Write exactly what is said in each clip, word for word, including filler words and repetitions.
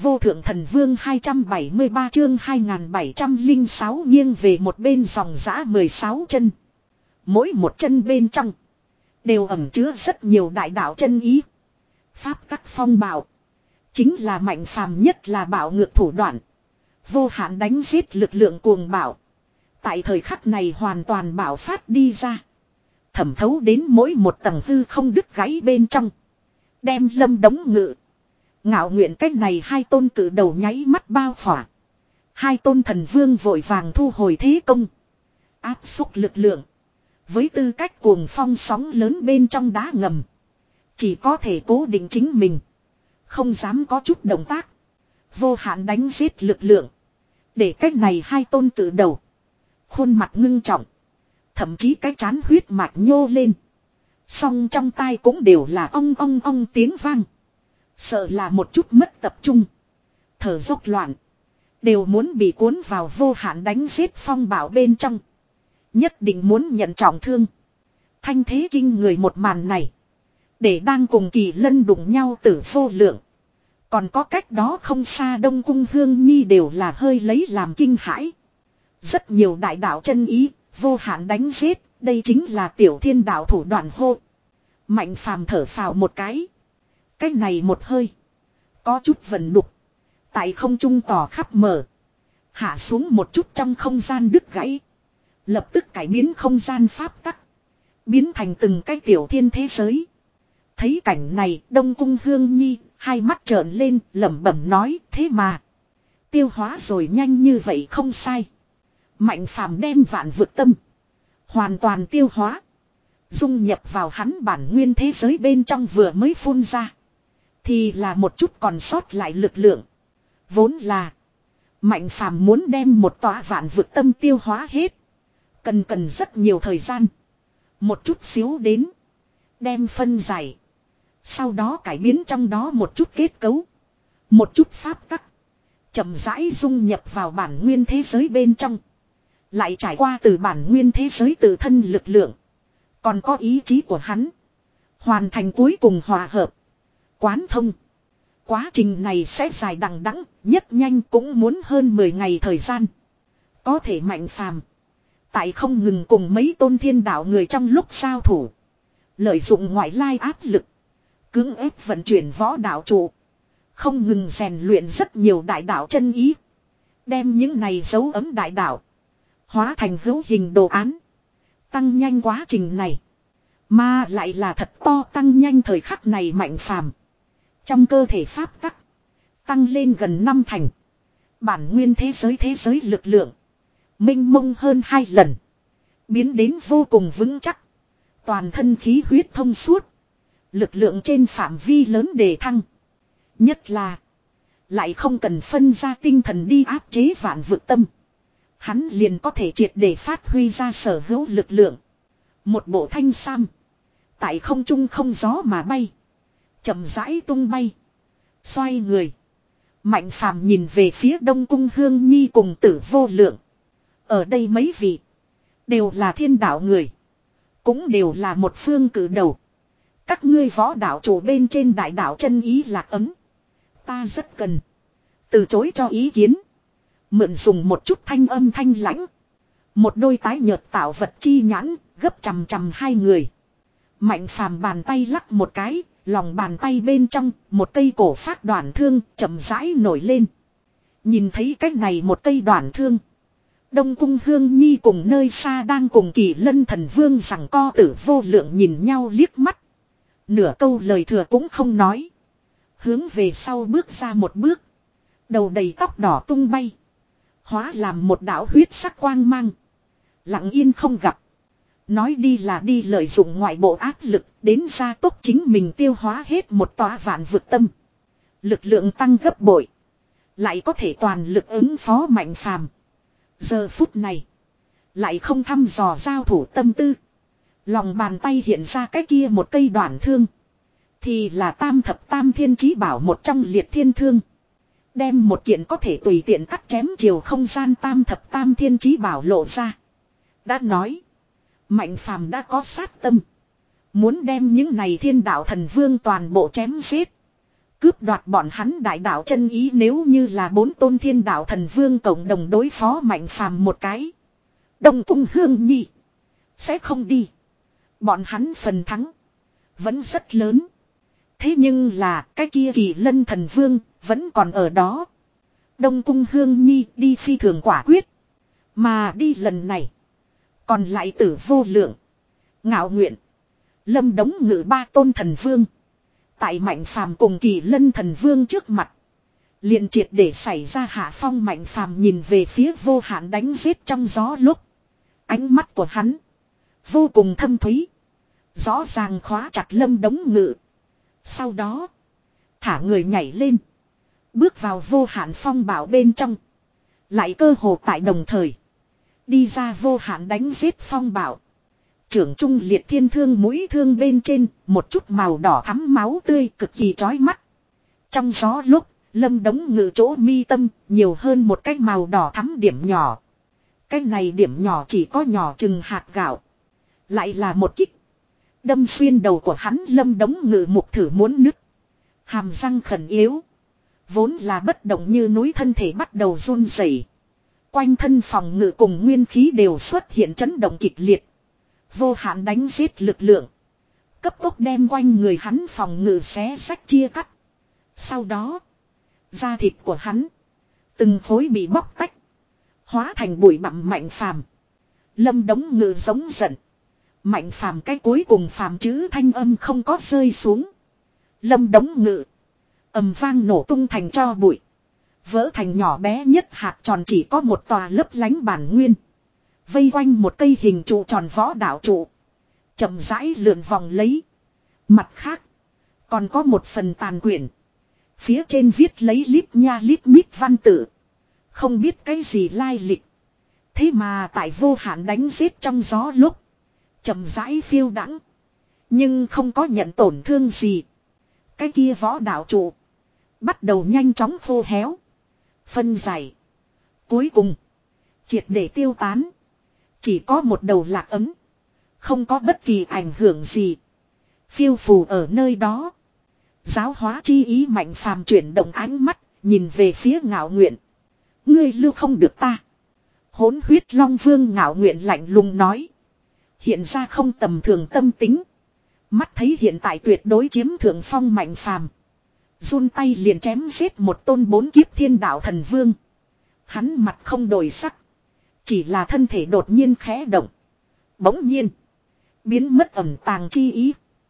Vô thượng thần vương hai trăm bảy mươi ba chương hai nghìn bảy trăm lẻ sáu nghiêng về một bên dòng dã mười sáu chân. Mỗi một chân bên trong đều ẩn chứa rất nhiều đại đạo chân ý. Pháp tắc phong bạo chính là mạnh phàm nhất là bạo ngược thủ đoạn. Vô hạn đánh giết lực lượng cuồng bạo. Tại thời khắc này hoàn toàn bạo phát đi ra. Thẩm thấu đến mỗi một tầng hư không đứt gãy bên trong. Đem Lâm Đống Ngự, Ngạo Nguyện cách này hai tôn cử đầu nháy mắt bao khỏa. Hai tôn thần vương vội vàng thu hồi thế công. Áp xúc lực lượng. Với tư cách cuồng phong sóng lớn bên trong đá ngầm. Chỉ có thể cố định chính mình. Không dám có chút động tác. Vô hạn đánh giết lực lượng. Để cách này hai tôn cử đầu. Khuôn mặt ngưng trọng. Thậm chí cái chán huyết mạch nhô lên. Song trong tai cũng đều là ong ong ong tiếng vang. Sợ là một chút mất tập trung. Thở dốc loạn. Đều muốn bị cuốn vào vô hạn đánh giết phong bạo bên trong. Nhất định muốn nhận trọng thương. Thanh thế kinh người một màn này. Để đang cùng Kỳ Lân đụng nhau tử vô lượng. Còn có cách đó không xa Đông Cung Hương Nhi đều là hơi lấy làm kinh hãi. Rất nhiều đại đạo chân ý, vô hạn đánh giết, đây chính là tiểu thiên đạo thủ đoạn hô. Mạnh phàm thở phào một cái. Cái này một hơi. Có chút vần đục. Tại không trung tỏ khắp mở. Hạ xuống một chút trong không gian đứt gãy. Lập tức cải biến không gian pháp tắc. Biến thành từng cái tiểu thiên thế giới. Thấy cảnh này Đông Cung Hương Nhi hai mắt trợn lên lẩm bẩm nói thế mà. Tiêu hóa rồi nhanh như vậy không sai. Mạnh phàm đem vạn vực tâm. Hoàn toàn tiêu hóa. Dung nhập vào hắn bản nguyên thế giới bên trong vừa mới phun ra. Thì là một chút còn sót lại lực lượng. Vốn là. Mạnh phàm muốn đem một tòa vạn vực tâm tiêu hóa hết. Cần cần rất nhiều thời gian. Một chút xíu đến. Đem phân giải. Sau đó cải biến trong đó một chút kết cấu. Một chút pháp tắc. Chậm rãi dung nhập vào bản nguyên thế giới bên trong. Lại trải qua từ bản nguyên thế giới tự thân lực lượng. Còn có ý chí của hắn. Hoàn thành cuối cùng hòa hợp. Quán thông. Quá trình này sẽ dài đằng đẵng, nhất nhanh cũng muốn hơn mười ngày thời gian. Có thể mạnh phàm. Tại không ngừng cùng mấy tôn thiên đạo người trong lúc giao thủ. Lợi dụng ngoại lai áp lực. Cưỡng ép vận chuyển võ đạo trụ. Không ngừng rèn luyện rất nhiều đại đạo chân ý. Đem những này dấu ấm đại đạo. Hóa thành hữu hình đồ án. Tăng nhanh quá trình này. Mà lại là thật to tăng nhanh thời khắc này mạnh phàm. Trong cơ thể pháp tắc. Tăng lên gần năm thành. Bản nguyên thế giới thế giới lực lượng. Minh mông hơn hai lần. Biến đến vô cùng vững chắc. Toàn thân khí huyết thông suốt. Lực lượng trên phạm vi lớn đề thăng. Nhất là. Lại không cần phân ra tinh thần đi áp chế vạn vực tâm. Hắn liền có thể triệt để phát huy ra sở hữu lực lượng. Một bộ thanh sam. Tại không trung không gió mà bay. Chậm rãi tung bay. Xoay người. Mạnh phàm nhìn về phía Đông Cung Hương Nhi cùng Tử Vô Lượng. Ở đây mấy vị. Đều là thiên đạo người. Cũng đều là một phương cử đầu. Các ngươi võ đạo chủ bên trên đại đạo chân ý lạc ấm. Ta rất cần. Từ chối cho ý kiến. Mượn dùng một chút thanh âm thanh lãnh. Một đôi tái nhợt tạo vật chi nhãn. Gấp chằm chằm hai người. Mạnh phàm bàn tay lắc một cái. Lòng bàn tay bên trong. Một cây cổ phát đoạn thương chậm rãi nổi lên. Nhìn thấy cách này một cây đoạn thương. Đông Cung Hương Nhi cùng nơi xa đang cùng Kỳ Lân thần vương rằng co Tử Vô Lượng nhìn nhau liếc mắt. Nửa câu lời thừa cũng không nói. Hướng về sau bước ra một bước. Đầu đầy tóc đỏ tung bay. Hóa làm một đạo huyết sắc quang mang. Lặng yên không gặp. Nói đi là đi lợi dụng ngoại bộ áp lực đến gia tốc chính mình tiêu hóa hết một tòa vạn vực tâm. Lực lượng tăng gấp bội. Lại có thể toàn lực ứng phó mạnh phàm. Giờ phút này. Lại không thăm dò giao thủ tâm tư. Lòng bàn tay hiện ra cái kia một cây đoạn thương. Thì là tam thập tam thiên chí bảo một trong liệt thiên thương. Đem một kiện có thể tùy tiện cắt chém chiều không gian tam thập tam thiên chí bảo lộ ra. Đã nói. Mạnh phàm đã có sát tâm. Muốn đem những này thiên đạo thần vương toàn bộ chém giết. Cướp đoạt bọn hắn đại đạo chân ý nếu như là bốn tôn thiên đạo thần vương cộng đồng đối phó Mạnh Phàm một cái. Đông Cung Hương Nhi sẽ không đi. Bọn hắn phần thắng vẫn rất lớn. Thế nhưng là cái kia Kỳ Lân thần vương vẫn còn ở đó. Đông Cung Hương Nhi đi phi thường quả quyết. Mà đi lần này còn lại Tử Vô Lượng, Ngạo Nguyện, Lâm Đống Ngự ba tôn thần vương. Tại Mạnh Phàm cùng Kỳ Lân thần vương trước mặt liền triệt để xảy ra hạ phong. Mạnh Phàm nhìn về phía Vô Hạn đánh giết trong gió lúc. Ánh mắt của hắn vô cùng thâm thúy. Rõ ràng khóa chặt Lâm Đống Ngự. Sau đó thả người nhảy lên. Bước vào Vô Hạn phong bảo bên trong. Lại cơ hồ tại đồng thời đi ra Vô Hạn đánh giết phong bảo. Trưởng trung liệt thiên thương mũi thương bên trên một chút màu đỏ thắm máu tươi cực kỳ chói mắt. Trong gió lúc Lâm Đống Ngự chỗ mi tâm nhiều hơn một cái màu đỏ thắm điểm nhỏ. Cái này điểm nhỏ chỉ có nhỏ chừng hạt gạo. Lại là một kích đâm xuyên đầu của hắn. Lâm Đống Ngự mục thử muốn nứt. Hàm răng khẩn yếu. Vốn là bất động như núi thân thể bắt đầu run rẩy. Quanh thân phòng ngự cùng nguyên khí đều xuất hiện chấn động kịch liệt. Vô Hạn đánh giết lực lượng cấp tốc đem quanh người hắn phòng ngự xé xách chia cắt. Sau đó da thịt của hắn từng khối bị bóc tách, hóa thành bụi bặm. Mạnh Phàm, Lâm Đống Ngự giống giận. Mạnh Phàm cái cuối cùng phàm chữ thanh âm không có rơi xuống. Lâm Đống Ngự ầm vang nổ tung thành tro bụi. Vỡ thành nhỏ bé nhất hạt tròn, chỉ có một tòa lấp lánh bản nguyên. Vây quanh một cây hình trụ tròn võ đạo trụ. Chậm rãi lượn vòng lấy. Mặt khác còn có một phần tàn quyển. Phía trên viết lấy lít nha lít nhít văn tự. Không biết cái gì lai lịch. Thế mà tại Vô Hạn đánh giết trong gió lúc chậm rãi phiêu đãng, nhưng không có nhận tổn thương gì. Cái kia võ đạo trụ bắt đầu nhanh chóng khô héo, phân giải. Cuối cùng triệt để tiêu tán. Chỉ có một đầu lạc ấm, không có bất kỳ ảnh hưởng gì, phiêu phù ở nơi đó. Giáo hóa chi ý. Mạnh Phàm chuyển động ánh mắt nhìn về phía Ngạo Nguyện. Ngươi lưu không được ta. Hỗn huyết Long Vương Ngạo Nguyện lạnh lùng nói. Hiện ra không tầm thường tâm tính. Mắt thấy hiện tại tuyệt đối chiếm thượng phong Mạnh Phàm, run tay liền chém giết một tôn bốn kiếp thiên đạo thần vương. Hắn mặt không đổi sắc, chỉ là thân thể đột nhiên khẽ động. Bỗng nhiên biến mất ẩn tàng chi ý.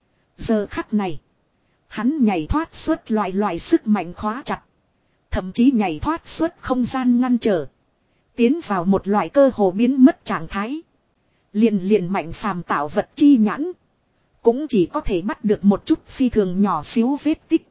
Giờ khắc này hắn nhảy thoát xuất loại loại sức mạnh khóa chặt. Thậm chí nhảy thoát xuất không gian ngăn trở. Tiến vào một loại cơ hồ biến mất trạng thái. Liền liền Mạnh Phàm tạo vật chi nhãn cũng chỉ có thể bắt được một chút phi thường nhỏ xíu vết tích.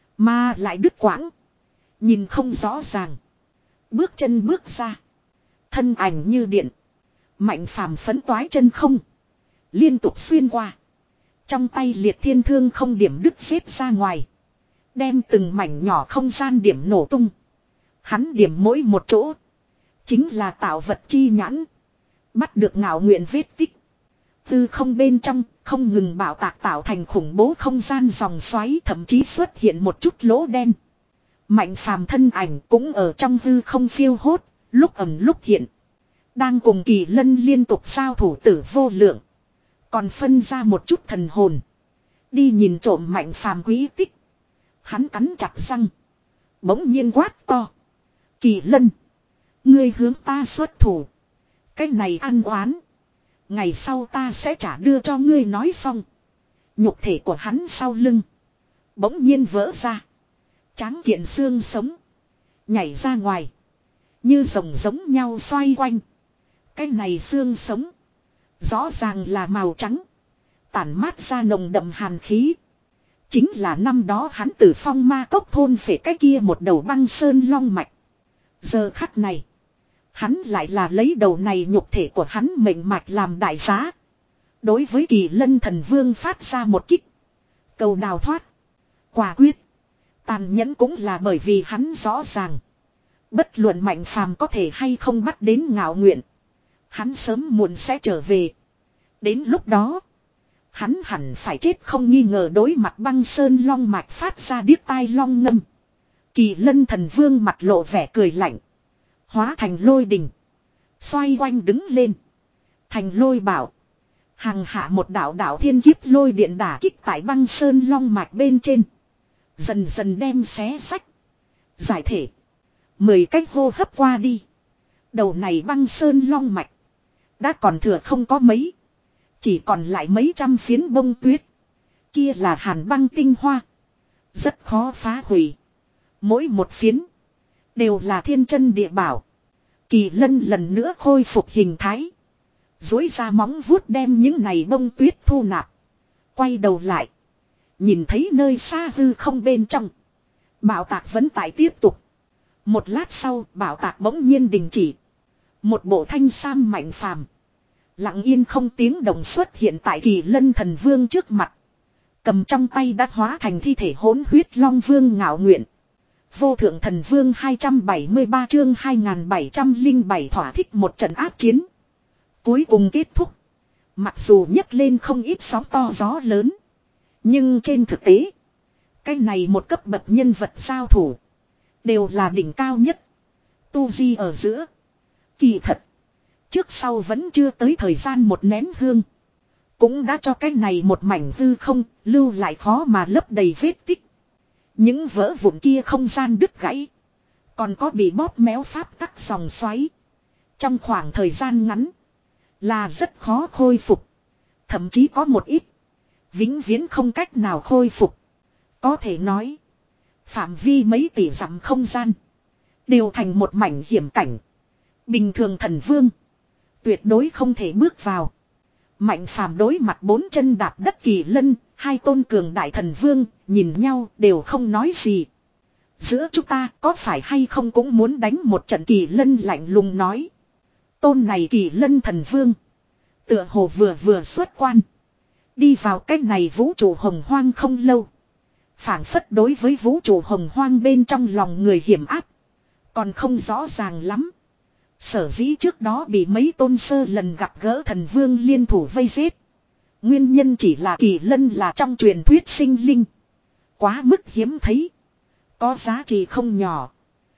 Mà lại đứt quãng, nhìn không rõ ràng. Bước chân bước ra, thân ảnh như điện. Mạnh Phàm phấn toái chân không, liên tục xuyên qua. Trong tay liệt thiên thương không điểm đứt xếp ra ngoài, đem từng mảnh nhỏ không gian điểm nổ tung. Hắn điểm mỗi một chỗ chính là tạo vật chi nhãn, bắt được Ngạo Nguyện vết tích. Từ không bên trong không ngừng bạo tạc tạo thành khủng bố không gian dòng xoáy, thậm chí xuất hiện một chút lỗ đen. Mạnh Phàm thân ảnh cũng ở trong hư không phiêu hốt, lúc ẩn lúc hiện. Đang cùng Kỳ Lân liên tục giao thủ Tử Vô Lượng còn phân ra một chút thần hồn, đi nhìn trộm Mạnh Phàm quý tích. Hắn cắn chặt răng, bỗng nhiên quát to. Kỳ Lân, ngươi hướng ta xuất thủ, cái này ăn oán, ngày sau ta sẽ trả đưa cho ngươi. Nói xong, nhục thể của hắn sau lưng bỗng nhiên vỡ ra. Tráng kiện xương sống nhảy ra ngoài, như rồng giống nhau xoay quanh. Cái này xương sống rõ ràng là màu trắng, tản mát ra nồng đậm hàn khí. Chính là năm đó hắn từ Phong Ma Cốc thôn phệ cái kia một đầu băng sơn long mạch. Giờ khắc này hắn lại là lấy đầu này nhục thể của hắn mệnh mạch làm đại giá, đối với Kỳ Lân thần vương phát ra một kích, cầu đào thoát. Quả quyết tàn nhẫn cũng là bởi vì hắn rõ ràng, bất luận Mạnh Phàm có thể hay không bắt đến Ngạo Nguyện, hắn sớm muộn sẽ trở về. Đến lúc đó Hắn hẳn phải chết không nghi ngờ. Đối mặt băng sơn long mạch phát ra điếc tai long ngâm. Kỳ Lân thần vương mặt lộ vẻ cười lạnh. Hóa thành lôi đình. Xoay quanh đứng lên. Thành lôi bảo. Hằng hạ một đạo đạo thiên kiếp lôi điện đả kích tại băng sơn long mạch bên trên. Dần dần đem xé sách. Giải thể. Mười cách hô hấp qua đi. Đầu này băng sơn long mạch. Đã còn thừa không có mấy. Chỉ còn lại mấy trăm phiến bông tuyết. Kia là hàn băng tinh hoa. Rất khó phá hủy. Mỗi một phiến. Đều là thiên chân địa bảo. Kỳ Lân lần nữa khôi phục hình thái. Dối ra móng vuốt đem những này bông tuyết thu nạp. Quay đầu lại. Nhìn thấy nơi xa hư không bên trong. Bảo tạc vẫn tại tiếp tục. Một lát sau bảo tạc bỗng nhiên đình chỉ. Một bộ thanh sam mạnh phàm. Lặng yên không tiếng động xuất hiện tại Kỳ Lân thần vương trước mặt. Cầm trong tay đã hóa thành thi thể hỗn huyết long vương ngạo nguyện. Vô thượng thần vương hai trăm bảy mươi ba chương hai nghìn bảy trăm lẻ bảy thỏa thích một trận áp chiến. Cuối cùng kết thúc. Mặc dù nhấc lên không ít sóng to gió lớn. Nhưng trên thực tế. Cái này một cấp bậc nhân vật giao thủ. Đều là đỉnh cao nhất. Tu vi ở giữa. Kỳ thật. Trước sau vẫn chưa tới thời gian một nén hương. Cũng đã cho cái này một mảnh hư không. Lưu lại khó mà lấp đầy vết tích. Những vỡ vụn kia không gian đứt gãy. Còn có bị bóp méo pháp tắc dòng xoáy. Trong khoảng thời gian ngắn. Là rất khó khôi phục. Thậm chí có một ít. Vĩnh viễn không cách nào khôi phục. Có thể nói. Phạm vi mấy tỷ dặm không gian. Đều thành một mảnh hiểm cảnh. Bình thường thần vương. Tuyệt đối không thể bước vào. Mạnh phàm đối mặt bốn chân đạp đất Kỳ Lân. Hai tôn cường đại thần vương. Nhìn nhau đều không nói gì. Giữa chúng ta có phải hay không cũng muốn đánh một trận. Kỳ Lân lạnh lùng nói. Tôn này Kỳ Lân thần vương. Tựa hồ vừa vừa xuất quan. Đi vào cách này vũ trụ hồng hoang không lâu. Phản phất đối với vũ trụ hồng hoang bên trong lòng người hiểm áp. Còn không rõ ràng lắm. Sở dĩ trước đó bị mấy tôn sơ lần gặp gỡ thần vương liên thủ vây giết. Nguyên nhân chỉ là Kỳ Lân là trong truyền thuyết sinh linh. Quá mức hiếm thấy. Có giá trị không nhỏ.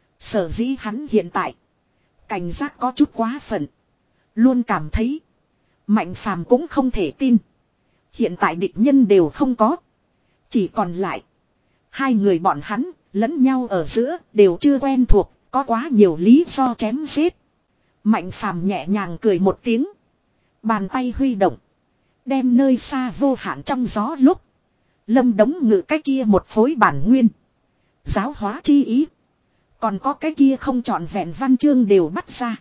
Sở dĩ hắn hiện tại. Cảnh giác có chút quá phận. Luôn cảm thấy. Mạnh phàm cũng không thể tin. Hiện tại địch nhân đều không có. Chỉ còn lại. Hai người bọn hắn lẫn nhau ở giữa đều chưa quen thuộc. Có quá nhiều lý do chém giết. Mạnh phàm nhẹ nhàng cười một tiếng. Bàn tay huy động. Đem nơi xa vô hạn trong gió lúc. Lâm đống ngự cái kia một khối bản nguyên. Giáo hóa chi ý. Còn có cái kia không trọn vẹn văn chương đều bắt ra.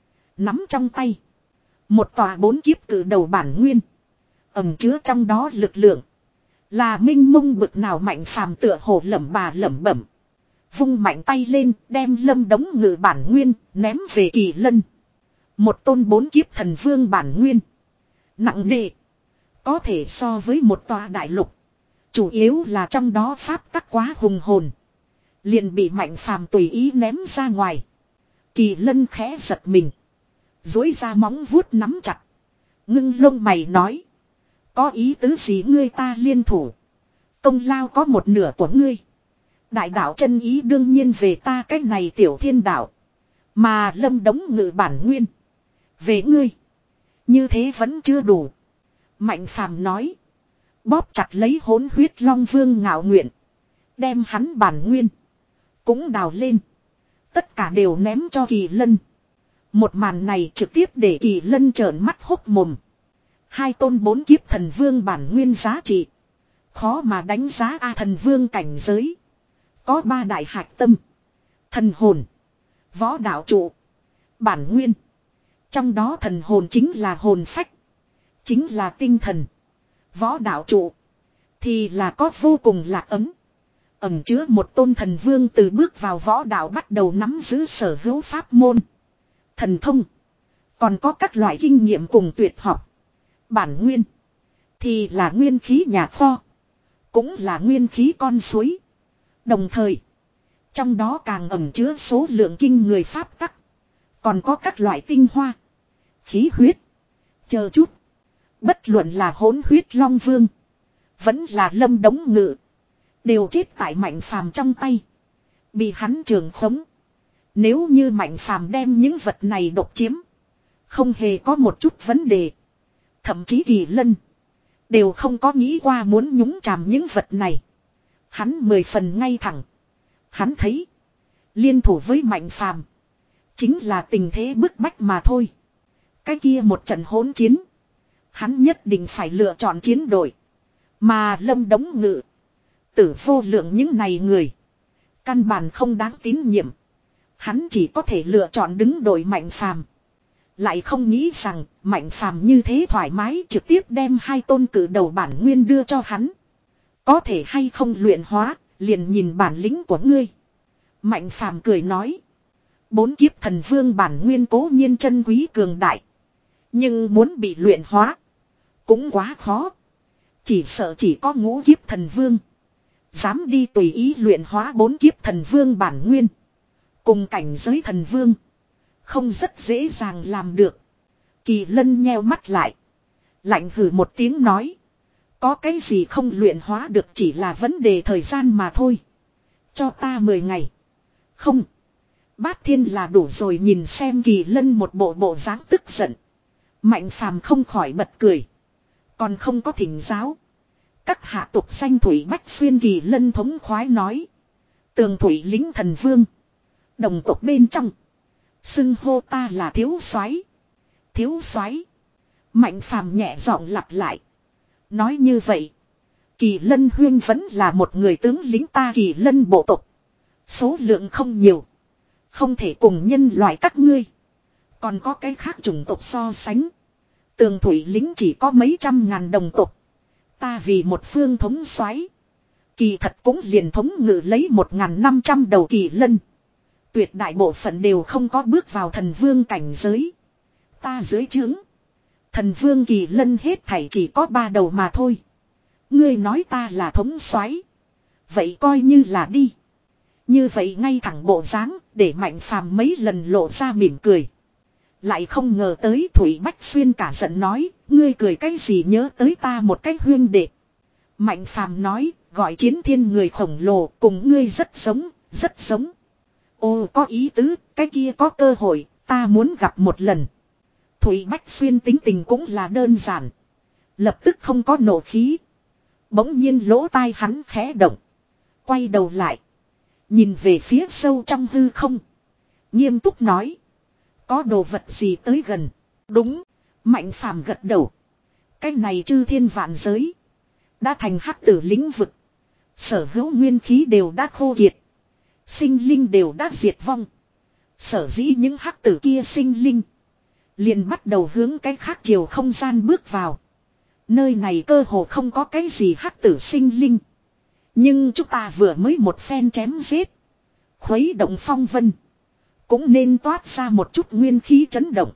Nắm trong tay. Một tòa bốn kiếp cử đầu bản nguyên. Ẩm chứa trong đó lực lượng. Là minh mông bực nào mạnh phàm tựa hồ lẩm bà lẩm bẩm. Vung mạnh tay lên đem lâm đống ngự bản nguyên ném về Kỳ Lân. Một tôn bốn kiếp thần vương bản nguyên. Nặng nề. Có thể so với một tòa đại lục. Chủ yếu là trong đó pháp tắc quá hùng hồn. Liền bị mạnh phàm tùy ý ném ra ngoài. Kỳ Lân khẽ giật mình. Dối ra móng vuốt nắm chặt. Ngưng lông mày nói. Có ý tứ gì ngươi ta liên thủ. Công lao có một nửa của ngươi. Đại đạo chân ý đương nhiên về ta cái này tiểu thiên đạo. Mà lâm đống ngự bản nguyên. Về ngươi. Như thế vẫn chưa đủ. Mạnh phàm nói. Bóp chặt lấy hỗn huyết long vương ngạo nguyện. Đem hắn bản nguyên. Cũng đào lên. Tất cả đều ném cho Kỳ Lân. Một màn này trực tiếp để Kỳ Lân trợn mắt hốc mồm. Hai tôn bốn kiếp thần vương bản nguyên giá trị. Khó mà đánh giá A thần vương cảnh giới. Có ba đại hạch tâm. Thần hồn. Võ đạo trụ. Bản nguyên. Trong đó thần hồn chính là hồn phách. Chính là tinh thần. Võ đạo trụ. Thì là có vô cùng lạc ấm. Ẩm chứa một tôn thần vương từ bước vào võ đạo bắt đầu nắm giữ sở hữu pháp môn. Thần thông. Còn có các loại kinh nghiệm cùng tuyệt học. Bản nguyên. Thì là nguyên khí nhà kho. Cũng là nguyên khí con suối. Đồng thời. Trong đó càng ẩm chứa số lượng kinh người pháp tắc. Còn có các loại tinh hoa. Khí huyết. Chờ chút. Bất luận là hỗn huyết long vương. Vẫn là Lâm Đống Ngự. Đều chết tại Mạnh Phàm trong tay. Bị hắn trường khống. Nếu như Mạnh Phàm đem những vật này độc chiếm. Không hề có một chút vấn đề. Thậm chí Kỳ Lân. Đều không có nghĩ qua muốn nhúng chàm những vật này. Hắn mười phần ngay thẳng. Hắn thấy. Liên thủ với Mạnh Phàm. Chính là tình thế bức bách mà thôi. Cái kia một trận hỗn chiến. Hắn nhất định phải lựa chọn chiến đội. Mà Lâm Đống Ngự. Tử vô lượng những này người. Căn bản không đáng tín nhiệm. Hắn chỉ có thể lựa chọn đứng đội Mạnh Phàm. Lại không nghĩ rằng Mạnh Phàm như thế thoải mái trực tiếp đem hai tôn cử đầu bản nguyên đưa cho hắn. Có thể hay không luyện hóa, liền nhìn bản lĩnh của ngươi. Mạnh Phàm cười nói. Bốn kiếp thần vương bản nguyên cố nhiên chân quý cường đại. Nhưng muốn bị luyện hóa. Cũng quá khó. Chỉ sợ chỉ có ngũ kiếp thần vương. Dám đi tùy ý luyện hóa bốn kiếp thần vương bản nguyên. Cùng cảnh giới thần vương. Không rất dễ dàng làm được. Kỳ Lân nheo mắt lại. Lạnh hừ một tiếng nói. Có cái gì không luyện hóa được chỉ là vấn đề thời gian mà thôi. Cho ta mười ngày. Không. Bát thiên là đủ rồi, nhìn xem Kỳ Lân một bộ bộ dáng tức giận. Mạnh Phàm không khỏi bật cười. Còn không có thỉnh giáo. Các hạ tục danh Thủy Bách Xuyên. Kỳ Lân thống khoái nói. Tường Thủy lính thần vương. Đồng tộc bên trong. Xưng hô ta là thiếu soái. Thiếu soái. Mạnh Phàm nhẹ giọng lặp lại. Nói như vậy. Kỳ Lân huyên vẫn là một người tướng lính ta Kỳ Lân bộ tộc. Số lượng không nhiều. Không thể cùng nhân loại các ngươi. Còn có cái khác chủng tộc so sánh. Tường Thủy lính chỉ có mấy trăm ngàn đồng tộc. Ta vì một phương thống soái. Kỳ thật cũng liền thống ngự lấy một ngàn năm trăm đầu Kỳ Lân. Tuyệt đại bộ phận đều không có bước vào thần vương cảnh giới. Ta dưới trướng. Thần vương Kỳ Lân hết thảy chỉ có ba đầu mà thôi. Ngươi nói ta là thống soái. Vậy coi như là đi. Như vậy ngay thẳng bộ dáng để Mạnh Phàm mấy lần lộ ra mỉm cười. Lại không ngờ tới Thủy Bách Xuyên cả giận nói. Ngươi cười cái gì nhớ tới ta một cách huyên đệ. Mạnh Phàm nói gọi Chiến Thiên người khổng lồ cùng ngươi rất giống, rất giống. Ô có ý tứ, cái kia có cơ hội, ta muốn gặp một lần. Thủy Bách Xuyên tính tình cũng là đơn giản. Lập tức không có nộ khí. Bỗng nhiên lỗ tai hắn khẽ động. Quay đầu lại. Nhìn về phía sâu trong hư không. Nghiêm túc nói. Có đồ vật gì tới gần. Đúng. Mạnh Phàm gật đầu. Cái này chư thiên vạn giới. Đã thành hắc tử lĩnh vực. Sở hữu nguyên khí đều đã khô kiệt. Sinh linh đều đã diệt vong. Sở dĩ những hắc tử kia sinh linh. Liền bắt đầu hướng cái khác chiều không gian bước vào. Nơi này cơ hồ không có cái gì hắc tử sinh linh. Nhưng chúng ta vừa mới một phen chém giết. Khuấy động phong vân. Cũng nên toát ra một chút nguyên khí chấn động.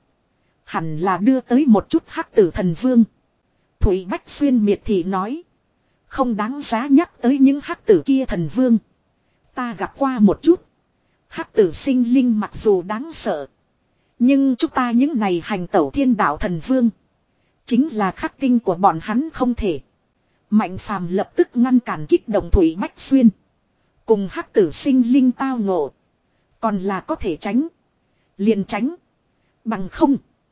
Hẳn là đưa tới một chút hắc tử thần vương. Thủy Bách Xuyên miệt thị nói. Không đáng giá nhắc tới những hắc tử kia thần vương. Ta gặp qua một chút. Hắc tử sinh linh mặc dù đáng sợ. Nhưng chúng ta những này hành tẩu thiên đạo thần vương. Chính là khắc tinh của bọn hắn không thể. Mạnh Phàm lập tức ngăn cản kích động Thủy Bách Xuyên. Cùng hắc tử sinh linh tao ngộ. Còn là có thể tránh. Liền tránh. Bằng không.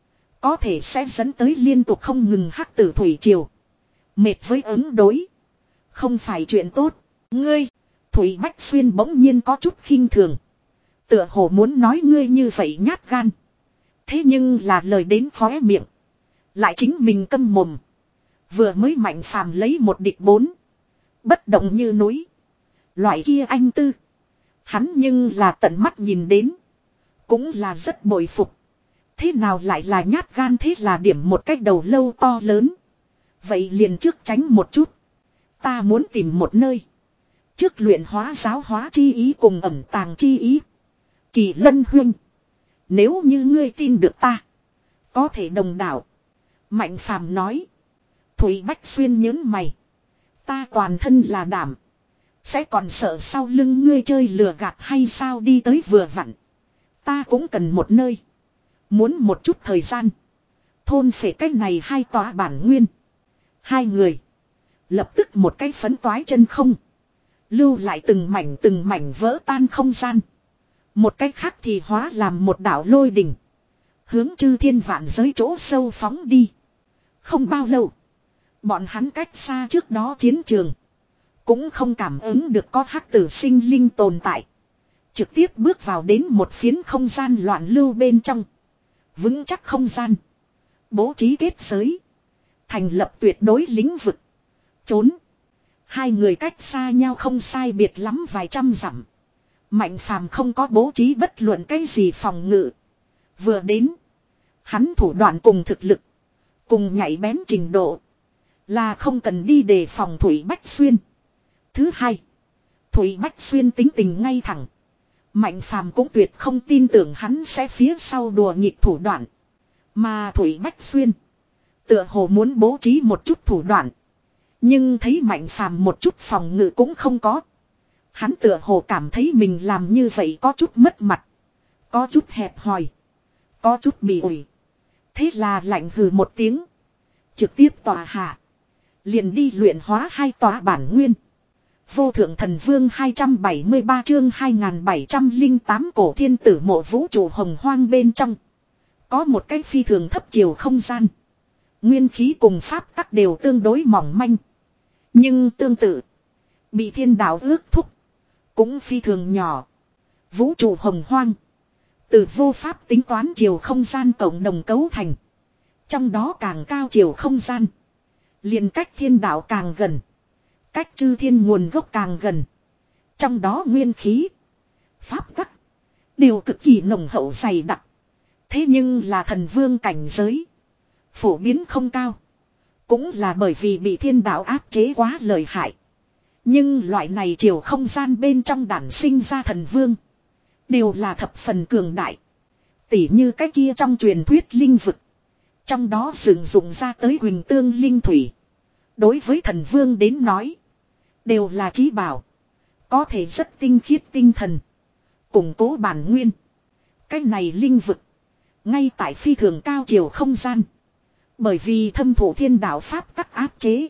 Có thể sẽ dẫn tới liên tục không ngừng hắc tử thủy triều. Mệt với ứng đối. Không phải chuyện tốt. Ngươi. Thủy Bách Xuyên bỗng nhiên có chút khinh thường. Tựa hồ muốn nói ngươi như vậy nhát gan. Thế nhưng là lời đến khóe miệng. Lại chính mình câm mồm. Vừa mới Mạnh Phàm lấy một địch bốn. Bất động như núi. Loại kia anh tư. Hắn nhưng là tận mắt nhìn đến. Cũng là rất bội phục. Thế nào lại là nhát gan, thế là điểm một cách đầu lâu to lớn. Vậy liền trước tránh một chút. Ta muốn tìm một nơi. Trước luyện hóa giáo hóa chi ý cùng ẩm tàng chi ý. Kỳ Lân huynh. Nếu như ngươi tin được ta. Có thể đồng đảo. Mạnh Phàm nói. Thủy Bách Xuyên nhớn mày. Ta toàn thân là đảm. Sẽ còn sợ sau lưng ngươi chơi lừa gạt hay sao, đi tới vừa vặn. Ta cũng cần một nơi. Muốn một chút thời gian. Thôn phệ cách này hai tòa bản nguyên. Hai người. Lập tức một cái phấn toái chân không. Lưu lại từng mảnh từng mảnh vỡ tan không gian. Một cách khác thì hóa làm một đảo lôi đỉnh. Hướng chư thiên vạn giới chỗ sâu phóng đi. Không bao lâu. Bọn hắn cách xa trước đó chiến trường. Cũng không cảm ứng được có hắc tử sinh linh tồn tại. Trực tiếp bước vào đến một phiến không gian loạn lưu bên trong. Vững chắc không gian. Bố trí kết giới. Thành lập tuyệt đối lĩnh vực. Trốn. Hai người cách xa nhau không sai biệt lắm vài trăm dặm. Mạnh phàm không có bố trí bất luận cái gì phòng ngự. Vừa đến. Hắn thủ đoạn cùng thực lực. Cùng nhạy bén trình độ. Là không cần đi đề phòng Thủy Bách Xuyên. Thứ hai. Thủy Bách Xuyên tính tình ngay thẳng. Mạnh phàm cũng tuyệt không tin tưởng hắn sẽ phía sau đùa nghịch thủ đoạn. Mà Thủy Bách Xuyên. Tựa hồ muốn bố trí một chút thủ đoạn. Nhưng thấy Mạnh phàm một chút phòng ngự cũng không có. Hắn tựa hồ cảm thấy mình làm như vậy có chút mất mặt. Có chút hẹp hòi. Có chút bị ủi. Thế là lạnh hừ một tiếng. Trực tiếp tòa hạ. Liền đi luyện hóa hai tòa bản nguyên. Vô thượng thần vương hai trăm bảy mươi ba chương hai nghìn bảy trăm lẻ tám cổ thiên tử mộ vũ trụ hồng hoang bên trong. Có một cái phi thường thấp chiều không gian. Nguyên khí cùng pháp tắc đều tương đối mỏng manh. Nhưng tương tự. Bị thiên đạo ước thúc. Cũng phi thường nhỏ. Vũ trụ hồng hoang. Từ vô pháp tính toán chiều không gian cộng đồng cấu thành. Trong đó càng cao chiều không gian. Liền cách thiên đạo càng gần. Cách chư thiên nguồn gốc càng gần. Trong đó nguyên khí. Pháp tắc. Đều cực kỳ nồng hậu dày đặc. Thế nhưng là thần vương cảnh giới. Phổ biến không cao. Cũng là bởi vì bị thiên đạo áp chế quá lợi hại. Nhưng loại này chiều không gian bên trong đản sinh ra thần vương. Đều là thập phần cường đại. Tỉ như cái kia trong truyền thuyết linh vực. Trong đó sử dụng ra tới huỳnh tương linh thủy. Đối với thần vương đến nói. Đều là trí bảo. Có thể rất tinh khiết tinh thần. Củng cố bản nguyên. Cái này linh vực. Ngay tại phi thường cao chiều không gian. Bởi vì thâm thụ thiên đạo pháp tắc áp chế.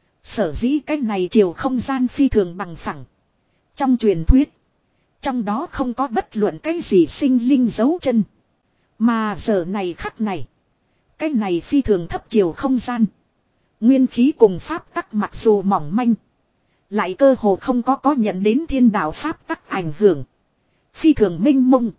Sở dĩ cái này chiều không gian phi thường bằng phẳng. Trong truyền thuyết. Trong đó không có bất luận cái gì sinh linh dấu chân. Mà giờ này khắc này. Cái này phi thường thấp chiều không gian. Nguyên khí cùng pháp tắc mặc dù mỏng manh. Lại cơ hồ không có có nhận đến thiên đạo pháp tắc ảnh hưởng. Phi thường minh mông.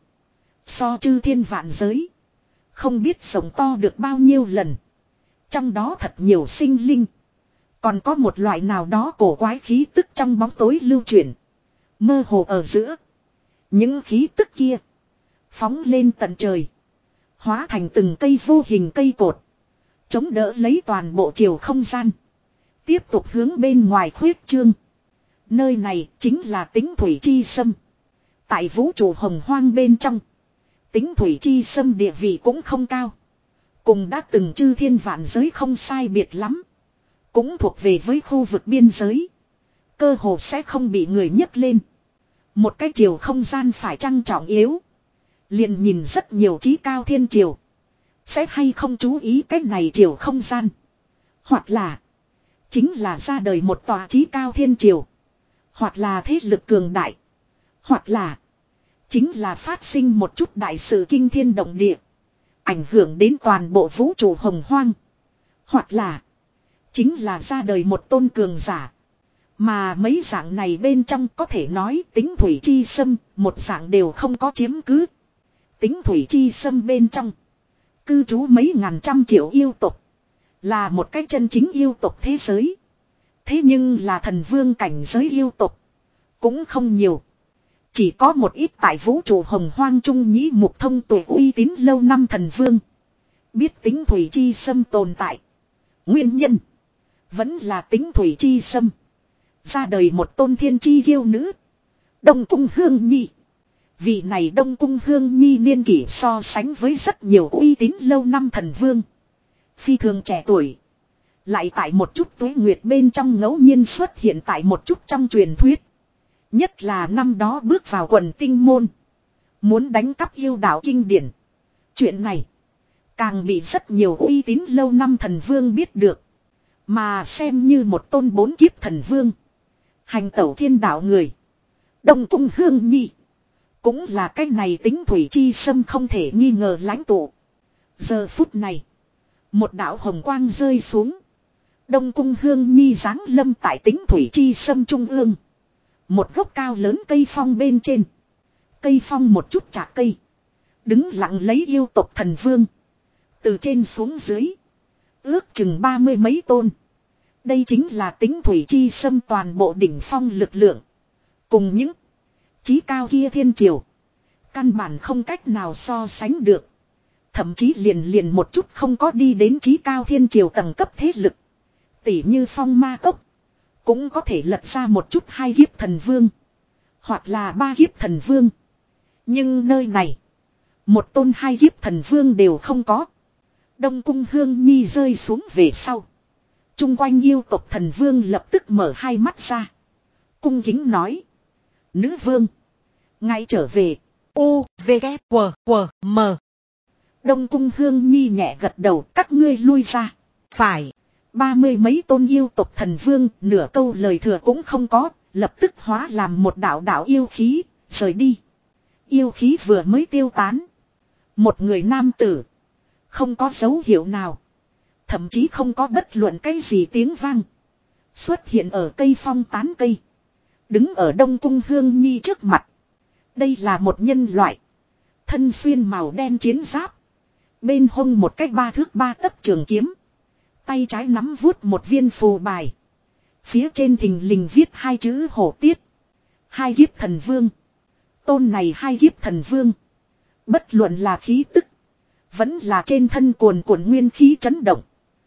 So chư thiên vạn giới. Không biết sống to được bao nhiêu lần. Trong đó thật nhiều sinh linh. Còn có một loại nào đó cổ quái khí tức trong bóng tối lưu chuyển. Mơ hồ ở giữa. Những khí tức kia. Phóng lên tận trời. Hóa thành từng cây vô hình cây cột. Chống đỡ lấy toàn bộ chiều không gian. Tiếp tục hướng bên ngoài khuyết trương. Nơi này chính là Tính Thủy Chi Sâm. Tại vũ trụ hồng hoang bên trong. Tính Thủy Chi Sâm địa vị cũng không cao. Cùng đã từng chư thiên vạn giới không sai biệt lắm. Cũng thuộc về với khu vực biên giới. Cơ hồ sẽ không bị người nhấc lên. Một cái chiều không gian phải trăng trọng yếu. Liền nhìn rất nhiều trí cao thiên triều. Sẽ hay không chú ý cái này chiều không gian. Hoặc là. Chính là ra đời một tòa trí cao thiên triều. Hoặc là thế lực cường đại. Hoặc là. Chính là phát sinh một chút đại sự kinh thiên động địa. Ảnh hưởng đến toàn bộ vũ trụ hồng hoang. Hoặc là. Chính là ra đời một tôn cường giả. Mà mấy dạng này bên trong có thể nói Tính Thủy Chi Sâm. Một dạng đều không có chiếm cứ. Tính Thủy Chi Sâm bên trong. Cư trú mấy ngàn trăm triệu yêu tộc. Là một cái chân chính yêu tộc thế giới. Thế nhưng là thần vương cảnh giới yêu tộc. Cũng không nhiều. Chỉ có một ít tại vũ trụ hồng hoang trung nhĩ mục thông tuổi uy tín lâu năm thần vương. Biết Tính Thủy Chi Sâm tồn tại. Nguyên nhân. Vẫn là Tính Thủy Chi Sâm. Ra đời một tôn thiên chi yêu nữ. Đông Cung Hương Nhi. Vị này Đông Cung Hương Nhi niên kỷ so sánh với rất nhiều uy tín lâu năm thần vương. Phi thường trẻ tuổi. Lại tại một chút tuế nguyệt bên trong ngẫu nhiên xuất hiện tại một chút trong truyền thuyết. Nhất là năm đó bước vào quần tinh môn. Muốn đánh cắp yêu đạo kinh điển. Chuyện này. Càng bị rất nhiều uy tín lâu năm thần vương biết được. Mà xem như một tôn bốn kiếp thần vương. Hành tẩu thiên đạo người. Đông Cung Hương Nhi. Cũng là cái này tính thủy chi sâm không thể nghi ngờ lãnh tụ. Giờ phút này. Một đạo hồng quang rơi xuống. Đông Cung Hương Nhi giáng lâm tại tính thủy chi sâm trung ương. Một gốc cao lớn cây phong bên trên. Cây phong một chút chạc cây. Đứng lặng lấy yêu tộc thần vương. Từ trên xuống dưới. Ước chừng ba mươi mấy tôn. Đây chính là tính thủy chi sâm toàn bộ đỉnh phong lực lượng. Cùng những chí cao kia thiên triều. Căn bản không cách nào so sánh được. Thậm chí liền liền một chút không có đi đến chí cao thiên triều tầng cấp thế lực. Tỷ như phong ma cốc. Cũng có thể lật ra một chút hai kiếp thần vương. Hoặc là ba kiếp thần vương. Nhưng nơi này. Một tôn hai kiếp thần vương đều không có. Đông Cung Hương Nhi rơi xuống về sau. Trung quanh yêu tộc thần vương lập tức mở hai mắt ra. Cung kính nói. Nữ vương. Ngay trở về. U, V, K, W, W, M. Đông Cung Hương Nhi nhẹ gật đầu. Các ngươi lui ra. Phải. Ba mươi mấy tôn yêu tộc thần vương. Nửa câu lời thừa cũng không có. Lập tức hóa làm một đạo đạo yêu khí. Rời đi. Yêu khí vừa mới tiêu tán. Một người nam tử. Không có dấu hiệu nào. Thậm chí không có bất luận cái gì tiếng vang. Xuất hiện ở cây phong tán cây. Đứng ở Đông Cung Hương Nhi trước mặt. Đây là một nhân loại. Thân xuyên màu đen chiến giáp. Bên hông một cái ba thước ba tấc trường kiếm. Tay trái nắm vuốt một viên phù bài. Phía trên thình lình viết hai chữ hổ tiết. Hai kiếp thần vương. Tôn này hai kiếp thần vương. Bất luận là khí tức. Vẫn là trên thân cuồn cuộn nguyên khí chấn động.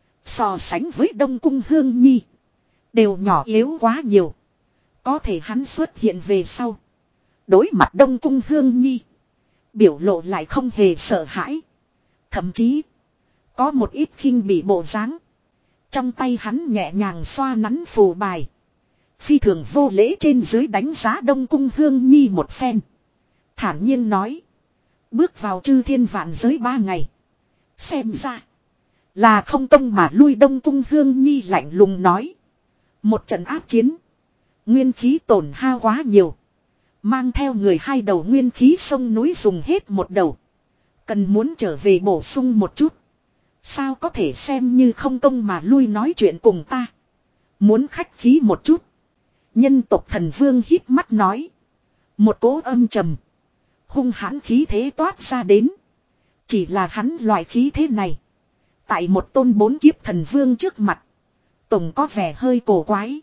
So sánh với Đông Cung Hương Nhi. Đều nhỏ yếu quá nhiều. Có thể hắn xuất hiện về sau. Đối mặt Đông Cung Hương Nhi. Biểu lộ lại không hề sợ hãi. Thậm chí. Có một ít khinh bỉ bộ dáng. Trong tay hắn nhẹ nhàng xoa nắn phù bài. Phi thường vô lễ trên dưới đánh giá Đông Cung Hương Nhi một phen. Thản nhiên nói. Bước vào chư thiên vạn giới ba ngày. Xem ra. Là không công mà lui. Đông Cung Hương Nhi lạnh lùng nói. Một trận áp chiến. Nguyên khí tổn hao quá nhiều. Mang theo người hai đầu nguyên khí sông núi dùng hết một đầu. Cần muốn trở về bổ sung một chút. Sao có thể xem như không công mà lui nói chuyện cùng ta. Muốn khách khí một chút. Nhân tộc thần vương hít mắt nói. Một cỗ âm trầm. Hung hãn khí thế toát ra đến. Chỉ là hắn loại khí thế này. Tại một tôn bốn kiếp thần vương trước mặt. Tổng có vẻ hơi cổ quái.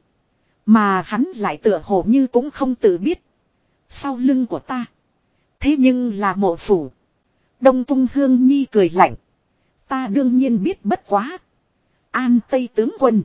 Mà hắn lại tựa hồ như cũng không tự biết. Sau lưng của ta. Thế nhưng là mộ phủ. Đông Cung Hương Nhi cười lạnh. Ta đương nhiên biết bất quá. An Tây tướng quân.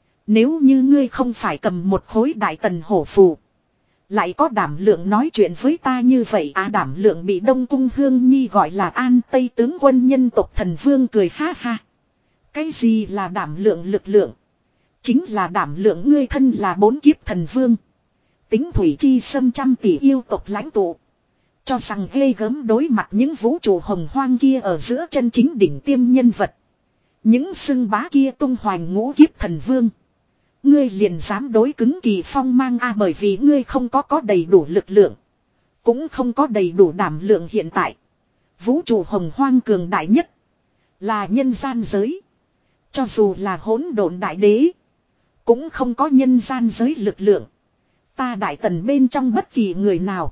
Nếu như ngươi không phải cầm một khối đại tần hổ phù. Lại có đảm lượng nói chuyện với ta như vậy à, đảm lượng bị Đông Cung Hương Nhi gọi là An Tây tướng quân. Nhân tộc thần vương cười ha ha. Cái gì là đảm lượng lực lượng? Chính là đảm lượng ngươi thân là bốn kiếp thần vương. Tính thủy chi sâm trăm tỷ yêu tộc lãnh tụ. Cho rằng ghê gớm đối mặt những vũ trụ hồng hoang kia ở giữa chân chính đỉnh tiêm nhân vật. Những xưng bá kia tung hoành ngũ kiếp thần vương. Ngươi liền dám đối cứng Kỳ Phong mang a à, bởi vì ngươi không có có đầy đủ lực lượng. Cũng không có đầy đủ đảm lượng hiện tại. Vũ trụ hồng hoang cường đại nhất. Là nhân gian giới. Cho dù là hỗn độn đại đế. Cũng không có nhân gian giới lực lượng. Ta đại tần bên trong bất kỳ người nào.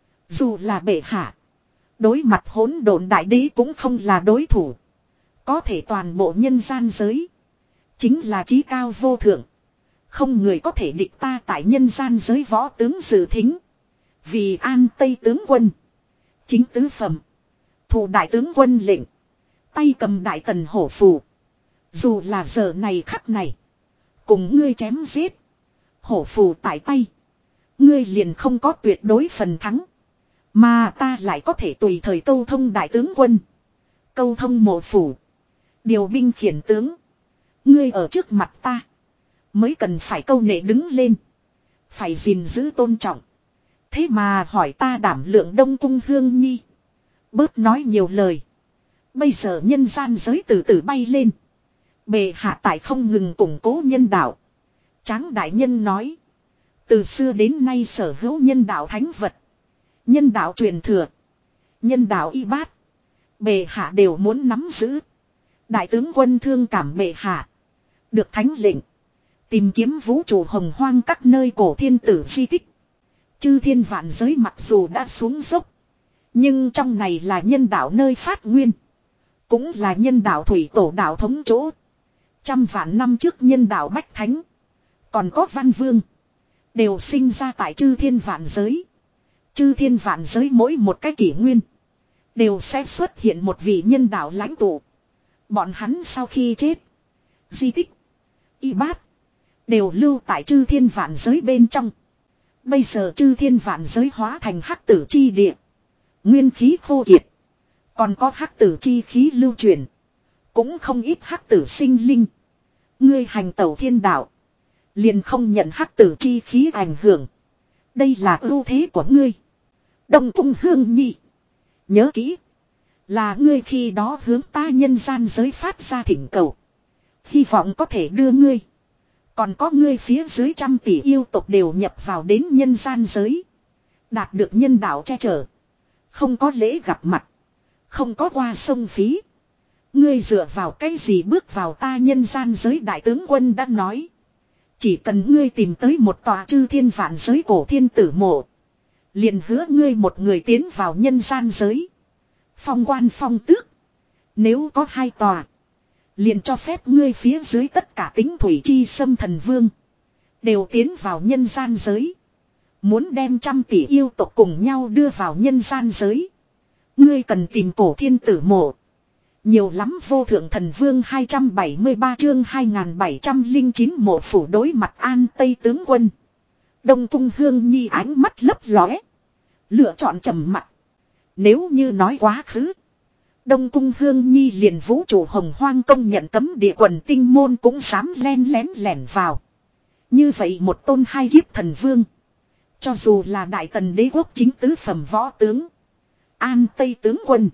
Dù là bệ hạ. Đối mặt hỗn độn đại đế cũng không là đối thủ. Có thể toàn bộ nhân gian giới. Chính là chí cao vô thượng. Không người có thể địch ta tại nhân gian giới võ tướng dự thính. Vì An Tây tướng quân. Chính tứ phẩm. Thủ đại tướng quân lệnh. Tay cầm đại tần hổ phù. Dù là giờ này khắc này. Cùng ngươi chém giết. Hổ phù tại tay. Ngươi liền không có tuyệt đối phần thắng. Mà ta lại có thể tùy thời câu thông đại tướng quân. Câu thông mộ phủ. Điều binh khiển tướng. Ngươi ở trước mặt ta. Mới cần phải câu nệ đứng lên. Phải gìn giữ tôn trọng. Thế mà hỏi ta đảm lượng Đông Cung Hương Nhi. Bớt nói nhiều lời. Bây giờ nhân gian giới từ từ bay lên. Bệ hạ tại không ngừng củng cố nhân đạo. Tráng đại nhân nói. Từ xưa đến nay sở hữu nhân đạo thánh vật. Nhân đạo truyền thừa. Nhân đạo y bát. Bệ hạ đều muốn nắm giữ. Đại tướng quân thương cảm bệ hạ. Được thánh lệnh. Tìm kiếm vũ trụ hồng hoang các nơi cổ thiên tử di tích. Chư thiên vạn giới mặc dù đã xuống dốc. Nhưng trong này là nhân đạo nơi phát nguyên. Cũng là nhân đạo thủy tổ đạo thống chỗ. Trăm vạn năm trước nhân đạo bách thánh. Còn có văn vương. Đều sinh ra tại chư thiên vạn giới. Chư thiên vạn giới mỗi một cái kỷ nguyên. Đều sẽ xuất hiện một vị nhân đạo lãnh tụ. Bọn hắn sau khi chết. Di tích. Y bát. Đều lưu tại chư thiên vạn giới bên trong. Bây giờ chư thiên vạn giới hóa thành hắc tử chi địa. Nguyên khí khô kiệt. Còn có hắc tử chi khí lưu truyền. Cũng không ít hắc tử sinh linh. Ngươi hành tẩu thiên đạo. Liền không nhận hắc tử chi khí ảnh hưởng. Đây là ưu thế của ngươi. Đông Cung Hương Nhi. Nhớ kỹ. Là ngươi khi đó hướng ta nhân gian giới phát ra thỉnh cầu. Hy vọng có thể đưa ngươi. Còn có ngươi phía dưới trăm tỷ yêu tộc đều nhập vào đến nhân gian giới. Đạt được nhân đạo che chở. Không có lễ gặp mặt. Không có qua sông phí. Ngươi dựa vào cái gì bước vào ta nhân gian giới đại tướng quân đã nói. Chỉ cần ngươi tìm tới một tòa chư thiên vạn giới cổ thiên tử mộ. Liền hứa ngươi một người tiến vào nhân gian giới. Phong quan phong tước. Nếu có hai tòa. Liền cho phép ngươi phía dưới tất cả tính thủy chi xâm thần vương. Đều tiến vào nhân gian giới. Muốn đem trăm tỷ yêu tộc cùng nhau đưa vào nhân gian giới. Ngươi cần tìm cổ thiên tử mộ. Nhiều lắm vô thượng thần vương hai trăm bảy mươi ba chương hai nghìn bảy trăm lẻ chín mộ phủ đối mặt An Tây tướng quân. Đông Cung Hương Nhi ánh mắt lấp lóe. Lựa chọn trầm mặc. Nếu như nói quá khứ. Đông Cung Hương Nhi liền vũ trụ hồng hoang công nhận cấm địa quần tinh môn cũng dám len lén lẻn vào. Như vậy một tôn hai kiếp thần vương. Cho dù là đại tần đế quốc chính tứ phẩm võ tướng. An Tây tướng quân.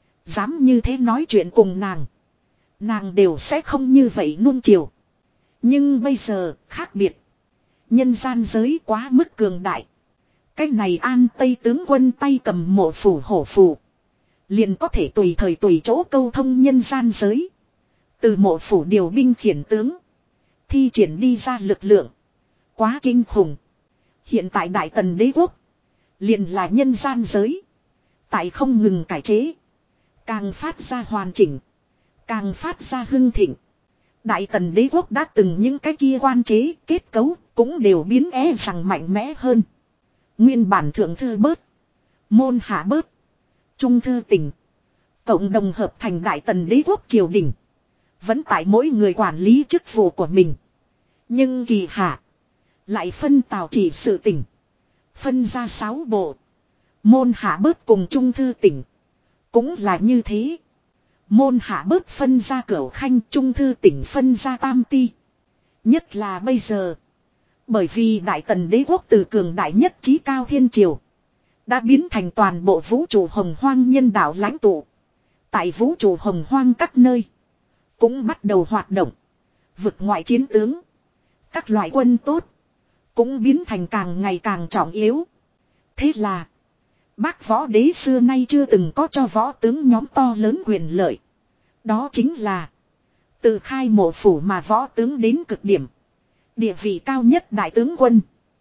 Dám như thế nói chuyện cùng nàng. Nàng đều sẽ không như vậy nuông chiều. Nhưng bây giờ khác biệt. Nhân gian giới quá mức cường đại. Cái này An Tây tướng quân tay cầm mộ phủ hổ phù. Liền có thể tùy thời tùy chỗ câu thông nhân gian giới. Từ mộ phủ điều binh khiển tướng. Thi triển đi ra lực lượng. Quá kinh khủng. Hiện tại đại tần đế quốc. Liền là nhân gian giới. Tại không ngừng cải chế. Càng phát ra hoàn chỉnh. Càng phát ra hưng thịnh. Đại tần đế quốc đã từng những cái kia quan chế kết cấu. Cũng đều biến e rằng mạnh mẽ hơn. Nguyên bản thượng thư bớt. Môn hạ bớt. Trung thư tỉnh. Cộng đồng hợp thành đại tần đế quốc triều đình. Vẫn tại mỗi người quản lý chức vụ của mình. Nhưng kỳ hạ. Lại phân tào chỉ sự tỉnh. Phân ra sáu bộ. Môn hạ bớt cùng trung thư tỉnh. Cũng là như thế. Môn hạ bớt phân ra cửu khanh, trung thư tỉnh phân ra tam ti. Nhất là bây giờ. Bởi vì đại tần đế quốc từ cường đại nhất trí cao thiên triều. Đã biến thành toàn bộ vũ trụ hồng hoang nhân đạo lãnh tụ. Tại vũ trụ hồng hoang các nơi. Cũng bắt đầu hoạt động. Vực ngoại chiến tướng. Các loại quân tốt. Cũng biến thành càng ngày càng trọng yếu. Thế là. Bác võ đế xưa nay chưa từng có cho võ tướng nhóm to lớn quyền lợi. Đó chính là. Từ khai mộ phủ mà võ tướng đến cực điểm. Địa vị cao nhất đại tướng quân.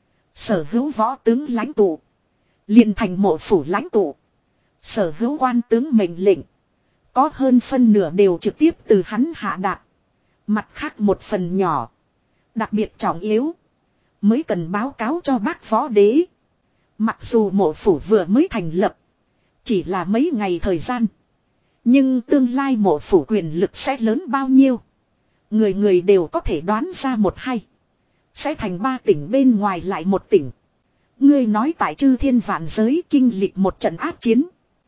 Sở hữu võ tướng lãnh tụ. Liền thành mộ phủ lãnh tụ. Sở hữu quan tướng mệnh lệnh. Có hơn phân nửa đều trực tiếp từ hắn hạ đạt. Mặt khác một phần nhỏ. Đặc biệt trọng yếu. Mới cần báo cáo cho bác võ đế. Mặc dù mộ phủ vừa mới thành lập. Chỉ là mấy ngày thời gian. Nhưng tương lai mộ phủ quyền lực sẽ lớn bao nhiêu. Người người đều có thể đoán ra một hay. Sẽ thành ba tỉnh bên ngoài lại một tỉnh. Ngươi nói tại chư thiên vạn giới kinh lịch một trận ác chiến.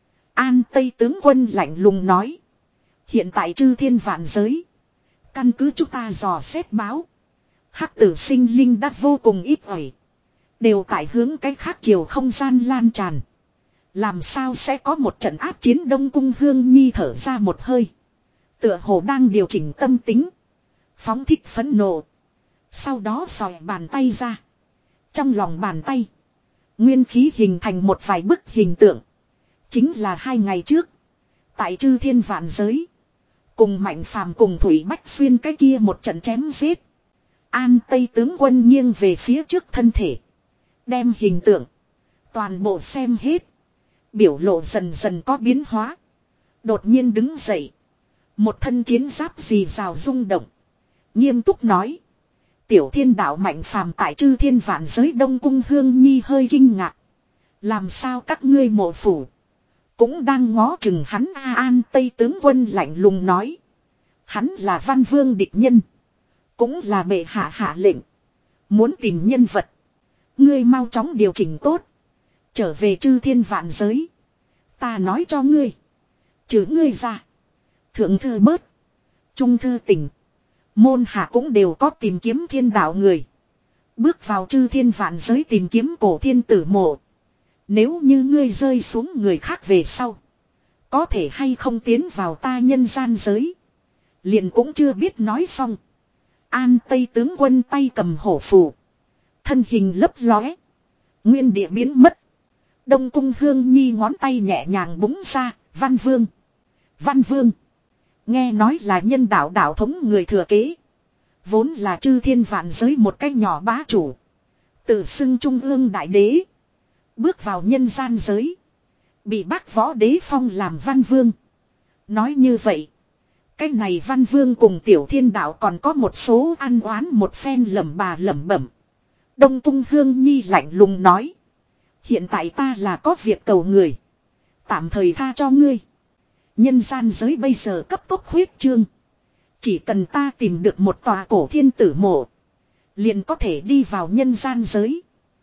An Tây tướng quân lạnh lùng nói. Hiện tại chư thiên vạn giới. Căn cứ chúng ta dò xét báo. Hắc tử sinh linh đã vô cùng ít ỏi. Đều tại hướng cái khác chiều không gian lan tràn. Làm sao sẽ có một trận áp chiến Đông Cung Hương Nhi thở ra một hơi. Tựa hồ đang điều chỉnh tâm tính. Phóng thích phẫn nộ. Sau đó xòe bàn tay ra. Trong lòng bàn tay. Nguyên khí hình thành một vài bức hình tượng. Chính là hai ngày trước. Tại Chư Thiên Vạn Giới. Cùng Mạnh Phàm cùng Thủy Bách Xuyên cái kia một trận chém giết. An Tây tướng quân nghiêng về phía trước thân thể. Đem hình tượng. Toàn bộ xem hết. Biểu lộ dần dần có biến hóa. Đột nhiên đứng dậy. Một thân chiến giáp rì rào rung động. Nghiêm túc nói. Tiểu thiên đạo Mạnh Phàm tại Chư Thiên Vạn Giới Đông Cung Hương Nhi hơi kinh ngạc. Làm sao các ngươi mộ phủ. Cũng đang ngó chừng hắn. A An Tây tướng quân lạnh lùng nói. Hắn là Văn Vương địch nhân. Cũng là bệ hạ hạ lệnh. Muốn tìm nhân vật. Ngươi mau chóng điều chỉnh tốt. Trở về Chư Thiên Vạn Giới. Ta nói cho ngươi. Trừ ngươi ra. Thượng thư bớt. Trung thư tỉnh. Môn hạ cũng đều có tìm kiếm thiên đạo người. Bước vào Chư Thiên Vạn Giới tìm kiếm cổ thiên tử mộ. Nếu như ngươi rơi xuống người khác về sau. Có thể hay không tiến vào ta nhân gian giới. Liền cũng chưa biết nói xong. An Tây tướng quân tay cầm hổ phù. Thân hình lấp lóe. Nguyên địa biến mất. Đông Cung Hương Nhi ngón tay nhẹ nhàng búng ra. Văn Vương. Văn Vương. Nghe nói là nhân đạo đạo thống người thừa kế. Vốn là Chư Thiên Vạn Giới một cách nhỏ bá chủ. Tự xưng trung ương đại đế. Bước vào nhân gian giới. Bị Bắc Võ Đế phong làm Văn Vương. Nói như vậy. Cái này Văn Vương cùng Tiểu Thiên Đạo còn có một số ăn oán một phen lẩm bà lẩm bẩm. Đông Cung Hương Nhi lạnh lùng nói. Hiện tại ta là có việc cầu người. Tạm thời tha cho ngươi. Nhân gian giới bây giờ cấp tốc huyết trương. Chỉ cần ta tìm được một tòa cổ thiên tử mộ. Liền có thể đi vào nhân gian giới.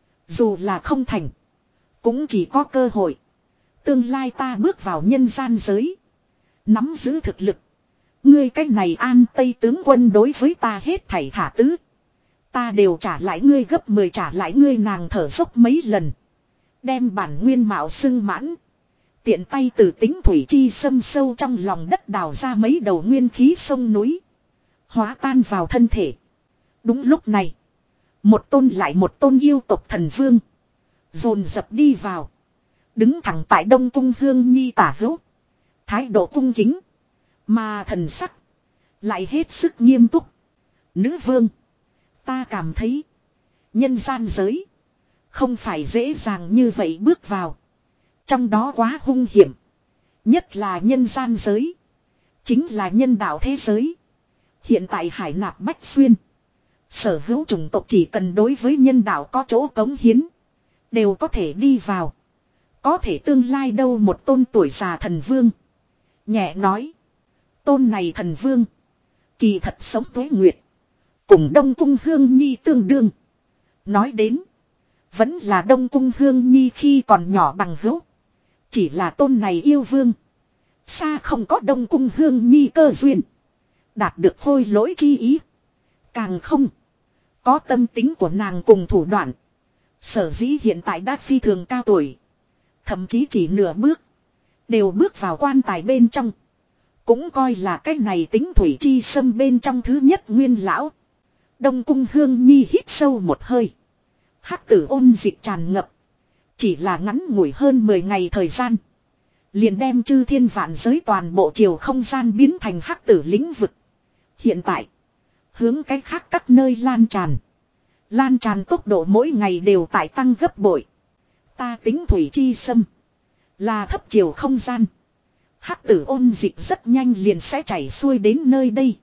Dù là không thành. Cũng chỉ có cơ hội. Tương lai ta bước vào nhân gian giới. Nắm giữ thực lực. Ngươi cách này An Tây tướng quân đối với ta hết thảy thả tứ. Ta đều trả lại ngươi gấp mười trả lại ngươi nàng thở dốc mấy lần. Đem bản nguyên mạo sưng mãn. Tiện tay từ tính thủy chi xâm sâu trong lòng đất đào ra mấy đầu nguyên khí sông núi. Hóa tan vào thân thể. Đúng lúc này. Một tôn lại một tôn yêu tộc thần vương. Dồn dập đi vào. Đứng thẳng tại Đông Cung Hương Nhi tả hữu. Thái độ cung kính. Mà thần sắc. Lại hết sức nghiêm túc. Nữ vương. Ta cảm thấy. Nhân gian giới. Không phải dễ dàng như vậy bước vào. Trong đó quá hung hiểm. Nhất là nhân gian giới. Chính là nhân đạo thế giới. Hiện tại Hải Nạp Bách Xuyên. Sở hữu chủng tộc chỉ cần đối với nhân đạo có chỗ cống hiến. Đều có thể đi vào. Có thể tương lai đâu một tôn tuổi già thần vương. Nhẹ nói. Tôn này thần vương. Kỳ thật sống tuế nguyệt. Cùng Đông Cung Hương Nhi tương đương. Nói đến. Vẫn là Đông Cung Hương Nhi khi còn nhỏ bằng hữu. Chỉ là tôn này yêu vương. Xa không có Đông Cung Hương Nhi cơ duyên. Đạt được khôi lỗi chi ý. Càng không. Có tâm tính của nàng cùng thủ đoạn. Sở dĩ hiện tại đã phi thường cao tuổi. Thậm chí chỉ nửa bước. Đều bước vào quan tài bên trong. Cũng coi là cái này tính thủy chi sâm bên trong thứ nhất nguyên lão. Đông Cung Hương Nhi hít sâu một hơi. Hắc tử ôn dịch tràn ngập. Chỉ là ngắn ngủi hơn mười ngày thời gian. Liền đem Chư Thiên Vạn Giới toàn bộ chiều không gian biến thành hắc tử lĩnh vực. Hiện tại. Hướng cách khác các nơi lan tràn. Lan tràn tốc độ mỗi ngày đều tại tăng gấp bội. Ta tính thủy chi sâm. Là thấp chiều không gian. Hắc tử ôn dịch rất nhanh liền sẽ chảy xuôi đến nơi đây.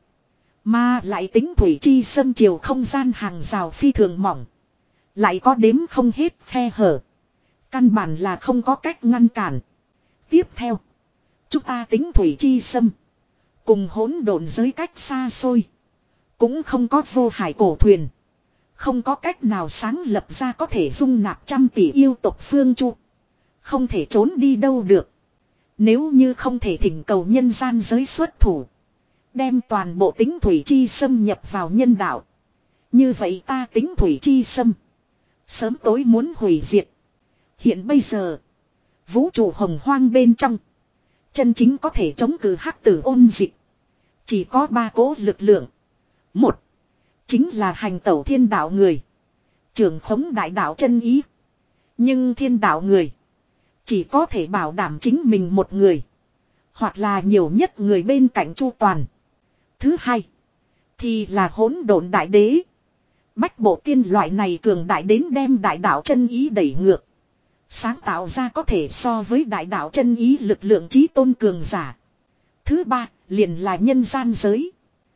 Mà lại tính thủy chi sâm chiều không gian hàng rào phi thường mỏng. Lại có đếm không hết khe hở. Căn bản là không có cách ngăn cản. Tiếp theo. Chúng ta tính thủy chi sâm. Cùng hỗn độn giới cách xa xôi. Cũng không có vô hải cổ thuyền. Không có cách nào sáng lập ra có thể dung nạp trăm tỷ yêu tộc phương chu. Không thể trốn đi đâu được. Nếu như không thể thỉnh cầu nhân gian giới xuất thủ. Đem toàn bộ tính thủy chi xâm nhập vào nhân đạo. Như vậy ta tính thủy chi xâm. Sớm tối muốn hủy diệt. Hiện bây giờ. Vũ trụ hồng hoang bên trong. Chân chính có thể chống cự hắc tử ôn dịch. Chỉ có ba cỗ lực lượng. Một. Chính là hành tẩu thiên đạo người. Trưởng khống đại đạo chân ý. Nhưng thiên đạo người. Chỉ có thể bảo đảm chính mình một người. Hoặc là nhiều nhất người bên cạnh chu toàn. Thứ hai. Thì là hỗn độn đại đế. Bách bộ tiên loại này cường đại đến đem đại đạo chân ý đẩy ngược. Sáng tạo ra có thể so với đại đạo chân ý lực lượng chí tôn cường giả. Thứ ba liền là nhân gian giới.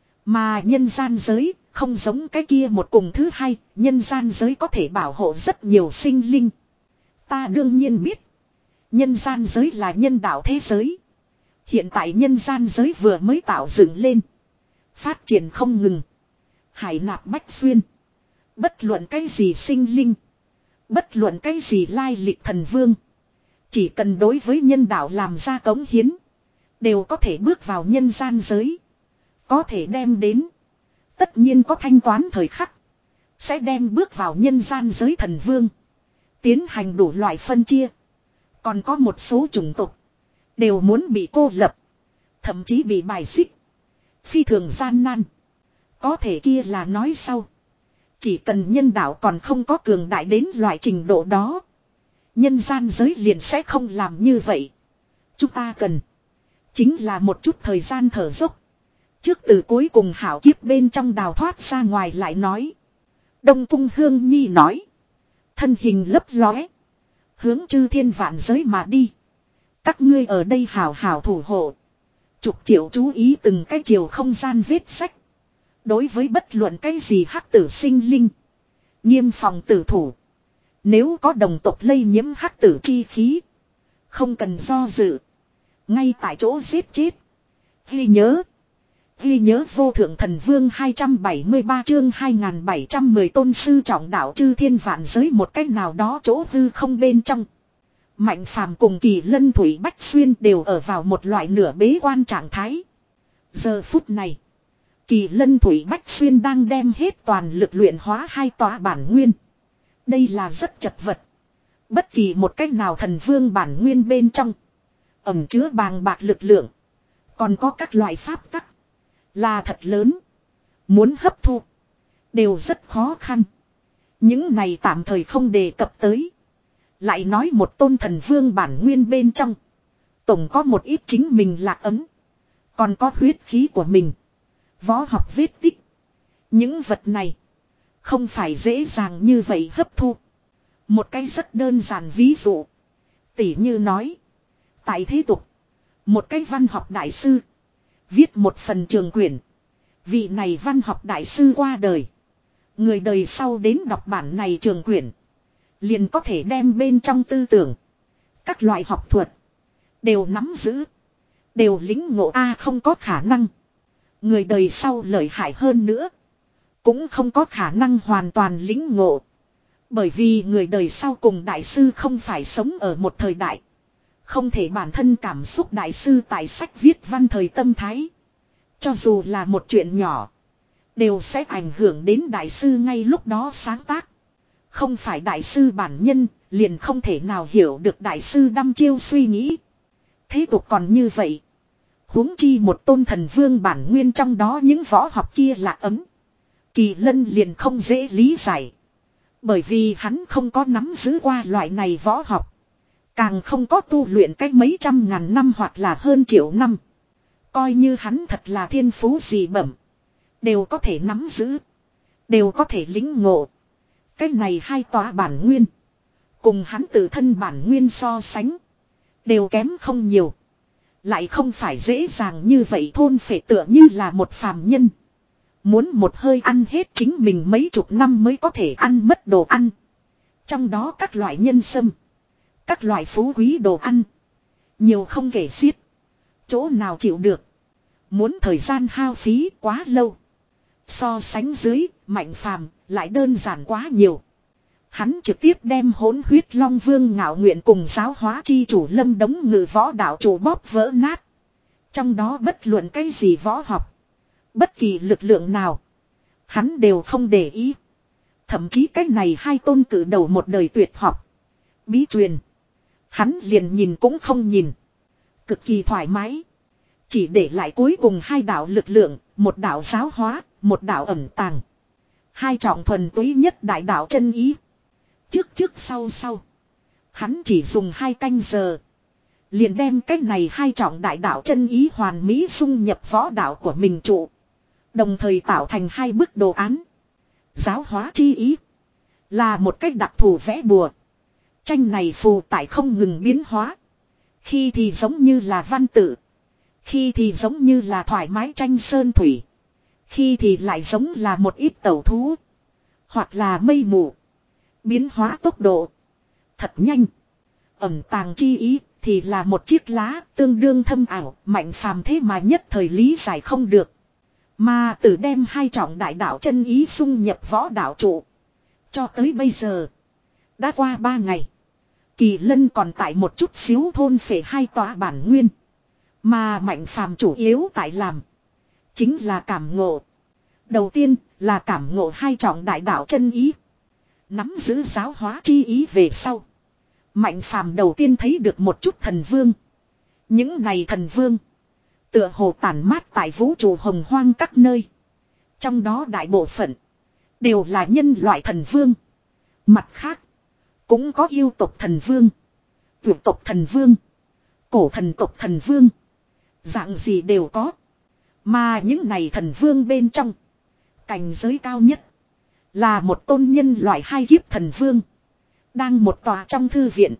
Mà nhân gian giới không giống cái kia một cùng thứ hai. Nhân gian giới có thể bảo hộ rất nhiều sinh linh. Ta đương nhiên biết. Nhân gian giới là nhân đạo thế giới. Hiện tại nhân gian giới vừa mới tạo dựng lên. Phát triển không ngừng. Hải nạp bách xuyên. Bất luận cái gì sinh linh. Bất luận cái gì lai lịch thần vương. Chỉ cần đối với nhân đạo làm ra cống hiến. Đều có thể bước vào nhân gian giới. Có thể đem đến. Tất nhiên có thanh toán thời khắc. Sẽ đem bước vào nhân gian giới thần vương. Tiến hành đủ loại phân chia. Còn có một số chủng tộc. Đều muốn bị cô lập. Thậm chí bị bài xích. Phi thường gian nan. Có thể kia là nói sau. Chỉ cần nhân đạo còn không có cường đại đến loại trình độ đó. Nhân gian giới liền sẽ không làm như vậy. Chúng ta cần. Chính là một chút thời gian thở dốc. Trước từ cuối cùng hảo kiếp bên trong đào thoát ra ngoài lại nói. Đông Cung Hương Nhi nói. Thân hình lấp lóe. Hướng chư thiên vạn giới mà đi. Các ngươi ở đây hảo hảo thủ hộ. Chục triệu chú ý từng cái chiều không gian vết sách. Đối với bất luận cái gì hắc tử sinh linh. Nghiêm phòng tử thủ. Nếu có đồng tộc lây nhiễm hắc tử chi khí. Không cần do dự. Ngay tại chỗ giết chết. Ghi nhớ. Ghi nhớ vô thượng thần vương hai trăm bảy mươi ba chương hai nghìn bảy trăm mười tôn sư trọng đạo chư thiên vạn giới một cách nào đó chỗ hư không bên trong. Mạnh phàm cùng Kỳ Lân Thủy Bách Xuyên đều ở vào một loại nửa bế quan trạng thái. Giờ phút này. Kỳ Lân Thủy Bách Xuyên đang đem hết toàn lực luyện hóa hai tòa bản nguyên. Đây là rất chật vật. Bất kỳ một cách nào thần vương bản nguyên bên trong. Ẩm chứa bàng bạc lực lượng. Còn có các loại pháp tắc. Là thật lớn. Muốn hấp thu. Đều rất khó khăn. Những này tạm thời không đề cập tới. Lại nói một tôn thần vương bản nguyên bên trong. Tổng có một ít chính mình lạc ấm. Còn có huyết khí của mình. Võ học vết tích. Những vật này. Không phải dễ dàng như vậy hấp thu. Một cái rất đơn giản ví dụ. Tỉ như nói. Tại thế tục. Một cái văn học đại sư. Viết một phần trường quyển. Vị này văn học đại sư qua đời. Người đời sau đến đọc bản này trường quyển. Liền có thể đem bên trong tư tưởng. Các loại học thuật. Đều nắm giữ. Đều lĩnh ngộ A không có khả năng. Người đời sau lợi hại hơn nữa. Cũng không có khả năng hoàn toàn lĩnh ngộ. Bởi vì người đời sau cùng đại sư không phải sống ở một thời đại. Không thể bản thân cảm xúc đại sư tại sách viết văn thời tâm thái. Cho dù là một chuyện nhỏ. Đều sẽ ảnh hưởng đến đại sư ngay lúc đó sáng tác. Không phải đại sư bản nhân. Liền không thể nào hiểu được đại sư đăm chiêu suy nghĩ. Thế tục còn như vậy. Huống chi một tôn thần vương bản nguyên trong đó những võ học kia là ấm. Kỳ Lân liền không dễ lý giải. Bởi vì hắn không có nắm giữ qua loại này võ học. Càng không có tu luyện cách mấy trăm ngàn năm hoặc là hơn triệu năm. Coi như hắn thật là thiên phú dị bẩm. Đều có thể nắm giữ. Đều có thể lĩnh ngộ. Cái này hai tòa bản nguyên. Cùng hắn tự thân bản nguyên so sánh. Đều kém không nhiều. Lại không phải dễ dàng như vậy thôn phệ tựa như là một phàm nhân. Muốn một hơi ăn hết chính mình mấy chục năm mới có thể ăn mất đồ ăn. Trong đó các loại nhân sâm. Các loại phú quý đồ ăn. Nhiều không kể xiết. Chỗ nào chịu được. Muốn thời gian hao phí quá lâu. So sánh dưới, Mạnh Phàm lại đơn giản quá nhiều. Hắn trực tiếp đem Hỗn Huyết Long Vương Ngạo Nguyện cùng giáo hóa chi chủ Lâm Đống Ngự võ đạo chủ bóp vỡ nát. Trong đó bất luận cái gì võ học. Bất kỳ lực lượng nào. Hắn đều không để ý. Thậm chí cái này hai tôn cử đầu một đời tuyệt học. Bí truyền. Hắn liền nhìn cũng không nhìn. Cực kỳ thoải mái. Chỉ để lại cuối cùng hai đạo lực lượng, một đạo giáo hóa, một đạo ẩn tàng. Hai trọng thuần túy nhất đại đạo chân ý. Trước trước sau sau. Hắn chỉ dùng hai canh giờ. Liền đem cách này hai trọng đại đạo chân ý hoàn mỹ dung nhập võ đạo của mình trụ. Đồng thời tạo thành hai bức đồ án. Giáo hóa chi ý. Là một cách đặc thù vẽ bùa. Tranh này phù tại không ngừng biến hóa. Khi thì giống như là văn tự. Khi thì giống như là thoải mái tranh sơn thủy. Khi thì lại giống là một ít tẩu thú. Hoặc là mây mù. Biến hóa tốc độ. Thật nhanh. Ẩn tàng chi ý thì là một chiếc lá tương đương thâm ảo. Mạnh phàm thế mà nhất thời lý giải không được. Mà từ đem hai trọng đại đạo chân ý xung nhập võ đạo trụ. Cho tới bây giờ. Đã qua ba ngày. Kỳ Lân còn tại một chút xíu thôn phệ hai tòa bản nguyên. Mà Mạnh phàm chủ yếu tại làm. Chính là cảm ngộ. Đầu tiên là cảm ngộ hai trọng đại đạo chân ý. Nắm giữ giáo hóa chi ý về sau. Mạnh phàm đầu tiên thấy được một chút thần vương. Những này thần vương. Tựa hồ tản mát tại vũ trụ hồng hoang các nơi. Trong đó đại bộ phận. Đều là nhân loại thần vương. Mặt khác. Cũng có yêu tộc thần vương. Vượt tộc thần vương. Cổ thần tộc thần vương. Dạng gì đều có. Mà những này thần vương bên trong. Cảnh giới cao nhất. Là một tôn nhân loại hai kiếp thần vương. Đang một tòa trong thư viện.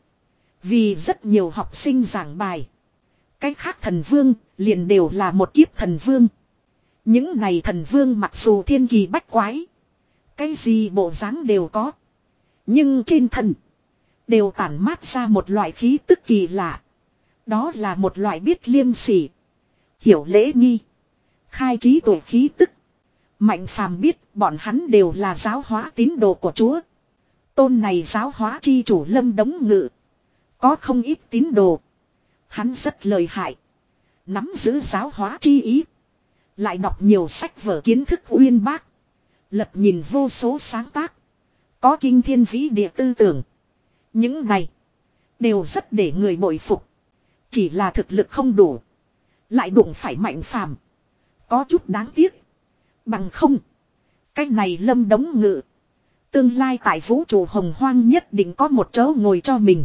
Vì rất nhiều học sinh giảng bài. Cách khác thần vương liền đều là một kiếp thần vương. Những này thần vương mặc dù thiên kỳ bách quái. Cái gì bộ dáng đều có. Nhưng trên thân. Đều tản mát ra một loại khí tức kỳ lạ. Đó là một loại biết liêm sỉ. Hiểu lễ nghi. Khai trí tuệ khí tức. Mạnh phàm biết bọn hắn đều là giáo hóa tín đồ của Chúa. Tôn này giáo hóa chi chủ Lâm Đống Ngự. Có không ít tín đồ. Hắn rất lợi hại. Nắm giữ giáo hóa chi ý. Lại đọc nhiều sách vở kiến thức uyên bác. Lật nhìn vô số sáng tác. Có kinh thiên vĩ địa tư tưởng. Những này. Đều rất để người bội phục. Chỉ là thực lực không đủ. Lại đụng phải Mạnh phàm. Có chút đáng tiếc. Bằng không. Cái này Lâm Đống Ngự. Tương lai tại vũ trụ hồng hoang nhất định có một chỗ ngồi cho mình.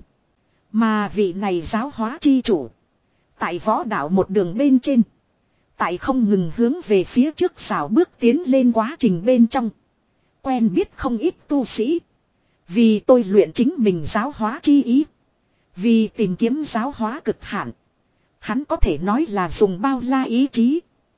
Mà vị này giáo hóa chi chủ. Tại võ đạo một đường bên trên. Tại không ngừng hướng về phía trước xảo bước tiến lên quá trình bên trong. Quen biết không ít tu sĩ. Vì tôi luyện chính mình giáo hóa chi ý. Vì tìm kiếm giáo hóa cực hạn. Hắn có thể nói là dùng bao la ý chí.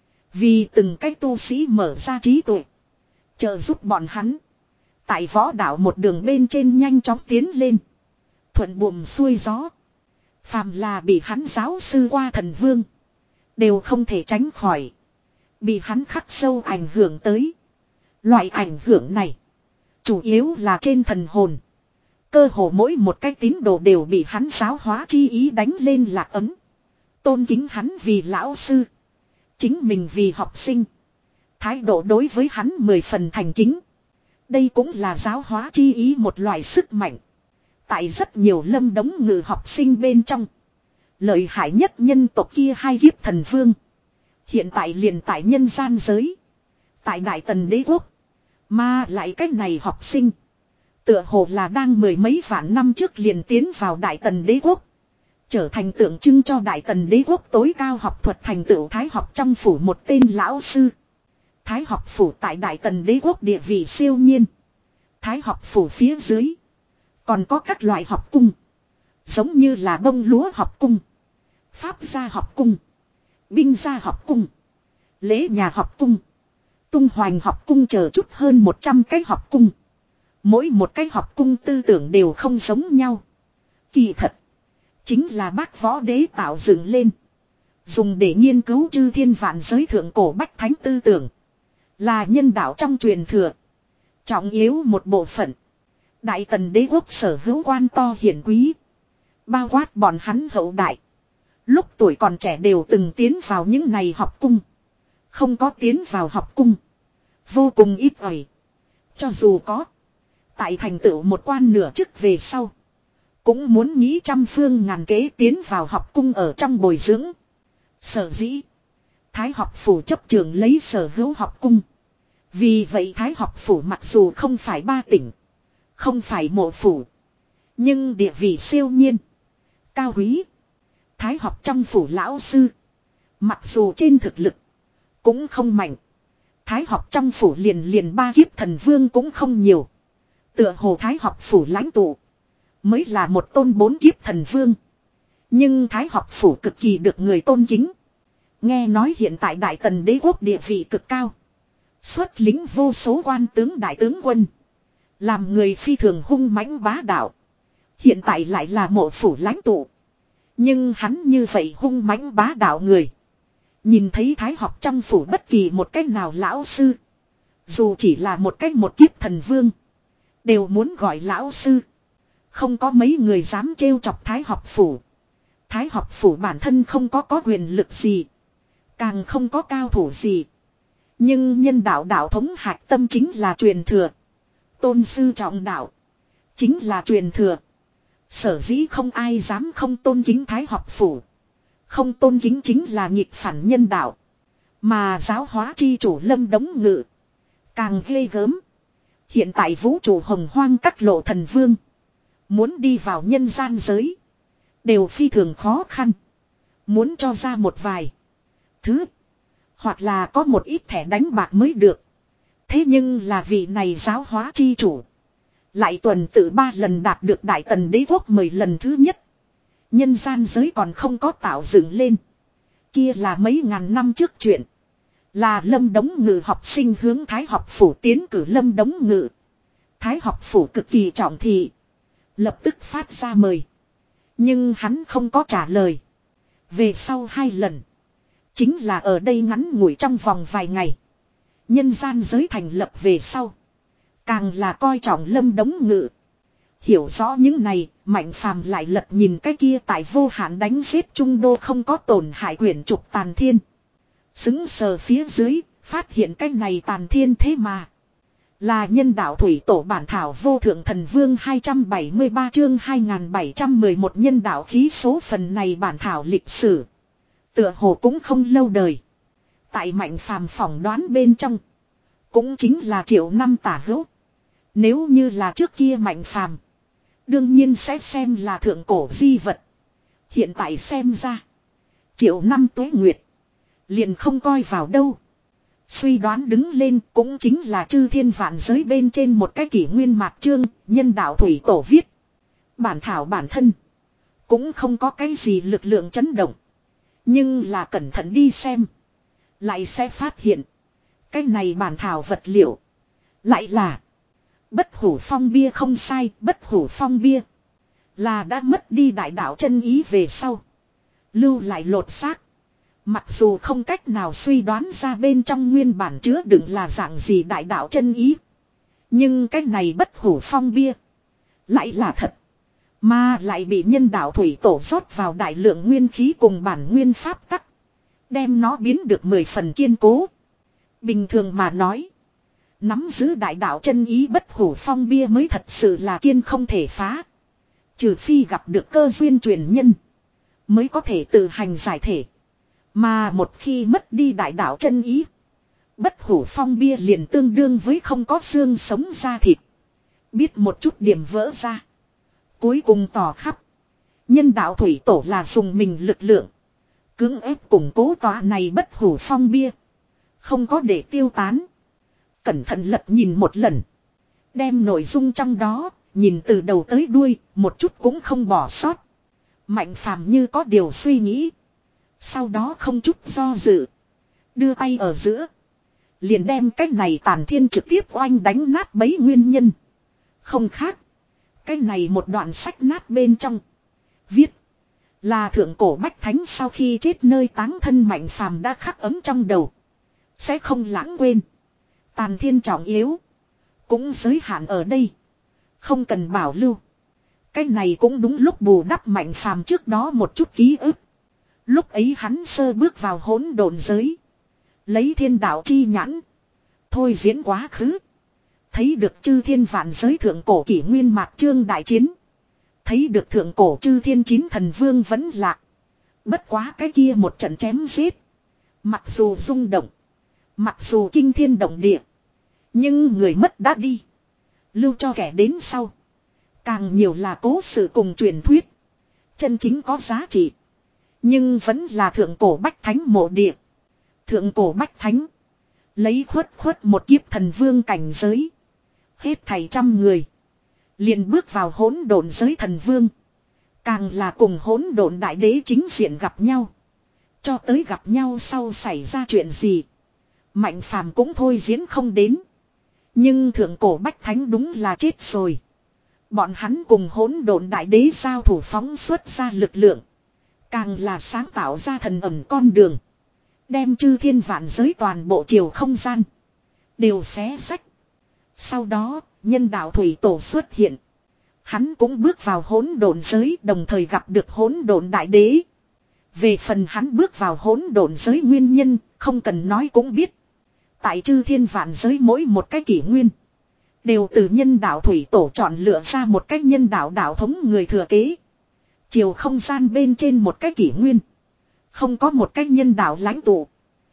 Vì từng cái tu sĩ mở ra trí tuệ. Trợ giúp bọn hắn. Tại võ đạo một đường bên trên nhanh chóng tiến lên. Thuận buồm xuôi gió. Phàm là bị hắn giáo sư qua thần vương. Đều không thể tránh khỏi. Bị hắn khắc sâu ảnh hưởng tới. Loại ảnh hưởng này. Chủ yếu là trên thần hồn. Cơ hồ mỗi một cái tín đồ đều bị hắn giáo hóa chi ý đánh lên lạc ấm. Tôn kính hắn vì lão sư. Chính mình vì học sinh. Thái độ đối với hắn mười phần thành kính. Đây cũng là giáo hóa chi ý một loại sức mạnh. Tại rất nhiều Lâm Đống Ngự học sinh bên trong. Lợi hại nhất nhân tộc kia hai kiếp thần vương. Hiện tại liền tại nhân gian giới. Tại Đại Tần Đế Quốc. Mà lại cách này học sinh. Tựa hồ là đang mười mấy vạn năm trước liền tiến vào Đại Tần Đế Quốc. Trở thành tượng trưng cho Đại Tần Đế Quốc tối cao học thuật thành tựu Thái học trong phủ một tên lão sư. Thái học phủ tại Đại Tần Đế Quốc địa vị siêu nhiên. Thái học phủ phía dưới. Còn có các loại học cung. Giống như là bông lúa học cung. Pháp gia học cung. Binh gia học cung. Lễ nhà học cung. Tung hoành học cung chờ chút hơn một trăm cái học cung. Mỗi một cái học cung tư tưởng đều không giống nhau. Kỳ thật. Chính là bác võ đế tạo dựng lên. Dùng để nghiên cứu chư thiên vạn giới thượng cổ bách thánh tư tưởng. Là nhân đạo trong truyền thừa. Trọng yếu một bộ phận. Đại Tần Đế Quốc sở hữu quan to hiển quý. Bao quát bọn hắn hậu đại. Lúc tuổi còn trẻ đều từng tiến vào những này học cung. Không có tiến vào học cung. Vô cùng ít ỏi. Cho dù có. Tại thành tựu một quan nửa chức về sau. Cũng muốn nghĩ trăm phương ngàn kế tiến vào học cung ở trong bồi dưỡng. Sở dĩ. Thái học phủ chấp trường lấy sở hữu học cung. Vì vậy Thái học phủ mặc dù không phải ba tỉnh. Không phải mộ phủ. Nhưng địa vị siêu nhiên. Cao quý. Thái học trong phủ lão sư. Mặc dù trên thực lực. Cũng không mạnh. Thái học trong phủ liền liền ba kiếp thần vương cũng không nhiều. Tựa hồ Thái học phủ lãnh tụ. Mới là một tôn bốn kiếp thần vương. Nhưng Thái học phủ cực kỳ được người tôn kính. Nghe nói hiện tại Đại Tần đế quốc địa vị cực cao. Xuất lính vô số quan tướng đại tướng quân. Làm người phi thường hung mãnh bá đạo. Hiện tại lại là mộ phủ lãnh tụ. Nhưng hắn như vậy hung mãnh bá đạo người. Nhìn thấy Thái học trong phủ bất kỳ một cách nào lão sư. Dù chỉ là một cách một kiếp thần vương. Đều muốn gọi lão sư. Không có mấy người dám trêu chọc Thái học phủ. Thái học phủ bản thân không có có quyền lực gì. Càng không có cao thủ gì. Nhưng nhân đạo đạo thống hạch tâm chính là truyền thừa. Tôn sư trọng đạo. Chính là truyền thừa. Sở dĩ không ai dám không tôn kính Thái học phủ. Không tôn kính chính là nghịch phản nhân đạo. Mà giáo hóa chi chủ Lâm Đống Ngự. Càng ghê gớm. Hiện tại vũ trụ hồng hoang các lộ thần vương. Muốn đi vào nhân gian giới. Đều phi thường khó khăn. Muốn cho ra một vài. Thứ. Hoặc là có một ít thẻ đánh bạc mới được. Thế nhưng là vị này giáo hóa chi chủ. Lại tuần tự ba lần đạt được Đại Tần đế quốc mười lần thứ nhất. Nhân gian giới còn không có tạo dựng lên. Kia là mấy ngàn năm trước chuyện. Là Lâm Đống Ngự học sinh hướng Thái học phủ tiến cử Lâm Đống Ngự. Thái học phủ cực kỳ trọng thị. Lập tức phát ra mời. Nhưng hắn không có trả lời. Về sau hai lần. Chính là ở đây ngắn ngủi trong vòng vài ngày. Nhân gian giới thành lập về sau. Càng là coi trọng Lâm Đống Ngự. Hiểu rõ những này, Mạnh Phàm lại lật nhìn cái kia tại vô hạn đánh giết trung đô không có tổn hại quyển trục tàn thiên. Xứng sờ phía dưới, phát hiện cái này tàn thiên thế mà. Là nhân đạo thủy tổ bản thảo vô thượng thần vương hai trăm bảy mươi ba chương hai nghìn bảy trăm mười một nhân đạo khí số phần này bản thảo lịch sử. Tựa hồ cũng không lâu đời. Tại Mạnh Phàm phỏng đoán bên trong. Cũng chính là triệu năm tả hữu. Nếu như là trước kia Mạnh Phàm đương nhiên sẽ xem là thượng cổ di vật. Hiện tại xem ra. Triệu năm tuế nguyệt. Liền không coi vào đâu. Suy đoán đứng lên cũng chính là chư thiên vạn giới bên trên một cái kỷ nguyên mạc chương. Nhân đạo thủy tổ viết. Bản thảo bản thân. Cũng không có cái gì lực lượng chấn động. Nhưng là cẩn thận đi xem. Lại sẽ phát hiện. Cái này bản thảo vật liệu. Lại là. Bất hủ phong bia không sai. Bất hủ phong bia. Là đã mất đi đại đạo chân ý về sau. Lưu lại lột xác. Mặc dù không cách nào suy đoán ra bên trong nguyên bản chứa đựng là dạng gì đại đạo chân ý. Nhưng cái này bất hủ phong bia. Lại là thật. Mà lại bị nhân đạo thủy tổ rót vào đại lượng nguyên khí cùng bản nguyên pháp tắc. Đem nó biến được mười phần kiên cố. Bình thường mà nói. Nắm giữ đại đạo chân ý bất hủ phong bia mới thật sự là kiên không thể phá. Trừ phi gặp được cơ duyên truyền nhân. Mới có thể tự hành giải thể. Mà một khi mất đi đại đạo chân ý. Bất hủ phong bia liền tương đương với không có xương sống da thịt. Biết một chút điểm vỡ ra. Cuối cùng tỏ khắp. Nhân đạo thủy tổ là dùng mình lực lượng. Cưỡng ép củng cố tòa này bất hủ phong bia. Không có để tiêu tán. Cẩn thận lật nhìn một lần. Đem nội dung trong đó. Nhìn từ đầu tới đuôi. Một chút cũng không bỏ sót. Mạnh Phàm như có điều suy nghĩ. Sau đó không chút do dự. Đưa tay ở giữa. Liền đem cái này tàn thiên trực tiếp oanh đánh nát bấy nguyên nhân. Không khác. Cái này một đoạn sách nát bên trong. Viết. Là thượng cổ bách thánh sau khi chết nơi táng thân Mạnh Phàm đã khắc ấm trong đầu. Sẽ không lãng quên. Tàn thiên trọng yếu. Cũng giới hạn ở đây. Không cần bảo lưu. Cái này cũng đúng lúc bù đắp Mạnh Phàm trước đó một chút ký ức. Lúc ấy hắn sơ bước vào hỗn độn giới. Lấy thiên đạo chi nhãn. Thôi diễn quá khứ. Thấy được chư thiên vạn giới thượng cổ kỷ nguyên mạc chương đại chiến. Thấy được thượng cổ chư thiên chín thần vương vẫn lạc. Bất quá cái kia một trận chém giết. Mặc dù rung động. Mặc dù kinh thiên động địa. Nhưng người mất đã đi. Lưu cho kẻ đến sau. Càng nhiều là cố sự cùng truyền thuyết. Chân chính có giá trị. Nhưng vẫn là thượng cổ bách thánh mộ địa. Thượng cổ bách thánh. Lấy khuất khuất một kiếp thần vương cảnh giới. Hết thảy trăm người. Liền bước vào hỗn độn giới thần vương. Càng là cùng hỗn độn đại đế chính diện gặp nhau. Cho tới gặp nhau sau xảy ra chuyện gì. Mạnh phàm cũng thôi diễn không đến. Nhưng thượng cổ bách thánh đúng là chết rồi. Bọn hắn cùng hỗn độn đại đế giao thủ phóng xuất ra lực lượng. Càng là sáng tạo ra thần ẩm con đường. Đem chư thiên vạn giới toàn bộ chiều không gian. Đều xé rách. Sau đó, nhân đạo thủy tổ xuất hiện. Hắn cũng bước vào hỗn độn giới, đồng thời gặp được hỗn độn đại đế. Về phần hắn bước vào hỗn độn giới nguyên nhân, không cần nói cũng biết. Tại chư thiên vạn giới mỗi một cái kỷ nguyên. Đều từ nhân đạo thủy tổ chọn lựa ra một cái nhân đạo đạo thống người thừa kế. Chiều không gian bên trên một cái kỷ nguyên. Không có một cái nhân đạo lãnh tụ.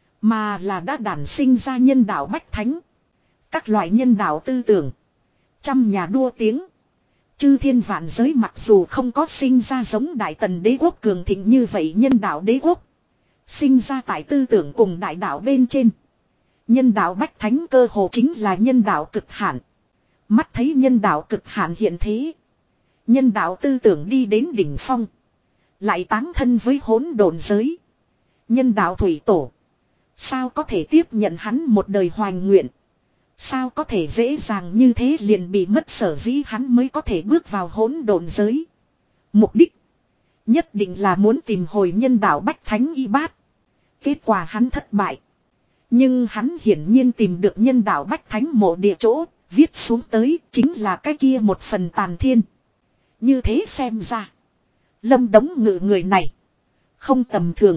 Mà là đã đản sinh ra nhân đạo bách thánh. Các loại nhân đạo tư tưởng. Trăm nhà đua tiếng. Chư thiên vạn giới mặc dù không có sinh ra giống đại tần đế quốc cường thịnh như vậy nhân đạo đế quốc. Sinh ra tại tư tưởng cùng đại đạo bên trên. Nhân đạo bách thánh cơ hồ chính là nhân đạo cực hạn. Mắt thấy nhân đạo cực hạn hiện thế. Nhân đạo tư tưởng đi đến đỉnh phong. Lại táng thân với hỗn độn giới. Nhân đạo thủy tổ. Sao có thể tiếp nhận hắn một đời hoành nguyện. Sao có thể dễ dàng như thế liền bị mất sở dĩ hắn mới có thể bước vào hỗn độn giới. Mục đích. Nhất định là muốn tìm hồi nhân đạo bách thánh y bát. Kết quả hắn thất bại. Nhưng hắn hiển nhiên tìm được nhân đạo bách thánh mộ địa chỗ. Viết xuống tới chính là cái kia một phần tàn thiên. Như thế xem ra. Lâm Đống Ngự người này. Không tầm thường.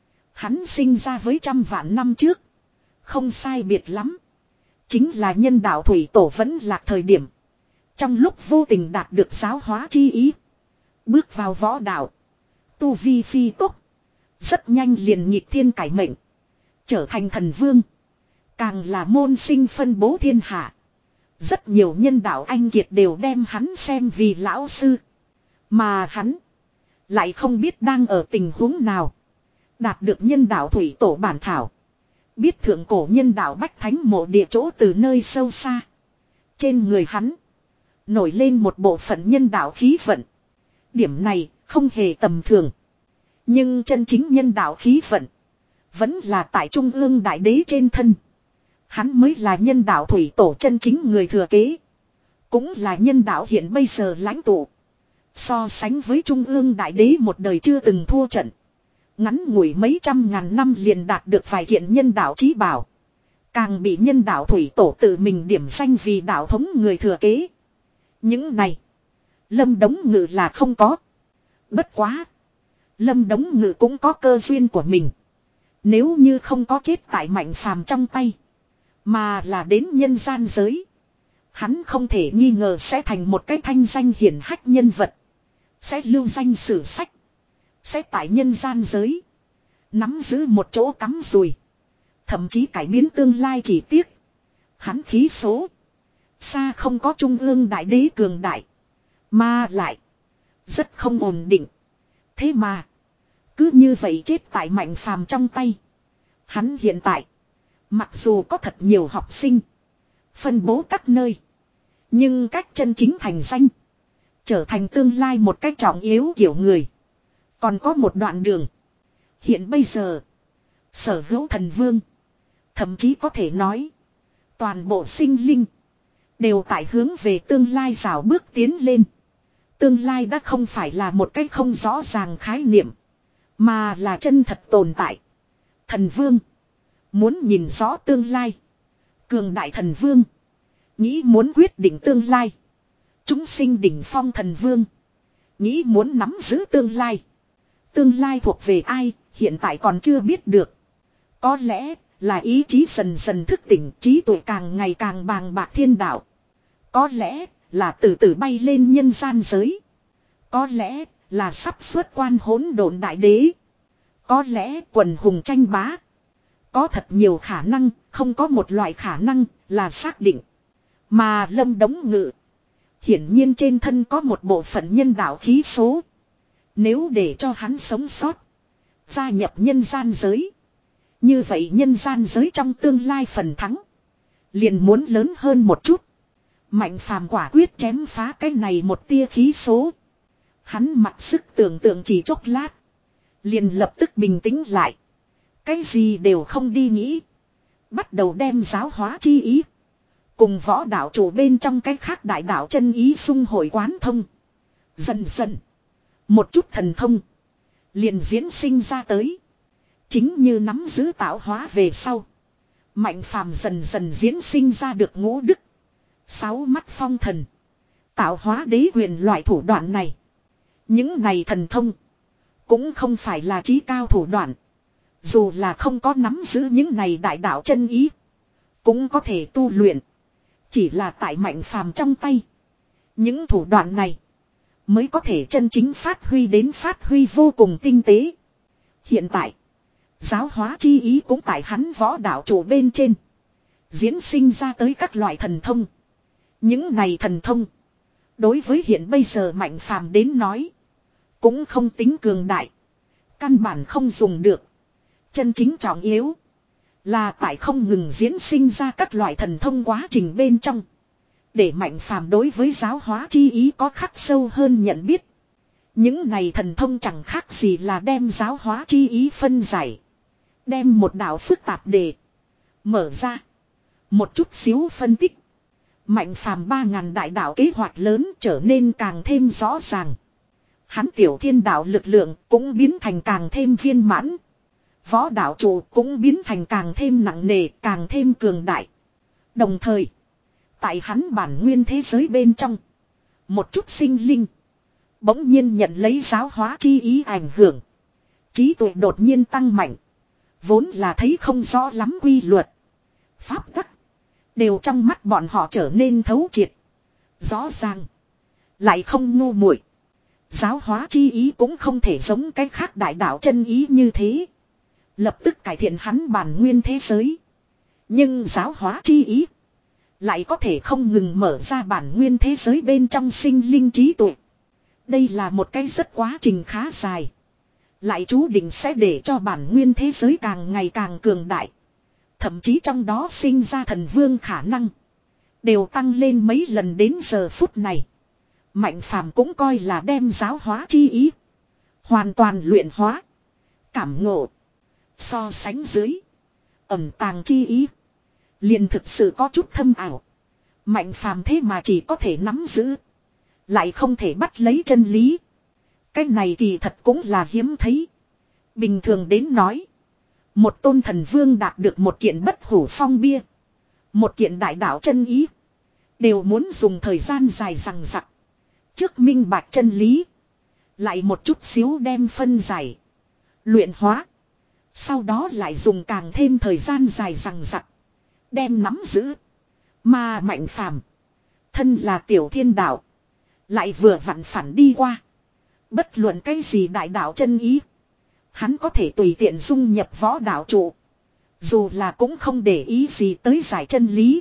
Hắn sinh ra với trăm vạn năm trước. Không sai biệt lắm. Chính là nhân đạo thủy tổ vẫn lạc thời điểm. Trong lúc vô tình đạt được giáo hóa chi ý. Bước vào võ đạo. Tu vi phi tốc. Rất nhanh liền nhịp thiên cải mệnh. Trở thành thần vương. Càng là môn sinh phân bố thiên hạ. Rất nhiều nhân đạo anh kiệt đều đem hắn xem vì lão sư. Mà hắn. Lại không biết đang ở tình huống nào. Đạt được nhân đạo thủy tổ bản thảo. Biết thượng cổ nhân đạo bách thánh mộ địa chỗ từ nơi sâu xa. Trên người hắn. Nổi lên một bộ phận nhân đạo khí vận. Điểm này không hề tầm thường. Nhưng chân chính nhân đạo khí vận. Vẫn là tại trung ương đại đế trên thân. Hắn mới là nhân đạo thủy tổ chân chính người thừa kế. Cũng là nhân đạo hiện bây giờ lãnh tụ. So sánh với trung ương đại đế một đời chưa từng thua trận. Ngắn ngủi mấy trăm ngàn năm liền đạt được vài kiện nhân đạo chí bảo. Càng bị nhân đạo thủy tổ tự mình điểm danh vì đạo thống người thừa kế. Những này. Lâm Đống Ngự là không có. Bất quá. Lâm Đống Ngự cũng có cơ duyên của mình. Nếu như không có chết tại Mạnh Phàm trong tay. Mà là đến nhân gian giới. Hắn không thể nghi ngờ sẽ thành một cái thanh danh hiển hách nhân vật. Sẽ lưu danh sử sách. Sẽ tại nhân gian giới. Nắm giữ một chỗ cắm rùi. Thậm chí cải biến tương lai chỉ tiếc. Hắn khí số. Xa không có trung ương đại đế cường đại. Mà lại. Rất không ổn định. Thế mà. Cứ như vậy chết tại Mạnh Phàm trong tay. Hắn hiện tại. Mặc dù có thật nhiều học sinh. Phân bố các nơi. Nhưng cách chân chính thành danh. Trở thành tương lai một cách trọng yếu kiểu người. Còn có một đoạn đường. Hiện bây giờ. Sở hữu thần vương. Thậm chí có thể nói. Toàn bộ sinh linh. Đều tại hướng về tương lai rào bước tiến lên. Tương lai đã không phải là một cách không rõ ràng khái niệm. Mà là chân thật tồn tại. Thần vương. Muốn nhìn rõ tương lai. Cường đại thần vương. Nghĩ muốn quyết định tương lai. Chúng sinh đỉnh phong thần vương. Nghĩ muốn nắm giữ tương lai. Tương lai thuộc về ai, hiện tại còn chưa biết được. Có lẽ là ý chí dần dần thức tỉnh, trí tuệ càng ngày càng bàng bạc thiên đạo. Có lẽ là từ từ bay lên nhân gian giới. Có lẽ là sắp xuất quan hỗn độn đại đế. Có lẽ quần hùng tranh bá. Có thật nhiều khả năng, không có một loại khả năng là xác định. Mà Lâm Đống Ngự, hiển nhiên trên thân có một bộ phận nhân đạo khí số. Nếu để cho hắn sống sót, gia nhập nhân gian giới, như vậy nhân gian giới trong tương lai phần thắng liền muốn lớn hơn một chút. Mạnh phàm quả quyết chém phá cái này một tia khí số. Hắn mặc sức tưởng tượng chỉ chốc lát, liền lập tức bình tĩnh lại. Cái gì đều không đi nghĩ, bắt đầu đem giáo hóa chi ý cùng võ đạo chủ bên trong cái khác đại đạo chân ý xung hội quán thông. Dần dần, một chút thần thông liền diễn sinh ra tới. Chính như nắm giữ tạo hóa về sau, Mạnh phàm dần dần diễn sinh ra được ngũ đức, sáu mắt phong thần, tạo hóa đế quyền loại thủ đoạn này. Những này thần thông cũng không phải là trí cao thủ đoạn. Dù là không có nắm giữ những này đại đạo chân ý, cũng có thể tu luyện. Chỉ là tại Mạnh phàm trong tay, những thủ đoạn này mới có thể chân chính phát huy đến phát huy vô cùng tinh tế. Hiện tại, giáo hóa chi ý cũng tại hắn võ đạo chủ bên trên diễn sinh ra tới các loại thần thông. Những này thần thông đối với hiện bây giờ Mạnh phàm đến nói cũng không tính cường đại, căn bản không dùng được. Chân chính trọng yếu là tại không ngừng diễn sinh ra các loại thần thông quá trình bên trong, để Mạnh phàm đối với giáo hóa chi ý có khắc sâu hơn nhận biết. Những này thần thông chẳng khác gì là đem giáo hóa chi ý phân giải, đem một đạo phức tạp đề mở ra, một chút xíu phân tích. Mạnh phàm ba ngàn đại đạo kế hoạch lớn trở nên càng thêm rõ ràng. Hắn tiểu thiên đạo lực lượng cũng biến thành càng thêm viên mãn. Võ đạo chủ cũng biến thành càng thêm nặng nề, càng thêm cường đại. Đồng thời, tại hắn bản nguyên thế giới bên trong, một chút sinh linh bỗng nhiên nhận lấy giáo hóa chi ý ảnh hưởng, trí tuệ đột nhiên tăng mạnh. Vốn là thấy không rõ lắm quy luật, pháp tắc, đều trong mắt bọn họ trở nên thấu triệt, rõ ràng, lại không ngu muội. Giáo hóa chi ý cũng không thể giống cái khác đại đạo chân ý như thế, lập tức cải thiện hắn bản nguyên thế giới. Nhưng giáo hóa chi ý lại có thể không ngừng mở ra bản nguyên thế giới bên trong sinh linh trí tuệ. Đây là một cái rất quá trình khá dài, lại chú định sẽ để cho bản nguyên thế giới càng ngày càng cường đại. Thậm chí trong đó sinh ra thần vương khả năng đều tăng lên mấy lần. Đến giờ phút này, Mạnh phàm cũng coi là đem giáo hóa chi ý hoàn toàn luyện hóa, cảm ngộ. So sánh dưới, ẩn tàng chi ý liền thực sự có chút thâm ảo. Mạnh phàm thế mà chỉ có thể nắm giữ, lại không thể bắt lấy chân lý. Cái này kỳ thật cũng là hiếm thấy. Bình thường đến nói, một tôn thần vương đạt được một kiện bất hủ phong bia, một kiện đại đạo chân ý, đều muốn dùng thời gian dài dằng dặc trước minh bạch chân lý, lại một chút xíu đem phân giải, luyện hóa, sau đó lại dùng càng thêm thời gian dài dằng dặc đem nắm giữ. Mà Mạnh phàm, thân là tiểu thiên đạo, lại vừa vặn phản đi qua. Bất luận cái gì đại đạo chân ý, hắn có thể tùy tiện dung nhập võ đạo trụ, dù là cũng không để ý gì tới giải chân lý.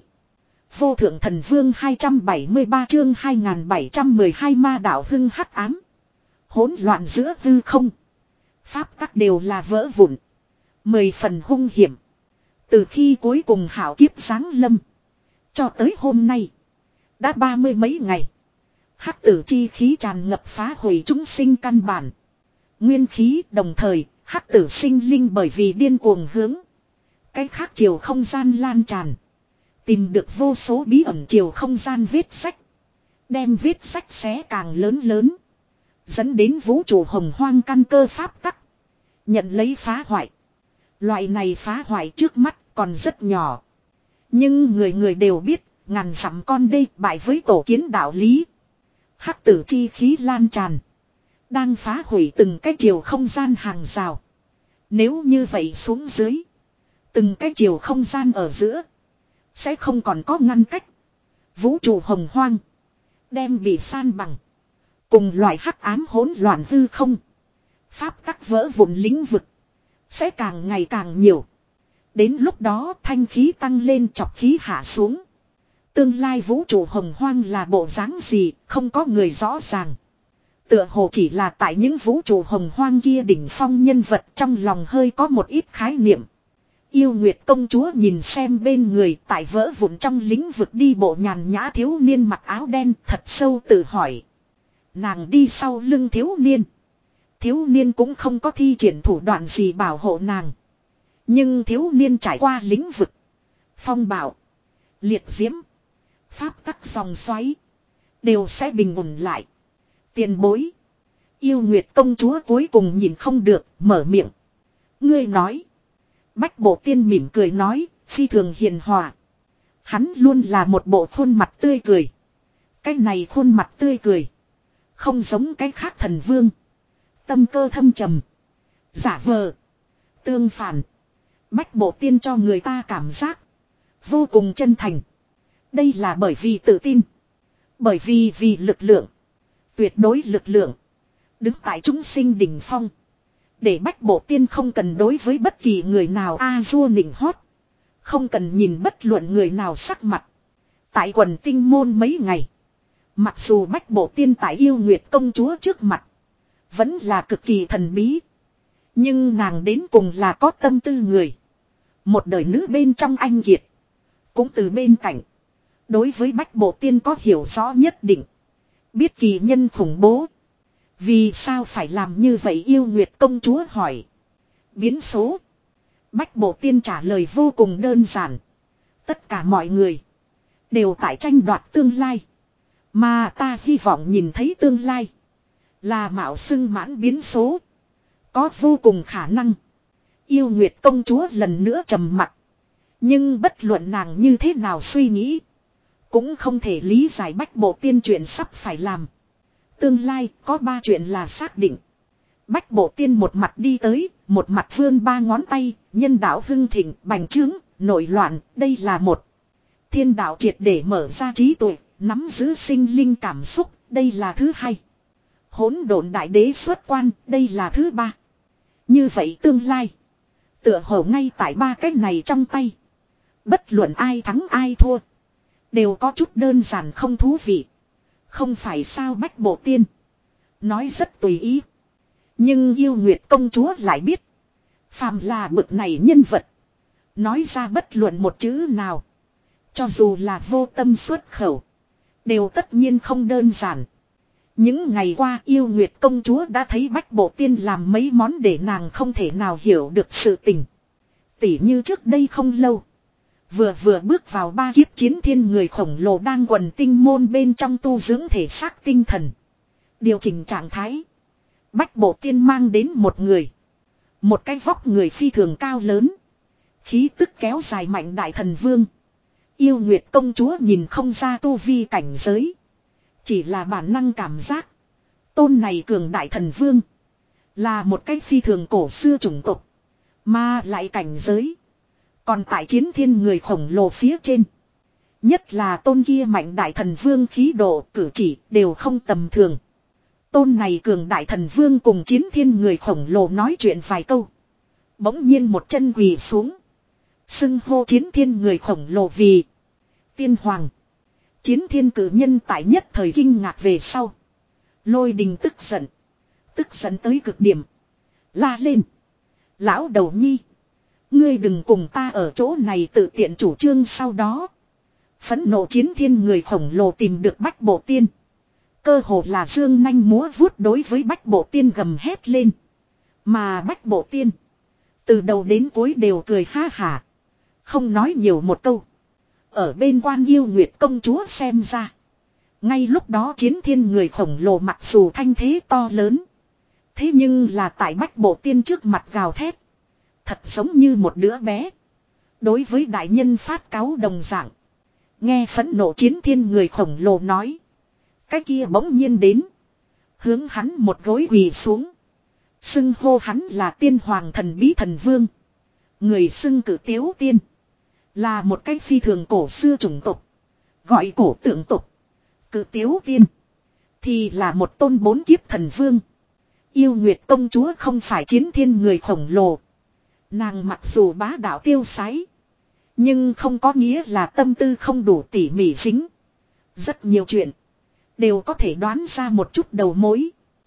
Vô thượng thần vương hai trăm bảy mươi ba chương hai nghìn bảy trăm mười hai ma đạo hưng hắc ám. Hỗn loạn giữa hư không, pháp tắc đều là vỡ vụn, mười phần hung hiểm. Từ khi cuối cùng hảo kiếp giáng lâm cho tới hôm nay, đã ba mươi mấy ngày. Hắc tử chi khí tràn ngập phá hủy chúng sinh căn bản nguyên khí. Đồng thời, hắc tử sinh linh bởi vì điên cuồng hướng cái khác chiều không gian lan tràn, tìm được vô số bí ẩn chiều không gian vết sách, đem vết sách xé càng lớn lớn, dẫn đến vũ trụ hồng hoang căn cơ pháp tắc nhận lấy phá hoại. Loại này phá hoại trước mắt còn rất nhỏ, nhưng người người đều biết ngàn dặm con đê bại với tổ kiến đạo lý. Hắc tử chi khí lan tràn, đang phá hủy từng cái chiều không gian hàng rào. Nếu như vậy xuống dưới, từng cái chiều không gian ở giữa sẽ không còn có ngăn cách. Vũ trụ hồng hoang đem bị san bằng, Cùng loại hắc ám hỗn loạn hư không. Pháp tắc vỡ vụn lĩnh vực. Sẽ càng ngày càng nhiều. Đến lúc đó thanh khí tăng lên chọc khí hạ xuống. Tương lai vũ trụ hồng hoang là bộ dáng gì không có người rõ ràng. Tựa hồ chỉ là tại những vũ trụ hồng hoang kia đỉnh phong nhân vật trong lòng hơi có một ít khái niệm. Yêu Nguyệt công chúa nhìn xem bên người tại vỡ vụn trong lĩnh vực đi bộ nhàn nhã thiếu niên mặc áo đen thật sâu tự hỏi. Nàng đi sau lưng thiếu niên. Thiếu niên cũng không có thi triển thủ đoạn gì bảo hộ nàng. Nhưng thiếu niên trải qua lĩnh vực. Phong bạo. Liệt diễm. Pháp tắc dòng xoáy. Đều sẽ bình ổn lại. Tiền bối. Yêu Nguyệt công chúa cuối cùng nhìn không được mở miệng. Ngươi nói. Bách Bộ Tiên mỉm cười nói. Phi thường hiền hòa. Hắn luôn là một bộ khuôn mặt tươi cười. Cái này khuôn mặt tươi cười. Không giống cái khác thần vương. Tâm cơ thâm trầm. Giả vờ. Tương phản. Bách Bộ Tiên cho người ta cảm giác. Vô cùng chân thành. Đây là bởi vì tự tin. Bởi vì vì lực lượng. Tuyệt đối lực lượng. Đứng tại chúng sinh đỉnh phong. Để Bách Bộ Tiên không cần đối với bất kỳ người nào a dua nịnh hót. Không cần nhìn bất luận người nào sắc mặt. Tại quần tinh môn mấy ngày. Mặc dù Bách Bộ Tiên tại Yêu Nguyệt công chúa trước mặt. Vẫn là cực kỳ thần bí. Nhưng nàng đến cùng là có tâm tư người. Một đời nữ bên trong anh kiệt. Cũng từ bên cạnh. Đối với Bách Bộ Tiên có hiểu rõ nhất định. Biết kỳ nhân khủng bố. Vì sao phải làm như vậy Yêu Nguyệt công chúa hỏi. Biến số. Bách Bộ Tiên trả lời vô cùng đơn giản. Tất cả mọi người. Đều tại tranh đoạt tương lai. Mà ta hy vọng nhìn thấy tương lai. Là mạo xưng mãn biến số. Có vô cùng khả năng. Yêu Nguyệt công chúa lần nữa trầm mặc. Nhưng bất luận nàng như thế nào suy nghĩ. Cũng không thể lý giải Bách Bộ Tiên chuyện sắp phải làm. Tương lai có ba chuyện là xác định. Bách Bộ Tiên một mặt đi tới. Một mặt vươn ba ngón tay. Nhân đạo hưng thịnh, bành trướng, nổi loạn. Đây là một. Thiên đạo triệt để mở ra trí tuệ. Nắm giữ sinh linh cảm xúc. Đây là thứ hai. Hỗn độn đại đế xuất quan. Đây là thứ ba. Như vậy tương lai. Tựa hồ ngay tại ba cái này trong tay. Bất luận ai thắng ai thua. Đều có chút đơn giản không thú vị. Không phải sao Bách Bộ Tiên. Nói rất tùy ý. Nhưng Yêu Nguyệt công chúa lại biết. Phàm là bực này nhân vật. Nói ra bất luận một chữ nào. Cho dù là vô tâm xuất khẩu. Đều tất nhiên không đơn giản. Những ngày qua Yêu Nguyệt công chúa đã thấy Bách Bộ Tiên làm mấy món để nàng không thể nào hiểu được sự tình. Tỉ như trước đây không lâu. Vừa vừa bước vào ba kiếp chiến thiên người khổng lồ đang quần tinh môn bên trong tu dưỡng thể xác tinh thần. Điều chỉnh trạng thái. Bách Bộ Tiên mang đến một người. Một cái vóc người phi thường cao lớn. Khí tức kéo dài mạnh đại thần vương. Yêu Nguyệt công chúa nhìn không ra tu vi cảnh giới. Chỉ là bản năng cảm giác. Tôn này cường đại thần vương. Là một cái phi thường cổ xưa chủng tộc. Mà lại cảnh giới. Còn tại chiến thiên người khổng lồ phía trên. Nhất là tôn kia mạnh đại thần vương khí độ cử chỉ đều không tầm thường. Tôn này cường đại thần vương cùng chiến thiên người khổng lồ nói chuyện vài câu. Bỗng nhiên một chân quỳ xuống. Xưng hô chiến thiên người khổng lồ vì tiên hoàng. Chiến thiên cử nhân tại nhất thời kinh ngạc về sau. Lôi đình tức giận. Tức giận tới cực điểm. La lên. Lão đầu nhi. Ngươi đừng cùng ta ở chỗ này tự tiện chủ trương sau đó. Phẫn nộ chiến thiên người khổng lồ tìm được Bách Bộ Tiên. Cơ hồ là dương nanh múa vuốt đối với Bách Bộ Tiên gầm hét lên. Mà Bách Bộ Tiên. Từ đầu đến cuối đều cười ha hả. Không nói nhiều một câu. Ở bên quan Yêu Nguyệt công chúa xem ra. Ngay lúc đó chiến thiên người khổng lồ mặc dù thanh thế to lớn. Thế nhưng là tại Bách Bộ Tiên trước mặt gào thét. Thật giống như một đứa bé. Đối với đại nhân phát cáu đồng dạng. Nghe phẫn nộ chiến thiên người khổng lồ nói. Cái kia bỗng nhiên đến. Hướng hắn một gối quỳ xuống. Xưng hô hắn là tiên hoàng thần bí thần vương. Người xưng cử tiếu tiên. Là một cái phi thường cổ xưa chủng tộc. Gọi cổ tượng tộc. Cử tiếu tiên. Thì là một tôn bốn kiếp thần vương. Yêu Nguyệt công chúa không phải chiến thiên người khổng lồ. Nàng mặc dù bá đạo tiêu sái. Nhưng không có nghĩa là tâm tư không đủ tỉ mỉ dính. Rất nhiều chuyện. Đều có thể đoán ra một chút đầu mối.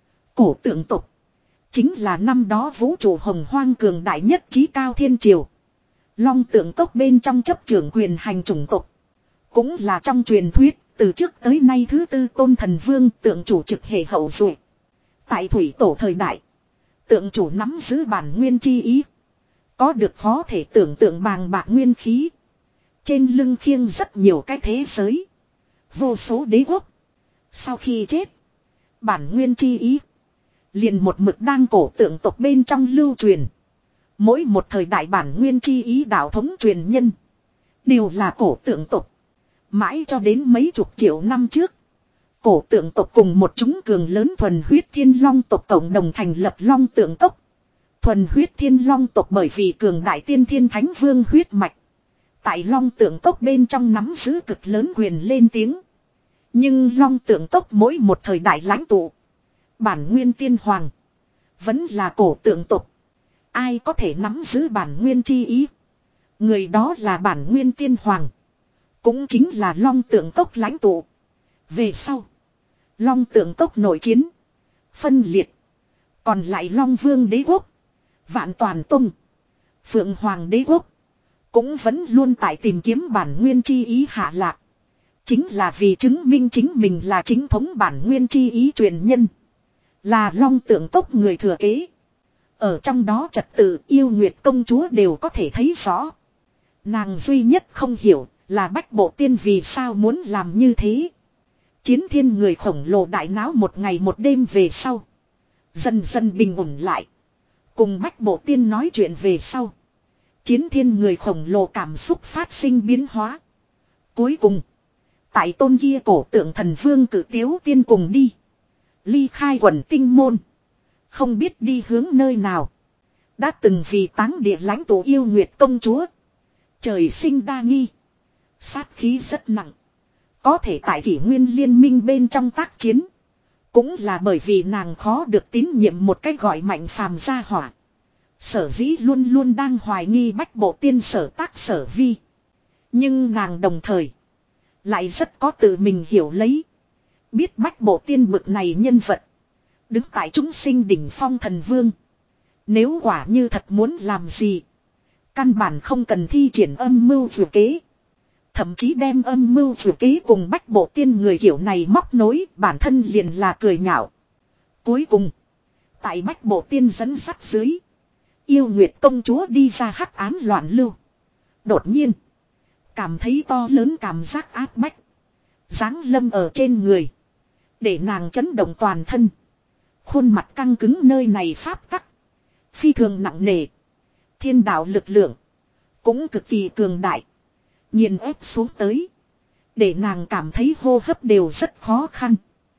Cổ tượng tộc. Chính là năm đó vũ trụ hồng hoang cường đại nhất trí cao thiên triều. Long tượng tộc bên trong chấp trưởng quyền hành chủng tộc. Cũng là trong truyền thuyết. Từ trước tới nay thứ tư tôn thần vương tượng chủ trực hệ hậu duệ. Tại thủy tổ thời đại. Tượng chủ nắm giữ bản nguyên chi ý. Có được khó thể tưởng tượng bàng bạc nguyên khí. Trên lưng khiêng rất nhiều cái thế giới. Vô số đế quốc. Sau khi chết. Bản nguyên chi ý. Liền một mực đang cổ tượng tộc bên trong lưu truyền. Mỗi một thời đại bản nguyên chi ý đạo thống truyền nhân. Đều là cổ tượng tộc. Mãi cho đến mấy chục triệu năm trước. Cổ tượng tộc cùng một chúng cường lớn thuần huyết thiên long tộc cộng đồng thành lập long tượng tộc. Thuần huyết thiên long tộc bởi vì cường đại tiên thiên thánh vương huyết mạch. Tại long tượng tộc bên trong nắm giữ cực lớn quyền lên tiếng. Nhưng long tượng tộc mỗi một thời đại lãnh tụ. Bản nguyên tiên hoàng. Vẫn là cổ tượng tộc. Ai có thể nắm giữ bản nguyên chi ý. Người đó là bản nguyên tiên hoàng. Cũng chính là long tượng tộc lãnh tụ. Về sau. Long tượng tộc nội chiến. Phân liệt. Còn lại long vương đế quốc. Vạn toàn tung. Phượng hoàng đế quốc. Cũng vẫn luôn tại tìm kiếm bản nguyên chi ý hạ lạc. Chính là vì chứng minh chính mình là chính thống bản nguyên chi ý truyền nhân. Là long tượng tộc người thừa kế. Ở trong đó trật tự yêu nguyệt công chúa đều có thể thấy rõ. Nàng duy nhất không hiểu là bách bộ tiên vì sao muốn làm như thế. Chiến thiên người khổng lồ đại náo một ngày một đêm về sau. Dần dần bình ổn lại. Cùng bách bộ tiên nói chuyện về sau. Chiến thiên người khổng lồ cảm xúc phát sinh biến hóa. Cuối cùng. Tại tôn kia cổ tượng thần vương cử tiếu tiên cùng đi. Ly khai quần tinh môn. Không biết đi hướng nơi nào. Đã từng vì táng địa lãnh tụ yêu nguyệt công chúa. Trời sinh đa nghi. Sát khí rất nặng. Có thể tại kỷ nguyên liên minh bên trong tác chiến. Cũng là bởi vì nàng khó được tín nhiệm một cái gọi mạnh phàm gia hỏa. Sở dĩ luôn luôn đang hoài nghi bách bộ tiên sở tác sở vi. Nhưng nàng đồng thời. Lại rất có tự mình hiểu lấy. Biết bách bộ tiên bực này nhân vật. Đứng tại chúng sinh đỉnh phong thần vương. Nếu quả như thật muốn làm gì. Căn bản không cần thi triển âm mưu vừa kế. Thậm chí đem âm mưu vừa kế cùng bách bộ tiên người kiểu này móc nối bản thân liền là cười nhạo. Cuối cùng. Tại bách bộ tiên dẫn sắt dưới. Yêu nguyệt công chúa đi ra hắc ám loạn lưu. Đột nhiên. Cảm thấy to lớn cảm giác áp bách. Giáng lâm ở trên người. Để nàng chấn động toàn thân. Khuôn mặt căng cứng nơi này pháp tắc. Phi thường nặng nề. Thiên đạo lực lượng. Cũng cực kỳ cường đại. Nhìn ép xuống tới. Để nàng cảm thấy hô hấp đều rất khó khăn.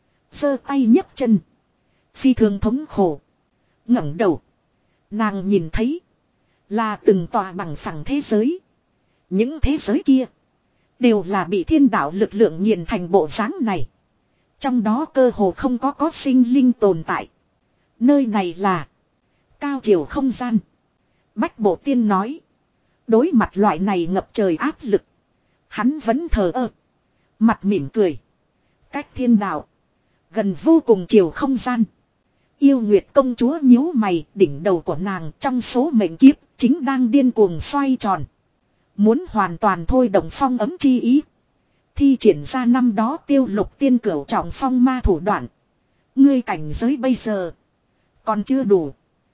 Giơ tay nhấc chân. Phi thường thống khổ. ngẩng đầu. Nàng nhìn thấy. Là từng tòa bằng phẳng thế giới. Những thế giới kia. Đều là bị thiên đạo lực lượng nghiền thành bộ dáng này. Trong đó cơ hồ không có có sinh linh tồn tại. Nơi này là. Cao chiều không gian. Bách bộ tiên nói. Đối mặt loại này ngập trời áp lực. Hắn vẫn thờ ơ. Mặt mỉm cười. Cách thiên đạo. Gần vô cùng chiều không gian. Yêu nguyệt công chúa nhíu mày. Đỉnh đầu của nàng trong số mệnh kiếp. Chính đang điên cuồng xoay tròn. Muốn hoàn toàn thôi động phong ấm chi ý. Thi triển ra năm đó tiêu lục tiên cửu trọng phong ma thủ đoạn. Ngươi cảnh giới bây giờ. Còn chưa đủ.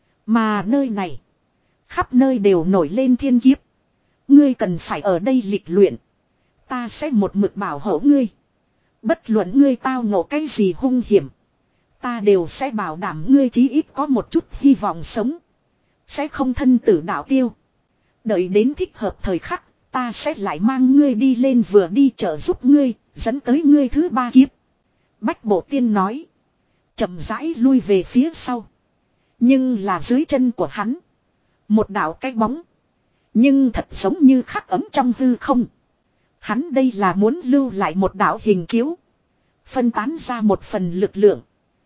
Mà nơi này. Khắp nơi đều nổi lên thiên kiếp. Ngươi cần phải ở đây lịch luyện. Ta sẽ một mực bảo hộ ngươi. Bất luận ngươi tao ngộ cái gì hung hiểm. Ta đều sẽ bảo đảm ngươi chí ít có một chút hy vọng sống. Sẽ không thân tử đạo tiêu. Đợi đến thích hợp thời khắc. Ta sẽ lại mang ngươi đi lên vừa đi trợ giúp ngươi. Dẫn tới ngươi thứ ba kiếp. Bách bộ tiên nói. Chậm rãi lui về phía sau. Nhưng là dưới chân của hắn. Một đạo cái bóng. Nhưng thật giống như khắc ấm trong hư không. Hắn đây là muốn lưu lại một đạo hình chiếu. Phân tán ra một phần lực lượng.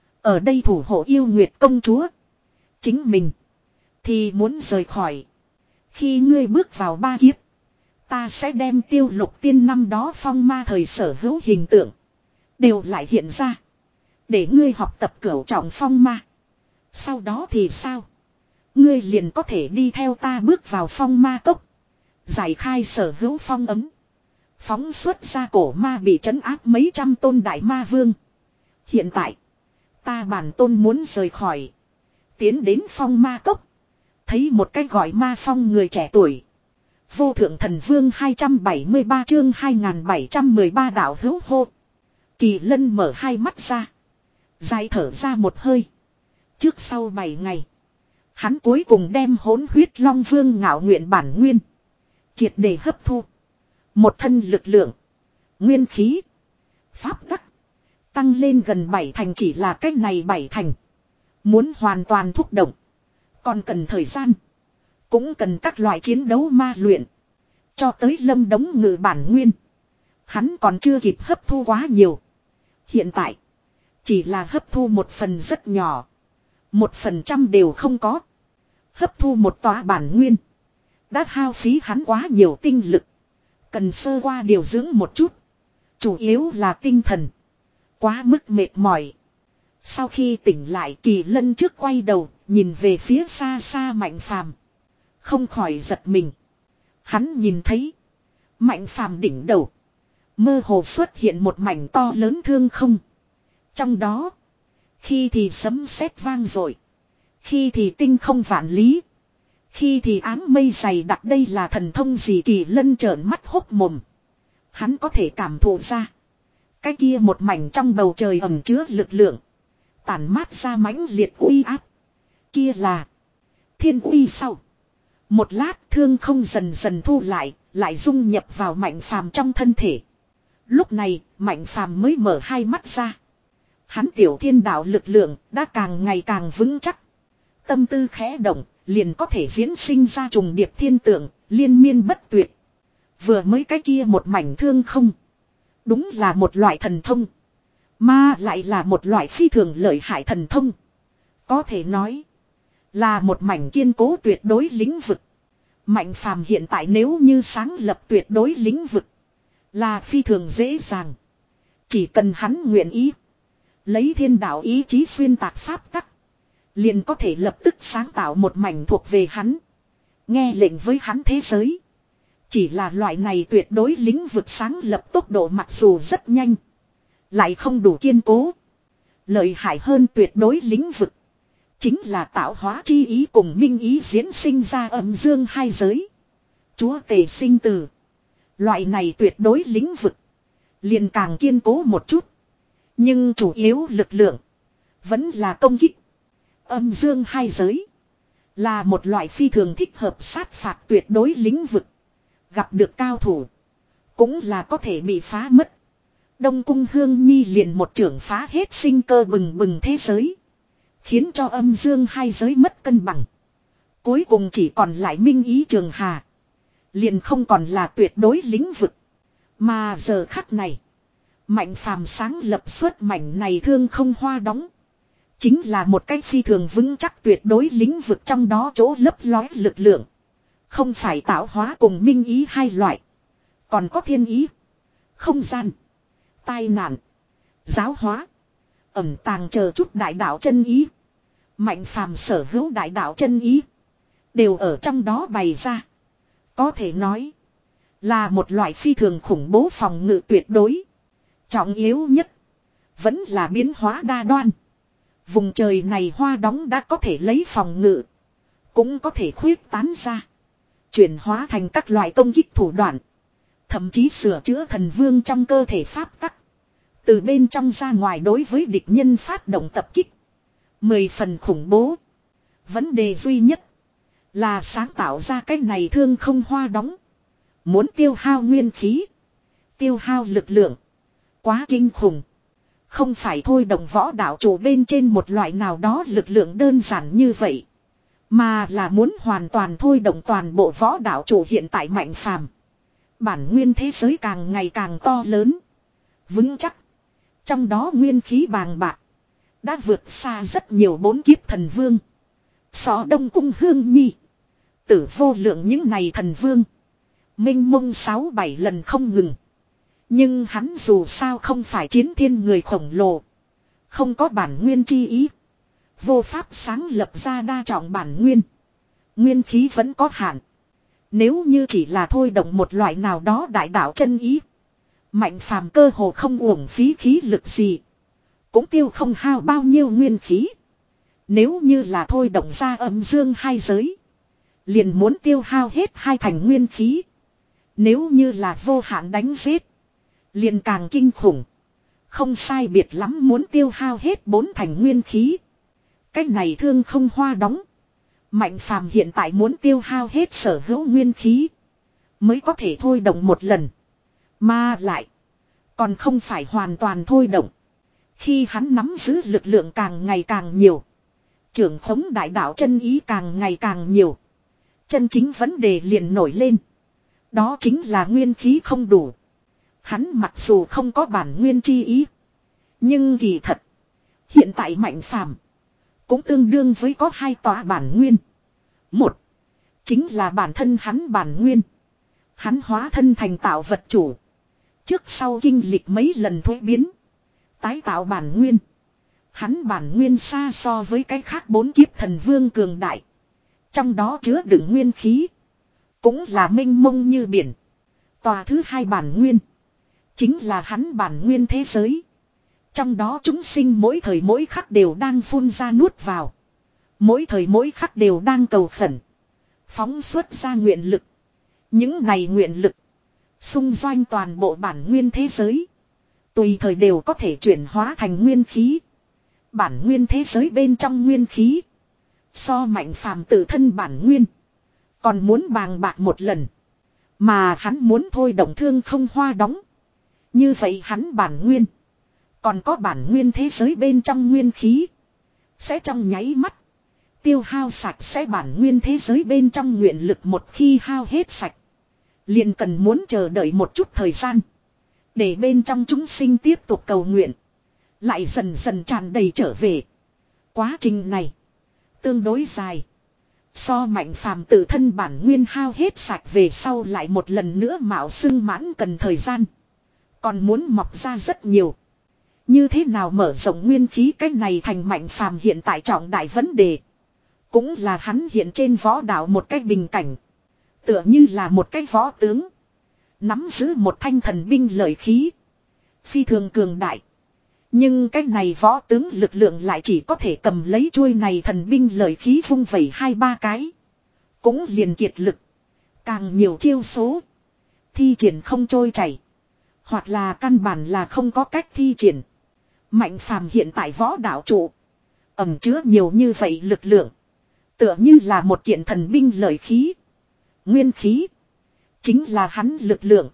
Ở đây thủ hộ yêu nguyệt công chúa. Chính mình. Thì muốn rời khỏi. Khi ngươi bước vào ba kiếp. Ta sẽ đem tiêu lục tiên năm đó phong ma thời sở hữu hình tượng. Đều lại hiện ra. Để ngươi học tập cửu trọng phong ma. Sau đó thì sao? Ngươi liền có thể đi theo ta bước vào phong ma cốc. Giải khai sở hữu phong ấm. Phóng xuất ra cổ ma bị trấn áp mấy trăm tôn đại ma vương. Hiện tại. Ta bản tôn muốn rời khỏi. Tiến đến phong ma cốc. Thấy một cái gọi ma phong người trẻ tuổi. Vô thượng thần vương hai trăm bảy mươi ba chương hai nghìn bảy trăm mười ba đạo hữu hô. Kỳ lân mở hai mắt ra. Dài thở ra một hơi. Trước sau bảy ngày. Hắn cuối cùng đem hỗn huyết long vương ngạo nguyện bản nguyên. Triệt để hấp thu. Một thân lực lượng. Nguyên khí. Pháp tắc. Tăng lên gần bảy thành chỉ là cách này bảy thành. Muốn hoàn toàn thúc động. Còn cần thời gian. Cũng cần các loại chiến đấu ma luyện. Cho tới lâm đống ngự bản nguyên. Hắn còn chưa kịp hấp thu quá nhiều. Hiện tại. Chỉ là hấp thu một phần rất nhỏ. Một phần trăm đều không có. Hấp thu một tòa bản nguyên. Đã hao phí hắn quá nhiều tinh lực. Cần sơ qua điều dưỡng một chút. Chủ yếu là tinh thần. Quá mức mệt mỏi. Sau khi tỉnh lại Kỳ Lân trước quay đầu. Nhìn về phía xa xa Mạnh Phàm. Không khỏi giật mình. Hắn nhìn thấy. Mạnh Phàm đỉnh đầu. Mơ hồ xuất hiện một mảnh to lớn thương không. Trong đó. Khi thì sấm sét vang dội. Khi thì tinh không vạn lý. Khi thì áng mây dày đặc đây là thần thông gì Kỳ Lân trợn mắt hốc mồm. Hắn có thể cảm thụ ra. Cái kia một mảnh trong bầu trời ẩn chứa lực lượng. Tản mát ra mãnh liệt uy áp. Kia là thiên uy sau. Một lát thương không dần dần thu lại. Lại dung nhập vào Mạnh Phàm trong thân thể. Lúc này Mạnh Phàm mới mở hai mắt ra. Hắn tiểu thiên đạo lực lượng đã càng ngày càng vững chắc. Tâm tư khẽ động, liền có thể diễn sinh ra trùng điệp thiên tượng, liên miên bất tuyệt. Vừa mới cái kia một mảnh thương không. Đúng là một loại thần thông. Mà lại là một loại phi thường lợi hại thần thông. Có thể nói là một mảnh kiên cố tuyệt đối lĩnh vực. Mạnh Phàm hiện tại nếu như sáng lập tuyệt đối lĩnh vực. Là phi thường dễ dàng. Chỉ cần hắn nguyện ý. Lấy thiên đạo ý chí xuyên tạc pháp tắc. Liền có thể lập tức sáng tạo một mảnh thuộc về hắn. Nghe lệnh với hắn thế giới. Chỉ là loại này tuyệt đối lĩnh vực sáng lập tốc độ mặc dù rất nhanh. Lại không đủ kiên cố. Lợi hại hơn tuyệt đối lĩnh vực. Chính là tạo hóa chi ý cùng minh ý diễn sinh ra âm dương hai giới. Chúa tể sinh tử. Loại này tuyệt đối lĩnh vực. Liền càng kiên cố một chút. Nhưng chủ yếu lực lượng. Vẫn là công kích. Âm dương hai giới. Là một loại phi thường thích hợp sát phạt tuyệt đối lĩnh vực. Gặp được cao thủ. Cũng là có thể bị phá mất. Đông Cung Hương Nhi liền một trưởng phá hết sinh cơ bừng bừng thế giới. Khiến cho âm dương hai giới mất cân bằng. Cuối cùng chỉ còn lại minh ý trường hà. Liền không còn là tuyệt đối lĩnh vực. Mà giờ khắc này. Mạnh Phàm sáng lập xuất mảnh này thương không hoa đóng. Chính là một cách phi thường vững chắc tuyệt đối lĩnh vực trong đó chỗ lấp lói lực lượng. Không phải tạo hóa cùng minh ý hai loại. Còn có thiên ý. Không gian. Tai nạn. Giáo hóa. Ẩm tàng chờ chút đại đạo chân ý. Mạnh Phàm sở hữu đại đạo chân ý. Đều ở trong đó bày ra. Có thể nói. Là một loại phi thường khủng bố phòng ngự tuyệt đối. Trọng yếu nhất. Vẫn là biến hóa đa đoan. Vùng trời này hoa đóng đã có thể lấy phòng ngự. Cũng có thể khuyết tán ra. Chuyển hóa thành các loại công kích thủ đoạn. Thậm chí sửa chữa thần vương trong cơ thể pháp tắc. Từ bên trong ra ngoài đối với địch nhân phát động tập kích. Mười phần khủng bố. Vấn đề duy nhất. Là sáng tạo ra cái này thương không hoa đóng. Muốn tiêu hao nguyên khí. Tiêu hao lực lượng. Quá kinh khủng. Không phải thôi động võ đạo chủ bên trên một loại nào đó lực lượng đơn giản như vậy. Mà là muốn hoàn toàn thôi động toàn bộ võ đạo chủ hiện tại Mạnh Phàm. Bản nguyên thế giới càng ngày càng to lớn. Vững chắc. Trong đó nguyên khí bàng bạc. Đã vượt xa rất nhiều bốn kiếp thần vương. Xó Đông Cung Hương Nhi. Tử vô lượng những này thần vương. Minh mông sáu bảy lần không ngừng. Nhưng hắn dù sao không phải chiến thiên người khổng lồ. Không có bản nguyên chi ý. Vô pháp sáng lập ra đa trọng bản nguyên. Nguyên khí vẫn có hạn. Nếu như chỉ là thôi động một loại nào đó đại đạo chân ý. Mạnh phàm cơ hồ không uổng phí khí lực gì. Cũng tiêu không hao bao nhiêu nguyên khí. Nếu như là thôi động ra âm dương hai giới. Liền muốn tiêu hao hết hai thành nguyên khí. Nếu như là vô hạn đánh giết. Liền càng kinh khủng. Không sai biệt lắm muốn tiêu hao hết bốn thành nguyên khí. Cách này thương không hoa đóng. Mạnh phàm hiện tại muốn tiêu hao hết sở hữu nguyên khí. Mới có thể thôi động một lần. Mà lại. Còn không phải hoàn toàn thôi động. Khi hắn nắm giữ lực lượng càng ngày càng nhiều. Trưởng khống đại đạo chân ý càng ngày càng nhiều. Chân chính vấn đề liền nổi lên. Đó chính là nguyên khí không đủ. Hắn mặc dù không có bản nguyên chi ý. Nhưng kỳ thật. Hiện tại mạnh phàm. Cũng tương đương với có hai tòa bản nguyên. Một. Chính là bản thân hắn bản nguyên. Hắn hóa thân thành tạo vật chủ. Trước sau kinh lịch mấy lần thuế biến. Tái tạo bản nguyên. Hắn bản nguyên xa so với cái khác bốn kiếp thần vương cường đại. Trong đó chứa đựng nguyên khí. Cũng là mênh mông như biển. Tòa thứ hai bản nguyên. Chính là hắn bản nguyên thế giới. Trong đó chúng sinh mỗi thời mỗi khắc đều đang phun ra nuốt vào. Mỗi thời mỗi khắc đều đang cầu khẩn. Phóng xuất ra nguyện lực. Những này nguyện lực. Xung doanh toàn bộ bản nguyên thế giới. Tùy thời đều có thể chuyển hóa thành nguyên khí. Bản nguyên thế giới bên trong nguyên khí. So mạnh phàm tự thân bản nguyên. Còn muốn bàng bạc một lần. Mà hắn muốn thôi động thương không hoa đóng. Như vậy hắn bản nguyên. Còn có bản nguyên thế giới bên trong nguyên khí. Sẽ trong nháy mắt. Tiêu hao sạch sẽ bản nguyên thế giới bên trong nguyện lực một khi hao hết sạch. Liền cần muốn chờ đợi một chút thời gian. Để bên trong chúng sinh tiếp tục cầu nguyện. Lại dần dần tràn đầy trở về. Quá trình này. Tương đối dài. So mạnh phàm tự thân bản nguyên hao hết sạch về sau lại một lần nữa mạo xưng mãn cần thời gian. Còn muốn mọc ra rất nhiều. Như thế nào mở rộng nguyên khí cách này thành mạnh phàm hiện tại trọng đại vấn đề. Cũng là hắn hiện trên võ đạo một cách bình cảnh. Tựa như là một cái võ tướng. Nắm giữ một thanh thần binh lợi khí. Phi thường cường đại. Nhưng cái này võ tướng lực lượng lại chỉ có thể cầm lấy chuôi này thần binh lợi khí vung vẩy hai ba cái. Cũng liền kiệt lực. Càng nhiều chiêu số. Thi triển không trôi chảy. Hoặc là căn bản là không có cách thi triển. Mạnh phàm hiện tại võ đạo trụ. Ẩm chứa nhiều như vậy lực lượng. Tựa như là một kiện thần binh lợi khí. Nguyên khí. Chính là hắn lực lượng.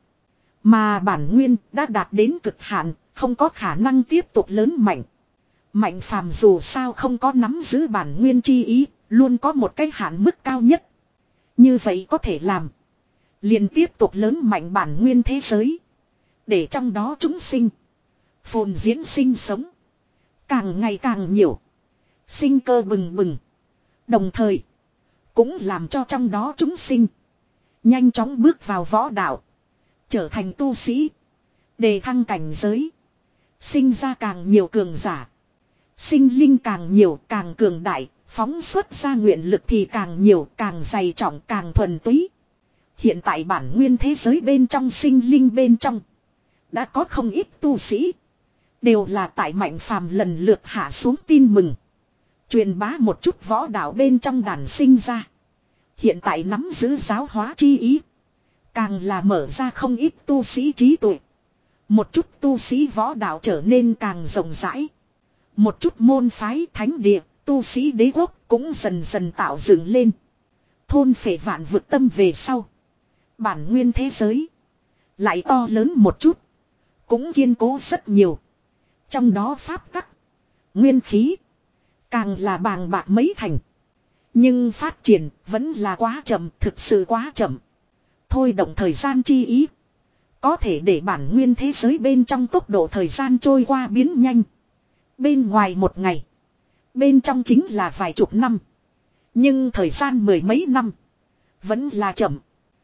Mà bản nguyên đã đạt đến cực hạn. Không có khả năng tiếp tục lớn mạnh. Mạnh phàm dù sao không có nắm giữ bản nguyên chi ý. Luôn có một cái hạn mức cao nhất. Như vậy có thể làm. Liền tiếp tục lớn mạnh bản nguyên thế giới. Để trong đó chúng sinh. Phồn diễn sinh sống. Càng ngày càng nhiều. Sinh cơ bừng bừng. Đồng thời. Cũng làm cho trong đó chúng sinh. Nhanh chóng bước vào võ đạo. Trở thành tu sĩ. Đề thăng cảnh giới. Sinh ra càng nhiều cường giả. Sinh linh càng nhiều càng cường đại. Phóng xuất ra nguyện lực thì càng nhiều càng dày trọng càng thuần túy. Hiện tại bản nguyên thế giới bên trong sinh linh bên trong. Đã có không ít tu sĩ. Đều là tại mạnh phàm lần lượt hạ xuống tin mừng. Truyền bá một chút võ đạo bên trong đàn sinh ra. Hiện tại nắm giữ giáo hóa chi ý. Càng là mở ra không ít tu sĩ trí tuệ. Một chút tu sĩ võ đạo trở nên càng rộng rãi. Một chút môn phái thánh địa, tu sĩ đế quốc cũng dần dần tạo dựng lên. Thôn phệ vạn vực tâm về sau. Bản nguyên thế giới. Lại to lớn một chút. Cũng kiên cố rất nhiều. Trong đó pháp tắc. Nguyên khí. Càng là bàng bạc mấy thành. Nhưng phát triển vẫn là quá chậm. Thực sự quá chậm. Thôi động thời gian chi ý. Có thể để bản nguyên thế giới bên trong tốc độ thời gian trôi qua biến nhanh. Bên ngoài một ngày. Bên trong chính là vài chục năm. Nhưng thời gian mười mấy năm. Vẫn là chậm.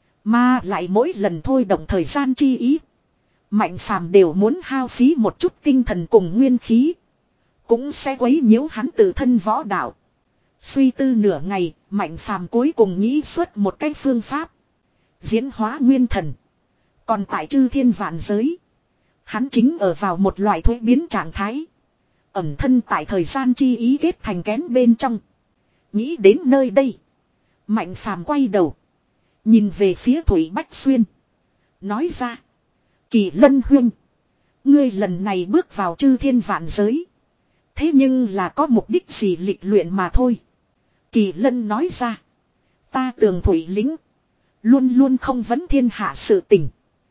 Mà lại mỗi lần thôi động thời gian chi ý. Mạnh phàm đều muốn hao phí một chút tinh thần cùng nguyên khí. Cũng sẽ quấy nhiễu hắn tự thân võ đạo. Suy tư nửa ngày, Mạnh phàm cuối cùng nghĩ xuất một cái phương pháp. Diễn hóa nguyên thần. Còn tại chư thiên vạn giới. Hắn chính ở vào một loại thuế biến trạng thái. Ẩm thân tại thời gian chi ý kết thành kén bên trong. Nghĩ đến nơi đây. Mạnh phàm quay đầu. Nhìn về phía Thủy Bách Xuyên. Nói ra. Kỳ Lân huynh. Ngươi lần này bước vào chư thiên vạn giới. Thế nhưng là có mục đích gì lịch luyện mà thôi. Kỳ Lân nói ra. Ta tường Thủy lính. Luôn luôn không vấn thiên hạ sự tình.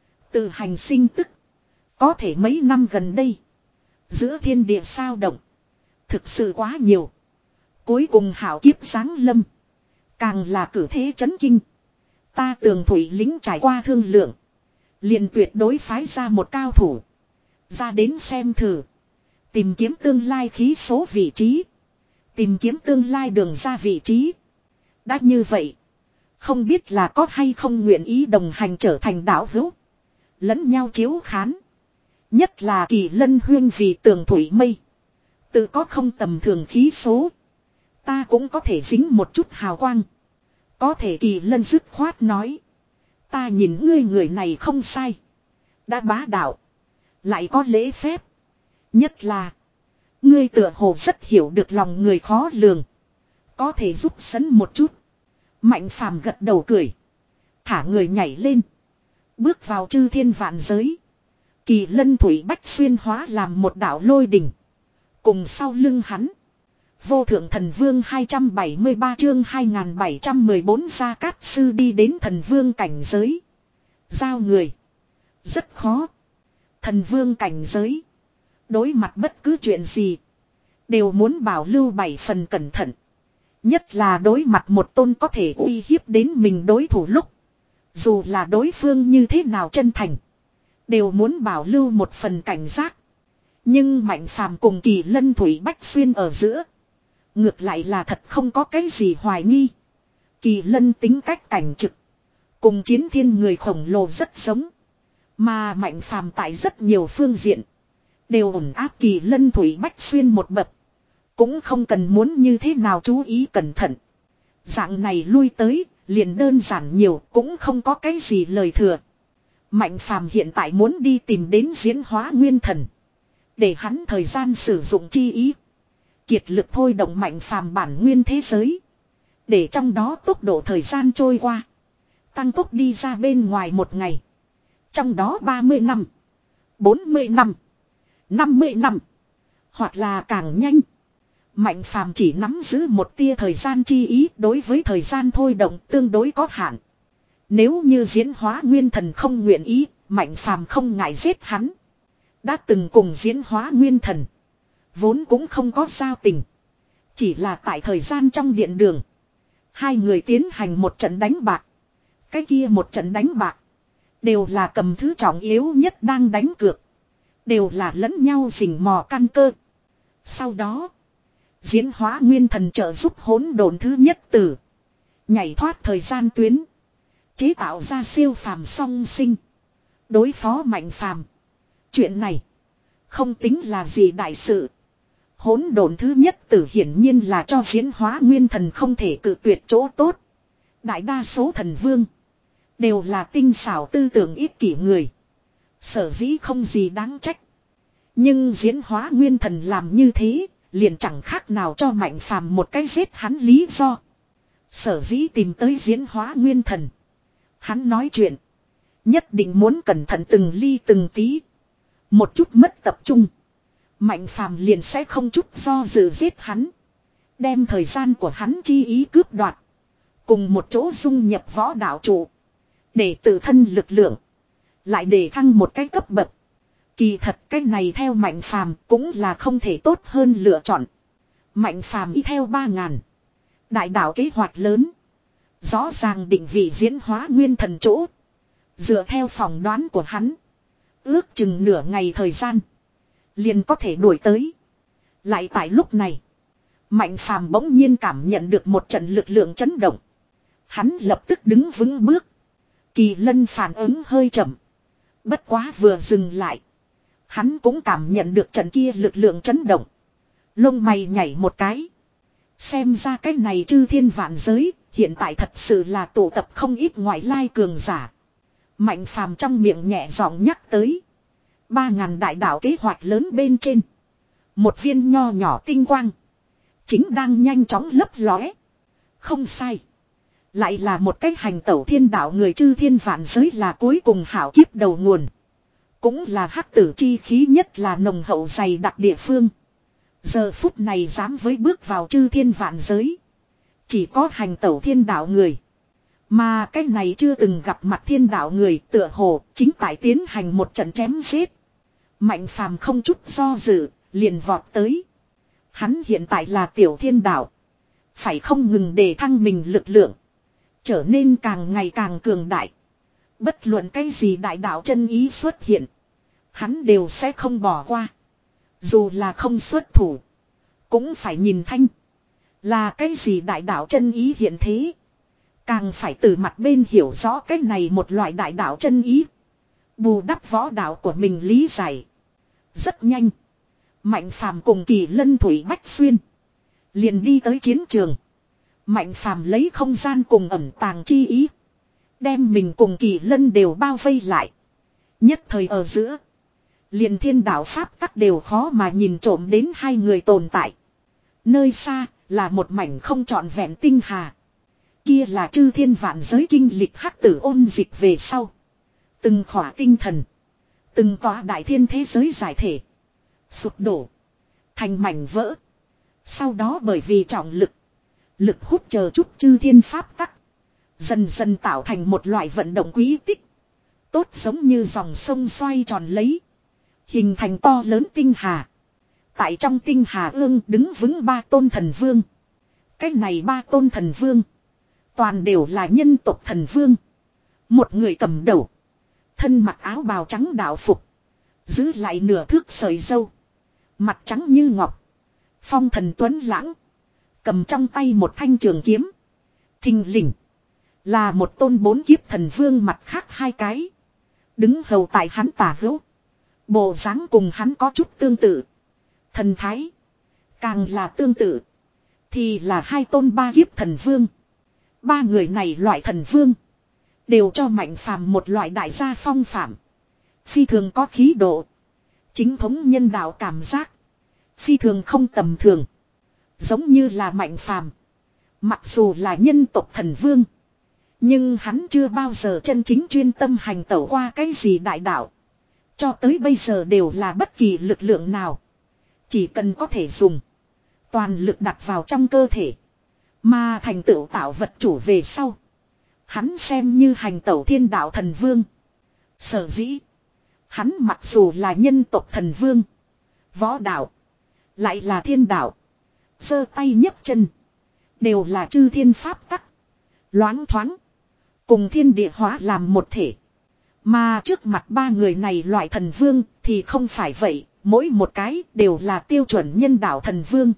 Từ hành sinh tức. Có thể mấy năm gần đây. Giữa thiên địa sao động. Thực sự quá nhiều. Cuối cùng hảo kiếp giáng lâm. Càng là cử thế chấn kinh. Ta tường Thủy lính trải qua thương lượng. Liền tuyệt đối phái ra một cao thủ. Ra đến xem thử. Tìm kiếm tương lai khí số vị trí. Tìm kiếm tương lai đường ra vị trí. Đã như vậy. Không biết là có hay không nguyện ý đồng hành trở thành đạo hữu. Lẫn nhau chiếu khán. Nhất là Kỳ Lân huyên vì tường Thủy mây. Tự có không tầm thường khí số. Ta cũng có thể dính một chút hào quang. Có thể Kỳ Lân dứt khoát nói. Ta nhìn ngươi người này không sai. Đã bá đạo. Lại có lễ phép. Nhất là. Ngươi tựa hồ rất hiểu được lòng người khó lường. Có thể giúp sấn một chút. Mạnh phàm gật đầu cười. Thả người nhảy lên. Bước vào chư thiên vạn giới. Kỳ Lân Thủy Bách xuyên hóa làm một đạo lôi đỉnh. Cùng sau lưng hắn. Vô thượng thần vương hai trăm bảy mươi ba chương hai nghìn bảy trăm mười bốn Gia Cát Sư đi đến thần vương cảnh giới. Giao người. Rất khó. Thần vương cảnh giới. Đối mặt bất cứ chuyện gì. Đều muốn bảo lưu bảy phần cẩn thận. Nhất là đối mặt một tôn có thể uy hiếp đến mình đối thủ lúc. Dù là đối phương như thế nào chân thành. Đều muốn bảo lưu một phần cảnh giác. Nhưng Mạnh phàm cùng Kỳ Lân Thủy Bách xuyên ở giữa. Ngược lại là thật không có cái gì hoài nghi. Kỳ Lân tính cách cảnh trực. Cùng Chiến Thiên người khổng lồ rất giống. Mà Mạnh phàm tại rất nhiều phương diện. Đều ổn áp Kỳ Lân Thủy Bách xuyên một bậc. Cũng không cần muốn như thế nào chú ý cẩn thận. Dạng này lui tới, liền đơn giản nhiều, cũng không có cái gì lời thừa. Mạnh phàm hiện tại muốn đi tìm đến diễn hóa nguyên thần. Để hắn thời gian sử dụng chi ý. Kiệt lực thôi động mạnh phàm bản nguyên thế giới. Để trong đó tốc độ thời gian trôi qua. Tăng tốc đi ra bên ngoài một ngày. Trong đó ba mươi năm. bốn mươi năm. năm mươi năm. Hoặc là càng nhanh. Mạnh phàm chỉ nắm giữ một tia thời gian chi ý đối với thời gian thôi động tương đối có hạn. Nếu như diễn hóa nguyên thần không nguyện ý, Mạnh phàm không ngại giết hắn. Đã từng cùng diễn hóa nguyên thần. Vốn cũng không có giao tình. Chỉ là tại thời gian trong điện đường. Hai người tiến hành một trận đánh bạc. Cái kia một trận đánh bạc. Đều là cầm thứ trọng yếu nhất đang đánh cược. Đều là lẫn nhau rình mò căn cơ. Sau đó. Diễn hóa nguyên thần trợ giúp hỗn độn thứ nhất tử. Nhảy thoát thời gian tuyến. Chế tạo ra siêu phàm song sinh. Đối phó Mạnh phàm. Chuyện này. Không tính là gì đại sự. Hỗn độn thứ nhất tử hiển nhiên là cho diễn hóa nguyên thần không thể cự tuyệt chỗ tốt. Đại đa số thần vương. Đều là tinh xảo tư tưởng ích kỷ người. Sở dĩ không gì đáng trách. Nhưng diễn hóa nguyên thần làm như thế. Liền chẳng khác nào cho Mạnh phàm một cái giết hắn lý do. Sở dĩ tìm tới diễn hóa nguyên thần. Hắn nói chuyện. Nhất định muốn cẩn thận từng ly từng tí. Một chút mất tập trung. Mạnh phàm liền sẽ không chút do dự giết hắn. Đem thời gian của hắn chi ý cướp đoạt. Cùng một chỗ dung nhập võ đạo trụ. Để tự thân lực lượng. Lại để thăng một cái cấp bậc. Kỳ thật cái này theo Mạnh phàm cũng là không thể tốt hơn lựa chọn. Mạnh phàm y theo ba ngàn. Đại đạo kế hoạch lớn. Rõ ràng định vị diễn hóa nguyên thần chỗ. Dựa theo phỏng đoán của hắn. Ước chừng nửa ngày thời gian. Liền có thể đuổi tới. Lại tại lúc này. Mạnh phàm bỗng nhiên cảm nhận được một trận lực lượng chấn động. Hắn lập tức đứng vững bước. Kỳ Lân phản ứng hơi chậm. Bất quá vừa dừng lại. Hắn cũng cảm nhận được trận kia lực lượng chấn động. Lông mày nhảy một cái. Xem ra cái này chư thiên vạn giới. Hiện tại thật sự là tụ tập không ít ngoại lai cường giả. Mạnh phàm trong miệng nhẹ giọng nhắc tới. Ba ngàn đại đạo kế hoạch lớn bên trên. Một viên nho nhỏ tinh quang. Chính đang nhanh chóng lấp lóe. Không sai. Lại là một cách hành tẩu thiên đạo người chư thiên vạn giới là cuối cùng hảo kiếp đầu nguồn. Cũng là hắc tử chi khí nhất là nồng hậu dày đặc địa phương. Giờ phút này dám với bước vào chư thiên vạn giới. Chỉ có hành tẩu thiên đạo người. Mà cái này chưa từng gặp mặt thiên đạo người tựa hồ chính tại tiến hành một trận chém giết. Mạnh phàm không chút do dự, liền vọt tới. Hắn hiện tại là tiểu thiên đạo. Phải không ngừng đề thăng mình lực lượng. Trở nên càng ngày càng cường đại. Bất luận cái gì đại đạo chân ý xuất hiện. Hắn đều sẽ không bỏ qua. Dù là không xuất thủ. Cũng phải nhìn thanh. Là cái gì đại đạo chân ý hiện thế. Càng phải từ mặt bên hiểu rõ cái này một loại đại đạo chân ý. Bù đắp võ đạo của mình lý giải. Rất nhanh. Mạnh phàm cùng Kỳ Lân Thủy Bách Xuyên. Liền đi tới chiến trường. Mạnh phàm lấy không gian cùng ẩn tàng chi ý. Đem mình cùng Kỳ Lân đều bao vây lại. Nhất thời ở giữa. Liền thiên đạo pháp tắc đều khó mà nhìn trộm đến hai người tồn tại. Nơi xa là một mảnh không trọn vẹn tinh hà. Kia là chư thiên vạn giới kinh lịch hắc tử ôn dịch về sau. Từng khỏa tinh thần. Từng tòa đại thiên thế giới giải thể. Sụp đổ. Thành mảnh vỡ. Sau đó bởi vì trọng lực. Lực hút chờ chút chư thiên pháp tắc. Dần dần tạo thành một loại vận động quý tích. Tốt giống như dòng sông xoay tròn lấy. Hình thành to lớn tinh hà. Tại trong tinh hà ương đứng vững ba tôn thần vương. Cách này ba tôn thần vương. Toàn đều là nhân tộc thần vương. Một người cầm đầu. Thân mặc áo bào trắng đạo phục. Giữ lại nửa thước sợi dâu. Mặt trắng như ngọc. Phong thần tuấn lãng. Cầm trong tay một thanh trường kiếm. Thình lình. Là một tôn bốn kiếp thần vương mặt khác hai cái. Đứng hầu tại hắn tả hữu. Bộ dáng cùng hắn có chút tương tự. Thần thái. Càng là tương tự. Thì là hai tôn ba kiếp thần vương. Ba người này loại thần vương. Đều cho Mạnh phàm một loại đại gia phong phạm. Phi thường có khí độ. Chính thống nhân đạo cảm giác. Phi thường không tầm thường. Giống như là Mạnh phàm. Mặc dù là nhân tộc thần vương. Nhưng hắn chưa bao giờ chân chính chuyên tâm hành tẩu qua cái gì đại đạo. Cho tới bây giờ đều là bất kỳ lực lượng nào. Chỉ cần có thể dùng. Toàn lực đặt vào trong cơ thể. Mà thành tựu tạo vật chủ về sau. Hắn xem như hành tẩu thiên đạo thần vương. Sở dĩ. Hắn mặc dù là nhân tộc thần vương. Võ đạo. Lại là thiên đạo. Giơ tay nhấc chân. Đều là chư thiên pháp tắc. Loáng thoáng. Cùng thiên địa hóa làm một thể. Mà trước mặt ba người này loại thần vương thì không phải vậy. Mỗi một cái đều là tiêu chuẩn nhân đạo thần vương.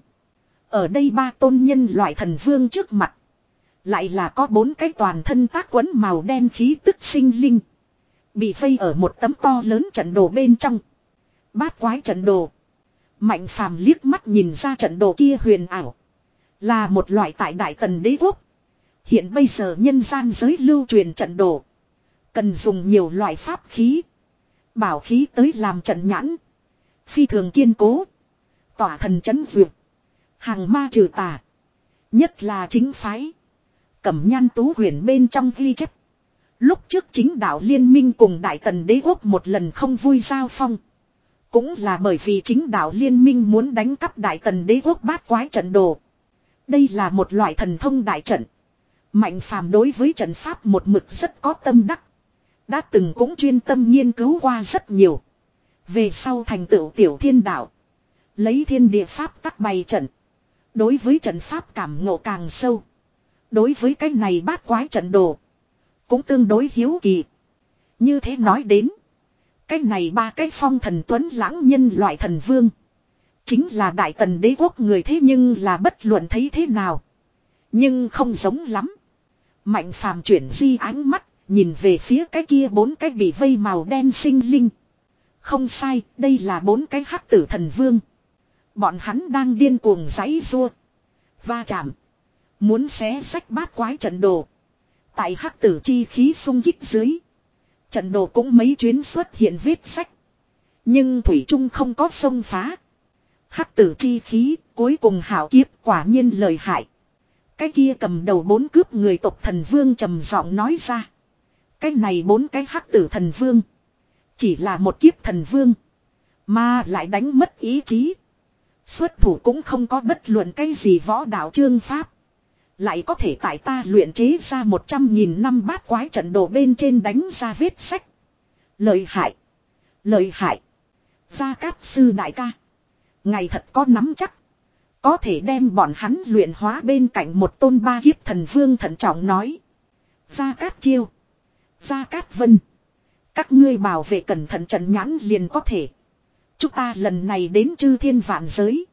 Ở đây ba tôn nhân loại thần vương trước mặt. Lại là có bốn cái toàn thân tác quấn màu đen khí tức sinh linh. Bị vây ở một tấm to lớn trận đồ bên trong. Bát quái trận đồ. Mạnh phàm liếc mắt nhìn ra trận đồ kia huyền ảo. Là một loại tại Đại Tần đế quốc. Hiện bây giờ nhân gian giới lưu truyền trận đồ. Cần dùng nhiều loại pháp khí. Bảo khí tới làm trận nhãn. Phi thường kiên cố. Tỏa thần chấn duyệt. Hàng ma trừ tà. Nhất là chính phái. Cẩm Nhan Tú huyền bên trong ghi chép. Lúc trước chính đạo liên minh cùng Đại Tần đế quốc một lần không vui giao phong. Cũng là bởi vì chính đạo liên minh muốn đánh cắp Đại Tần đế quốc bát quái trận đồ. Đây là một loại thần thông đại trận. Mạnh phàm đối với trận pháp một mực rất có tâm đắc. Đã từng cũng chuyên tâm nghiên cứu qua rất nhiều. Về sau thành tựu tiểu thiên đạo. Lấy thiên địa pháp tắc bày trận. Đối với trận pháp cảm ngộ càng sâu. Đối với cái này bát quái trận đồ. Cũng tương đối hiếu kỳ. Như thế nói đến. Cái này ba cái phong thần tuấn lãng nhân loại thần vương. Chính là đại tần đế quốc người thế nhưng là bất luận thấy thế nào. Nhưng không giống lắm. Mạnh phàm chuyển di ánh mắt. Nhìn về phía cái kia bốn cái bị vây màu đen sinh linh. Không sai, đây là bốn cái hắc tử thần vương. Bọn hắn đang điên cuồng giãy giụa, va chạm, muốn xé xách bát quái trận đồ. Tại hắc tử chi khí xung kích dưới, trận đồ cũng mấy chuyến xuất hiện vết sách. Nhưng thủy trung không có xông phá. Hắc tử chi khí cuối cùng hảo kiếp quả nhiên lợi hại. Cái kia cầm đầu bốn cướp người tộc thần vương trầm giọng nói ra. Cái này bốn cái hắc tử thần vương. Chỉ là một kiếp thần vương. Mà lại đánh mất ý chí. Xuất thủ cũng không có bất luận cái gì võ đạo chương pháp. Lại có thể tại ta luyện chế ra một trăm nghìn năm bát quái trận đồ bên trên đánh ra vết sách. Lợi hại. Lợi hại. Gia Cát sư đại ca. Ngày thật có nắm chắc. Có thể đem bọn hắn luyện hóa bên cạnh một tôn ba kiếp thần vương thận trọng nói. Gia Cát chiêu. Gia Cát vân. Các ngươi bảo vệ cẩn thận trận nhãn liền có thể. Chúng ta lần này đến chư thiên vạn giới.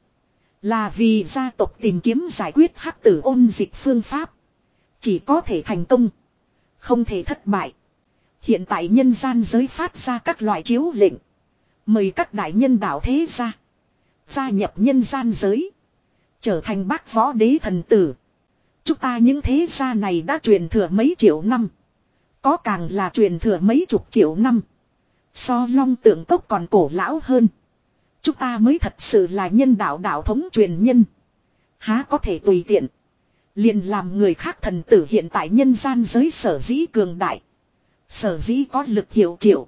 Là vì gia tộc tìm kiếm giải quyết hắc tử ôn dịch phương pháp. Chỉ có thể thành công. Không thể thất bại. Hiện tại nhân gian giới phát ra các loại chiếu lệnh. Mời các đại nhân đạo thế gia. Gia nhập nhân gian giới. Trở thành bác võ đế thần tử. Chúng ta những thế gia này đã truyền thừa mấy triệu năm. Có càng là truyền thừa mấy chục triệu năm. So long tượng cốc còn cổ lão hơn. Chúng ta mới thật sự là nhân đạo đạo thống truyền nhân. Há có thể tùy tiện. Liền làm người khác thần tử hiện tại nhân gian giới sở dĩ cường đại. Sở dĩ có lực hiệu triệu.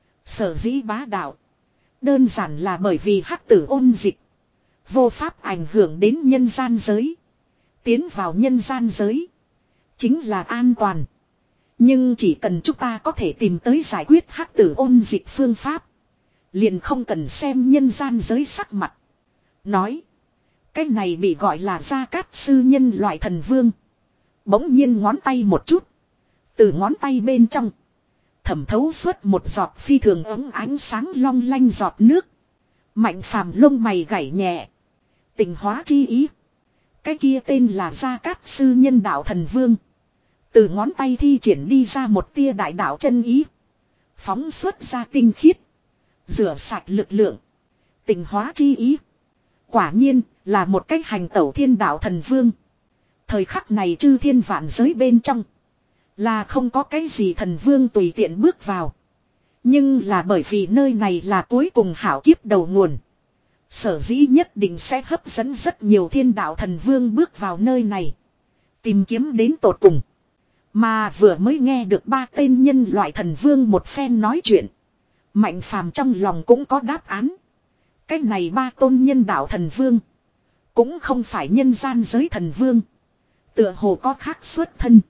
Sở dĩ bá đạo. Đơn giản là bởi vì hắc tử ôn dịch. Vô pháp ảnh hưởng đến nhân gian giới. Tiến vào nhân gian giới. Chính là an toàn. Nhưng chỉ cần chúng ta có thể tìm tới giải quyết hắc tử ôn dịch phương pháp. Liền không cần xem nhân gian giới sắc mặt. Nói. Cái này bị gọi là Gia Cát sư nhân loại thần vương. Bỗng nhiên ngón tay một chút. Từ ngón tay bên trong. Thẩm thấu suốt một giọt phi thường ấm ánh sáng long lanh giọt nước. Mạnh phàm lông mày gảy nhẹ. Tình hóa chi ý. Cái kia tên là Gia Cát sư nhân đạo thần vương. Từ ngón tay thi triển đi ra một tia đại đạo chân ý. Phóng xuất ra tinh khiết. Rửa sạch lực lượng. Tình hóa chi ý. Quả nhiên là một cách hành tẩu thiên đạo thần vương. Thời khắc này chư thiên vạn giới bên trong. Là không có cái gì thần vương tùy tiện bước vào. Nhưng là bởi vì nơi này là cuối cùng hảo kiếp đầu nguồn. Sở dĩ nhất định sẽ hấp dẫn rất nhiều thiên đạo thần vương bước vào nơi này. Tìm kiếm đến tột cùng. Mà vừa mới nghe được ba tên nhân loại thần vương một phen nói chuyện. Mạnh phàm trong lòng cũng có đáp án. Cái này ba tôn nhân đạo thần vương. Cũng không phải nhân gian giới thần vương. Tựa hồ có khác xuất thân.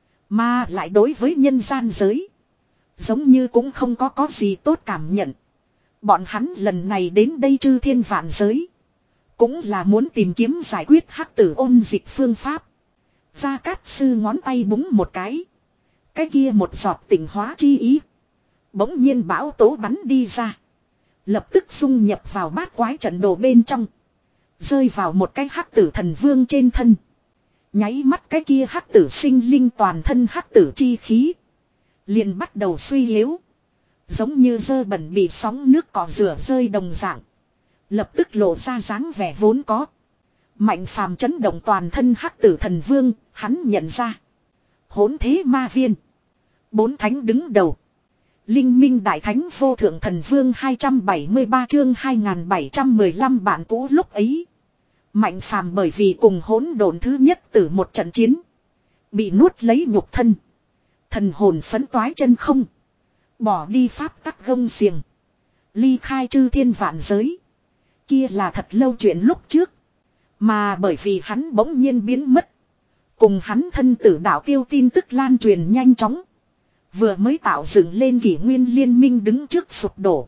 Mà lại đối với nhân gian giới. Giống như cũng không có có gì tốt cảm nhận. Bọn hắn lần này đến đây chư thiên vạn giới. Cũng là muốn tìm kiếm giải quyết hắc tử ôn dịch phương pháp. Gia Cát sư ngón tay búng một cái. Cái kia một giọt tình hóa chi ý. Bỗng nhiên bão tố bắn đi ra. Lập tức dung nhập vào bát quái trận đồ bên trong. Rơi vào một cái hắc tử thần vương trên thân. Nháy mắt cái kia hắc tử sinh linh toàn thân hắc tử chi khí. Liền bắt đầu suy yếu. Giống như dơ bẩn bị sóng nước cỏ rửa rơi đồng dạng. Lập tức lộ ra dáng vẻ vốn có. Mạnh phàm chấn động toàn thân hắc tử thần vương, hắn nhận ra. Hỗn thế ma viên. Bốn thánh đứng đầu. Linh minh đại thánh vô thượng thần vương hai trăm bảy mươi ba chương hai nghìn bảy trăm mười lăm bạn cũ lúc ấy. Mạnh phàm bởi vì cùng hỗn độn thứ nhất tử một trận chiến. Bị nuốt lấy nhục thân. Thần hồn phấn toái chân không. Bỏ đi pháp tắc gông xiềng. Ly khai chư thiên vạn giới. Kia là thật lâu chuyện lúc trước. Mà bởi vì hắn bỗng nhiên biến mất. Cùng hắn thân tử đạo tiêu tin tức lan truyền nhanh chóng. Vừa mới tạo dựng lên kỷ nguyên liên minh đứng trước sụp đổ.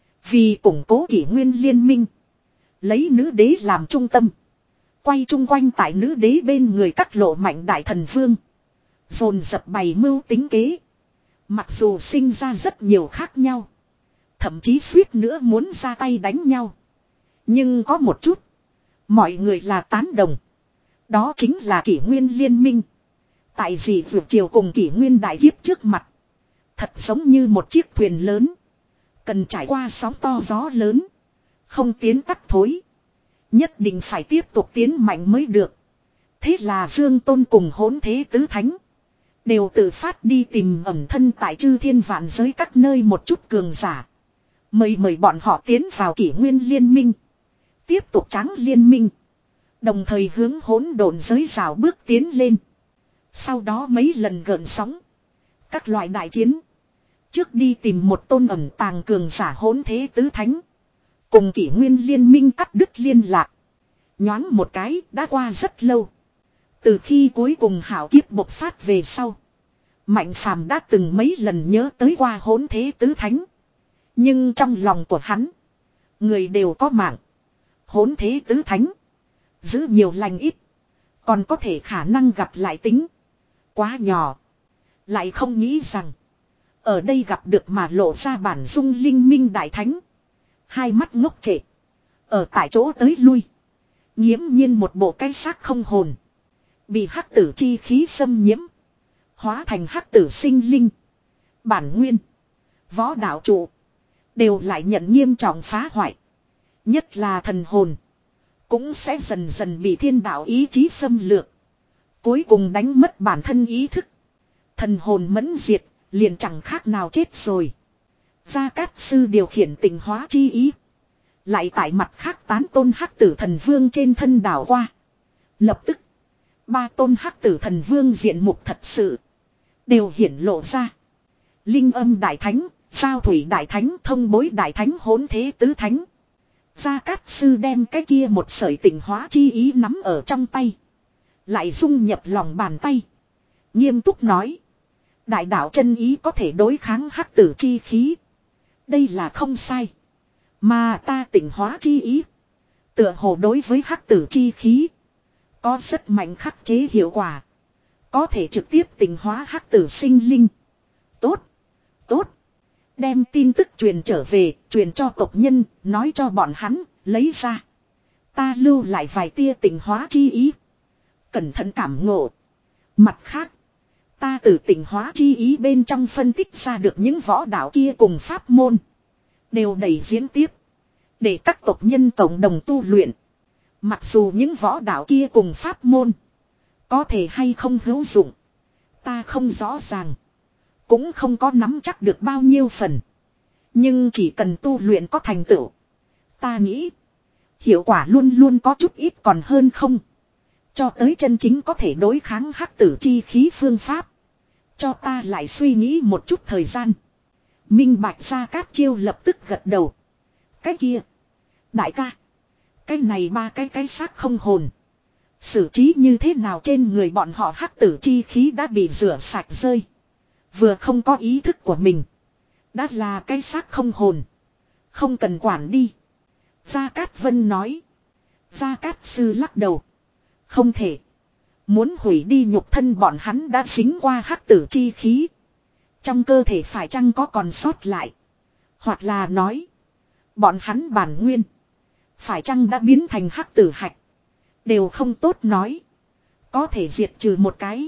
Vì củng cố kỷ nguyên liên minh. Lấy nữ đế làm trung tâm. Quay chung quanh tại nữ đế bên người các lộ mạnh đại thần vương. Dồn dập bày mưu tính kế. Mặc dù sinh ra rất nhiều khác nhau. Thậm chí suýt nữa muốn ra tay đánh nhau. Nhưng có một chút. Mọi người là tán đồng. Đó chính là kỷ nguyên liên minh. Tại vì vượt chiều cùng kỷ nguyên đại kiếp trước mặt. Thật giống như một chiếc thuyền lớn. Cần trải qua sóng to gió lớn. Không tiến tắt thối. Nhất định phải tiếp tục tiến mạnh mới được. Thế là Dương Tôn cùng Hỗn Thế Tứ Thánh. Đều tự phát đi tìm ẩn thân tại chư thiên vạn giới các nơi một chút cường giả. Mời mời bọn họ tiến vào kỷ nguyên liên minh. Tiếp tục tráng liên minh. Đồng thời hướng hỗn độn giới rào bước tiến lên. Sau đó mấy lần gợn sóng. Các loại đại chiến. Trước đi tìm một tôn ẩn tàng cường giả Hỗn Thế Tứ Thánh. Cùng kỷ nguyên liên minh cắt đứt liên lạc. Nhoáng một cái đã qua rất lâu. Từ khi cuối cùng hảo kiếp bộc phát về sau. Mạnh phàm đã từng mấy lần nhớ tới qua Hỗn Thế Tứ Thánh. Nhưng trong lòng của hắn. Người đều có mạng. Hỗn Thế Tứ Thánh. Giữ nhiều lành ít. Còn có thể khả năng gặp lại tính. Quá nhỏ. Lại không nghĩ rằng. Ở đây gặp được mà lộ ra bản dung linh minh đại thánh. Hai mắt ngốc trệ. Ở tại chỗ tới lui. Nghiễm nhiên một bộ cái xác không hồn. Bị hắc tử chi khí xâm nhiễm. Hóa thành hắc tử sinh linh. Bản nguyên. Võ đạo trụ. Đều lại nhận nghiêm trọng phá hoại. Nhất là thần hồn. Cũng sẽ dần dần bị thiên đạo ý chí xâm lược. Cuối cùng đánh mất bản thân ý thức. Thần hồn mẫn diệt. Liền chẳng khác nào chết rồi. Gia Cát Sư điều khiển tình hóa chi ý. Lại tại mặt khác tán tôn hắc tử thần vương trên thân đảo qua. Lập tức. Ba tôn hắc tử thần vương diện mục thật sự. Đều hiển lộ ra. Linh âm đại thánh. Sao thủy đại thánh. Thông bối đại thánh. Hỗn Thế Tứ Thánh. Gia Cát Sư đem cái kia một sợi tình hóa chi ý nắm ở trong tay. Lại dung nhập lòng bàn tay. Nghiêm túc nói. Đại đạo chân ý có thể đối kháng hắc tử chi khí. Đây là không sai. Mà ta tỉnh hóa chi ý. Tựa hồ đối với hắc tử chi khí. Có rất mạnh khắc chế hiệu quả. Có thể trực tiếp tỉnh hóa hắc tử sinh linh. Tốt. Tốt. Đem tin tức truyền trở về. Truyền cho tộc nhân. Nói cho bọn hắn. Lấy ra. Ta lưu lại vài tia tỉnh hóa chi ý. Cẩn thận cảm ngộ. Mặt khác. Ta từ tỉnh hóa chi ý bên trong phân tích ra được những võ đạo kia cùng pháp môn. Đều đẩy diễn tiếp. Để các tộc nhân cộng đồng tu luyện. Mặc dù những võ đạo kia cùng pháp môn. Có thể hay không hữu dụng. Ta không rõ ràng. Cũng không có nắm chắc được bao nhiêu phần. Nhưng chỉ cần tu luyện có thành tựu. Ta nghĩ. Hiệu quả luôn luôn có chút ít còn hơn không. Cho tới chân chính có thể đối kháng hắc tử chi khí phương pháp. Cho ta lại suy nghĩ một chút thời gian. Minh Bạch Gia Cát Chiêu lập tức gật đầu. Cái kia. Đại ca. Cái này ba cái cái xác không hồn. Xử trí như thế nào trên người bọn họ hắc tử chi khí đã bị rửa sạch rơi. Vừa không có ý thức của mình. Đã là cái xác không hồn. Không cần quản đi. Gia Cát Vân nói. Gia Cát Sư lắc đầu. Không thể. Muốn hủy đi nhục thân bọn hắn đã dính qua hắc tử chi khí. Trong cơ thể phải chăng có còn sót lại. Hoặc là nói. Bọn hắn bản nguyên. Phải chăng đã biến thành hắc tử hạch. Đều không tốt nói. Có thể diệt trừ một cái.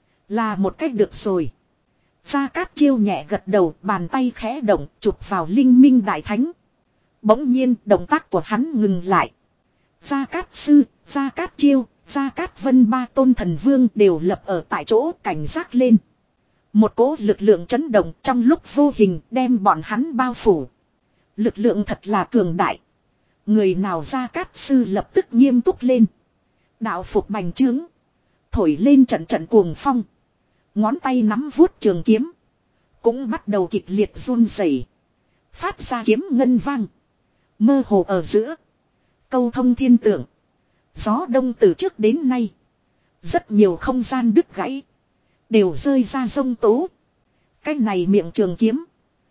Là một cách được rồi. Gia Cát Chiêu nhẹ gật đầu. Bàn tay khẽ động chụp vào linh minh đại thánh. Bỗng nhiên động tác của hắn ngừng lại. Gia Cát Sư, Gia Cát Chiêu, Gia Cát Vân ba tôn thần vương đều lập ở tại chỗ cảnh giác lên. Một cỗ lực lượng chấn động trong lúc vô hình đem bọn hắn bao phủ. Lực lượng thật là cường đại. Người nào Gia Cát Sư lập tức nghiêm túc lên. Đạo phục bành trướng. Thổi lên trận trận cuồng phong. Ngón tay nắm vuốt trường kiếm. Cũng bắt đầu kịch liệt run rẩy, phát ra kiếm ngân vang. Mơ hồ ở giữa. Câu thông thiên tượng. Gió đông từ trước đến nay. Rất nhiều không gian đứt gãy. Đều rơi ra rông tố. Cái này miệng trường kiếm.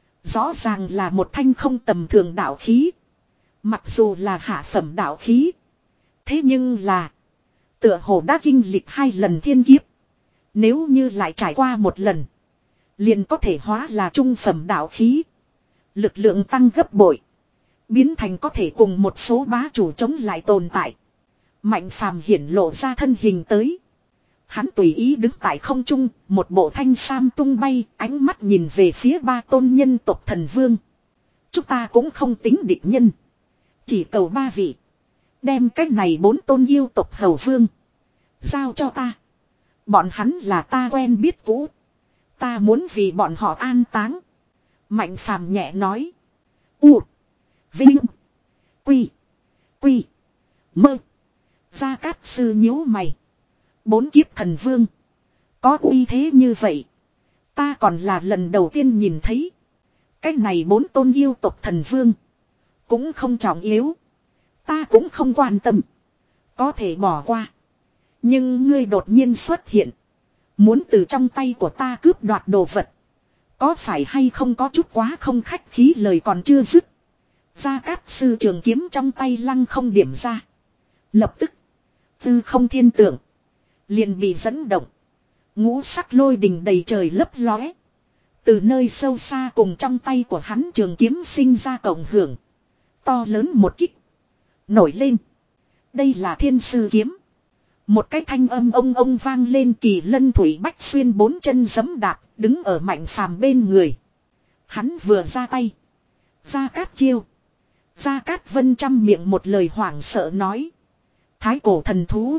Rõ ràng là một thanh không tầm thường đạo khí. Mặc dù là hạ phẩm đạo khí. Thế nhưng là. Tựa hồ đã kinh lịch hai lần thiên kiếp. Nếu như lại trải qua một lần. liền có thể hóa là trung phẩm đạo khí. Lực lượng tăng gấp bội. Biến thành có thể cùng một số bá chủ chống lại tồn tại. Mạnh phàm hiển lộ ra thân hình tới. Hắn tùy ý đứng tại không trung, một bộ thanh sam tung bay, ánh mắt nhìn về phía ba tôn nhân tộc thần vương. Chúng ta cũng không tính địch nhân. Chỉ cầu ba vị. Đem cách này bốn tôn yêu tộc hầu vương. Giao cho ta. Bọn hắn là ta quen biết cũ. Ta muốn vì bọn họ an táng. Mạnh phàm nhẹ nói. U. Vinh. Quy. Quy. Mơ. Gia Cát Sư nhíu mày. Bốn kiếp thần vương. Có uy thế như vậy. Ta còn là lần đầu tiên nhìn thấy. Cái này bốn tôn yêu tộc thần vương. Cũng không trọng yếu. Ta cũng không quan tâm. Có thể bỏ qua. Nhưng ngươi đột nhiên xuất hiện. Muốn từ trong tay của ta cướp đoạt đồ vật. Có phải hay không có chút quá không khách khí, lời còn chưa dứt. Gia Cát Sư trường kiếm trong tay lăng không điểm ra. Lập tức. Tư không thiên tượng. Liền bị dẫn động. Ngũ sắc lôi đình đầy trời lấp lóe. Từ nơi sâu xa cùng trong tay của hắn trường kiếm sinh ra cộng hưởng. To lớn một kích. Nổi lên. Đây là thiên sư kiếm. Một cái thanh âm ông ông vang lên, Kỳ Lân Thủy Bách Xuyên bốn chân giẫm đạp, đứng ở Mạnh Phàm bên người. Hắn vừa ra tay. Gia Cát chiêu. Gia Cát Vân trăm miệng một lời hoảng sợ nói. Thái cổ thần thú.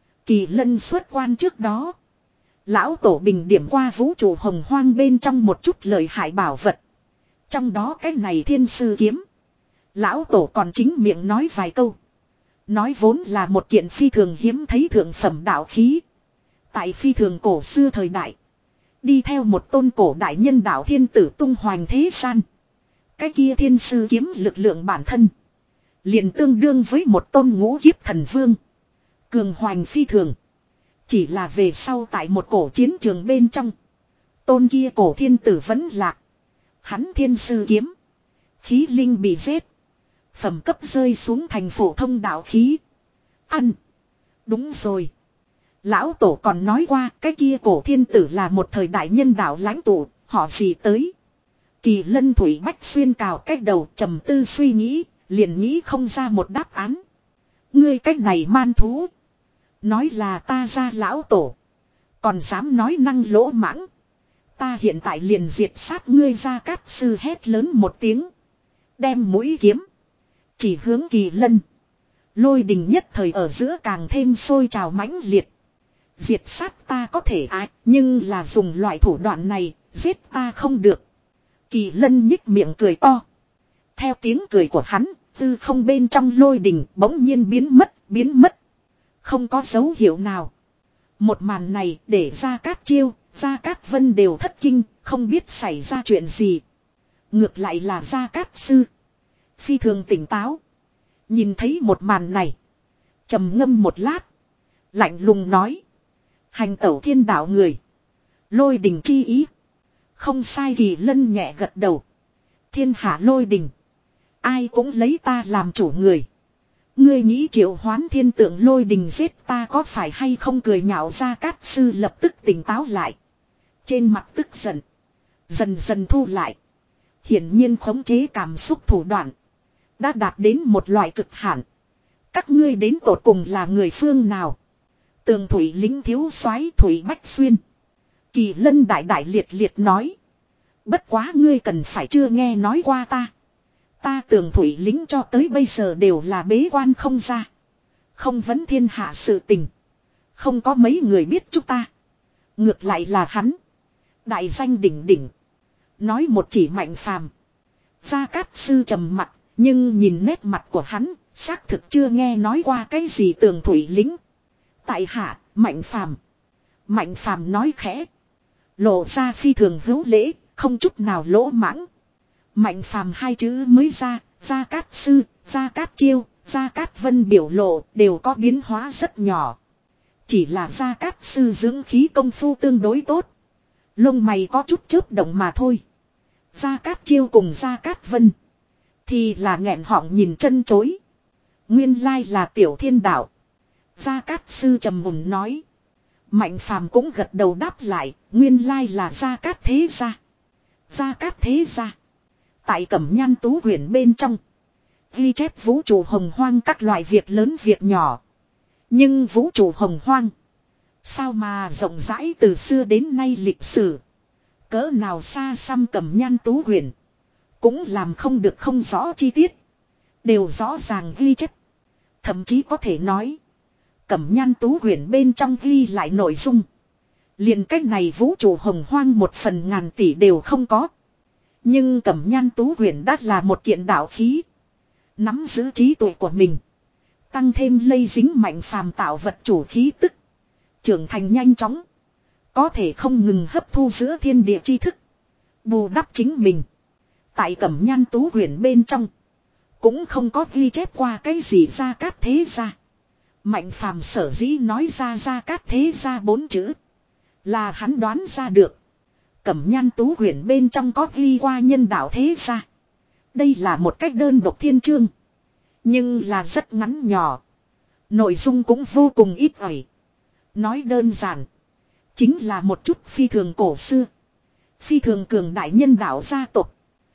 Kỳ Lân xuất quan trước đó. Lão Tổ bình điểm qua vũ trụ hồng hoang bên trong một chút lợi hại bảo vật. Trong đó cái này thiên sư kiếm. Lão Tổ còn chính miệng nói vài câu. Nói vốn là một kiện phi thường hiếm thấy thượng phẩm đạo khí. Tại phi thường cổ xưa thời đại. Đi theo một tôn cổ đại nhân đạo thiên tử tung hoành thế gian. Cái kia thiên sư kiếm lực lượng bản thân. Liền tương đương với một tôn ngũ kiếp thần vương. Cường hoành phi thường. Chỉ là về sau tại một cổ chiến trường bên trong. Tôn kia cổ thiên tử vẫn lạc. Hắn thiên sư kiếm. Khí linh bị giết. Phẩm cấp rơi xuống thành phổ thông đạo khí. Ăn. Đúng rồi. Lão Tổ còn nói qua cái kia cổ thiên tử là một thời đại nhân đạo lãnh tụ. Họ gì tới. Kỳ Lân Thủy Bách Xuyên cào cách đầu trầm tư suy nghĩ. Liền nghĩ không ra một đáp án. Ngươi cách này man thú. Nói là ta ra Lão Tổ. Còn dám nói năng lỗ mãng. Ta hiện tại liền diệt sát ngươi. Gia Cát Sư hét lớn một tiếng. Đem mũi kiếm. Chỉ hướng Kỳ Lân. Lôi đình nhất thời ở giữa càng thêm sôi trào mãnh liệt. Diệt sát ta có thể ai. Nhưng là dùng loại thủ đoạn này. Giết ta không được. Kỳ Lân nhích miệng cười to. Theo tiếng cười của hắn. Tư không bên trong lôi đình bỗng nhiên biến mất. Biến mất. Không có dấu hiệu nào. Một màn này để Gia Cát Chiêu, Gia Cát Vân đều thất kinh. Không biết xảy ra chuyện gì. Ngược lại là Gia Cát Sư. Phi thường tỉnh táo. Nhìn thấy một màn này. Trầm ngâm một lát. Lạnh lùng nói. Hành tẩu thiên đạo người. Lôi đình chi ý. Không sai. Kỳ Lân nhẹ gật đầu. Thiên hạ lôi đình. Ai cũng lấy ta làm chủ người. Ngươi nghĩ triệu hoán thiên tượng lôi đình giết ta có phải hay không, cười nhạo. Gia Cát Sư lập tức tỉnh táo lại. Trên mặt tức giận. Dần dần thu lại. Hiển nhiên khống chế cảm xúc thủ đoạn. Đã đạt đến một loại cực hạn. Các ngươi đến tột cùng là người phương nào? Tường Thủy lính thiếu soái Thủy Bách Xuyên. Kỳ Lân đại đại liệt liệt nói. Bất quá ngươi cần phải chưa nghe nói qua ta. Ta Tường Thủy lính cho tới bây giờ đều là bế quan không ra. Không vấn thiên hạ sự tình. Không có mấy người biết chúng ta. Ngược lại là hắn. Đại danh đỉnh đỉnh. Nói một chỉ Mạnh Phàm. Gia Cát Sư trầm mặt. Nhưng nhìn nét mặt của hắn, xác thực chưa nghe nói qua cái gì Tường Thủy lính. Tại hạ, Mạnh Phàm. Mạnh Phàm nói khẽ. Lộ ra phi thường hữu lễ, không chút nào lỗ mãng. Mạnh Phàm hai chữ mới ra, Gia Cát Sư, Gia Cát Chiêu, Gia Cát Vân biểu lộ đều có biến hóa rất nhỏ. Chỉ là Gia Cát Sư dưỡng khí công phu tương đối tốt. Lông mày có chút chớp động mà thôi. Gia Cát Chiêu cùng Gia Cát Vân. Thì là nghẹn họng nhìn chân chối. Nguyên lai là Tiểu Thiên Đạo. Gia Cát Sư trầm mùng nói. Mạnh Phàm cũng gật đầu đáp lại, nguyên lai là Gia Cát Thế Gia. Gia Cát Thế Gia. Tại Cẩm Nhan Tú huyện bên trong. Ghi chép vũ trụ hồng hoang các loại việc lớn việc nhỏ. Nhưng vũ trụ hồng hoang. Sao mà rộng rãi từ xưa đến nay lịch sử. Cỡ nào xa xăm Cẩm Nhan Tú huyện. Cũng làm không được không rõ chi tiết. Đều rõ ràng ghi chép. Thậm chí có thể nói. Cẩm Nhan Tú huyện bên trong ghi lại nội dung. Liền cách này vũ trụ hồng hoang một phần ngàn tỷ đều không có. Nhưng Cẩm Nhan Tú huyện đã là một kiện đạo khí. Nắm giữ trí tuệ của mình. Tăng thêm lây dính Mạnh Phàm tạo vật chủ khí tức. Trưởng thành nhanh chóng. Có thể không ngừng hấp thu giữa thiên địa tri thức. Bù đắp chính mình. Tại Cẩm Nhan Tú huyện bên trong. Cũng không có ghi chép qua cái gì Gia Cát Thế Gia. Mạnh Phàm sở dĩ nói ra Gia Cát Thế Gia bốn chữ. Là hắn đoán ra được. Cẩm Nhan Tú huyện bên trong có ghi qua nhân đạo thế gia. Đây là một cách đơn độc thiên chương. Nhưng là rất ngắn nhỏ. Nội dung cũng vô cùng ít ỏi. Nói đơn giản. Chính là một chút phi thường cổ xưa. Phi thường cường đại nhân đạo gia tộc.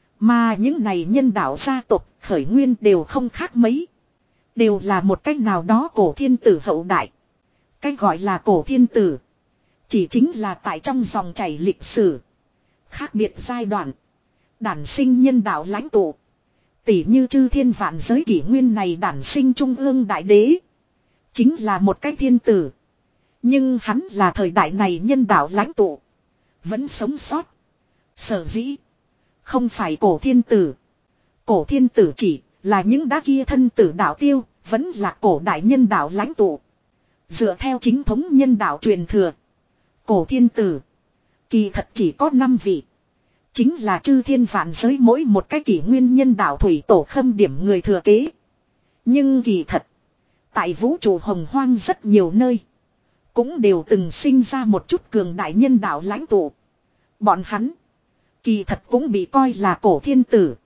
Mà những này nhân đạo gia tộc khởi nguyên đều không khác mấy. Đều là một cách nào đó cổ thiên tử hậu đại. Cách gọi là cổ thiên tử. Chỉ chính là tại trong dòng chảy lịch sử. Khác biệt giai đoạn. Đản sinh nhân đạo lãnh tụ. Tỷ như chư thiên vạn giới kỷ nguyên này đản sinh trung ương đại đế. Chính là một cái thiên tử. Nhưng hắn là thời đại này nhân đạo lãnh tụ. Vẫn sống sót. Sở dĩ. Không phải cổ thiên tử. Cổ thiên tử chỉ là những đá kia thân tử đạo tiêu. Vẫn là cổ đại nhân đạo lãnh tụ. Dựa theo chính thống nhân đạo truyền thừa. Cổ thiên tử. Kỳ thật chỉ có năm vị. Chính là chư thiên vạn giới mỗi một cái kỷ nguyên nhân đạo thủy tổ khâm điểm người thừa kế. Nhưng kỳ thật. Tại vũ trụ hồng hoang rất nhiều nơi. Cũng đều từng sinh ra một chút cường đại nhân đạo lãnh tụ. Bọn hắn. Kỳ thật cũng bị coi là cổ thiên tử.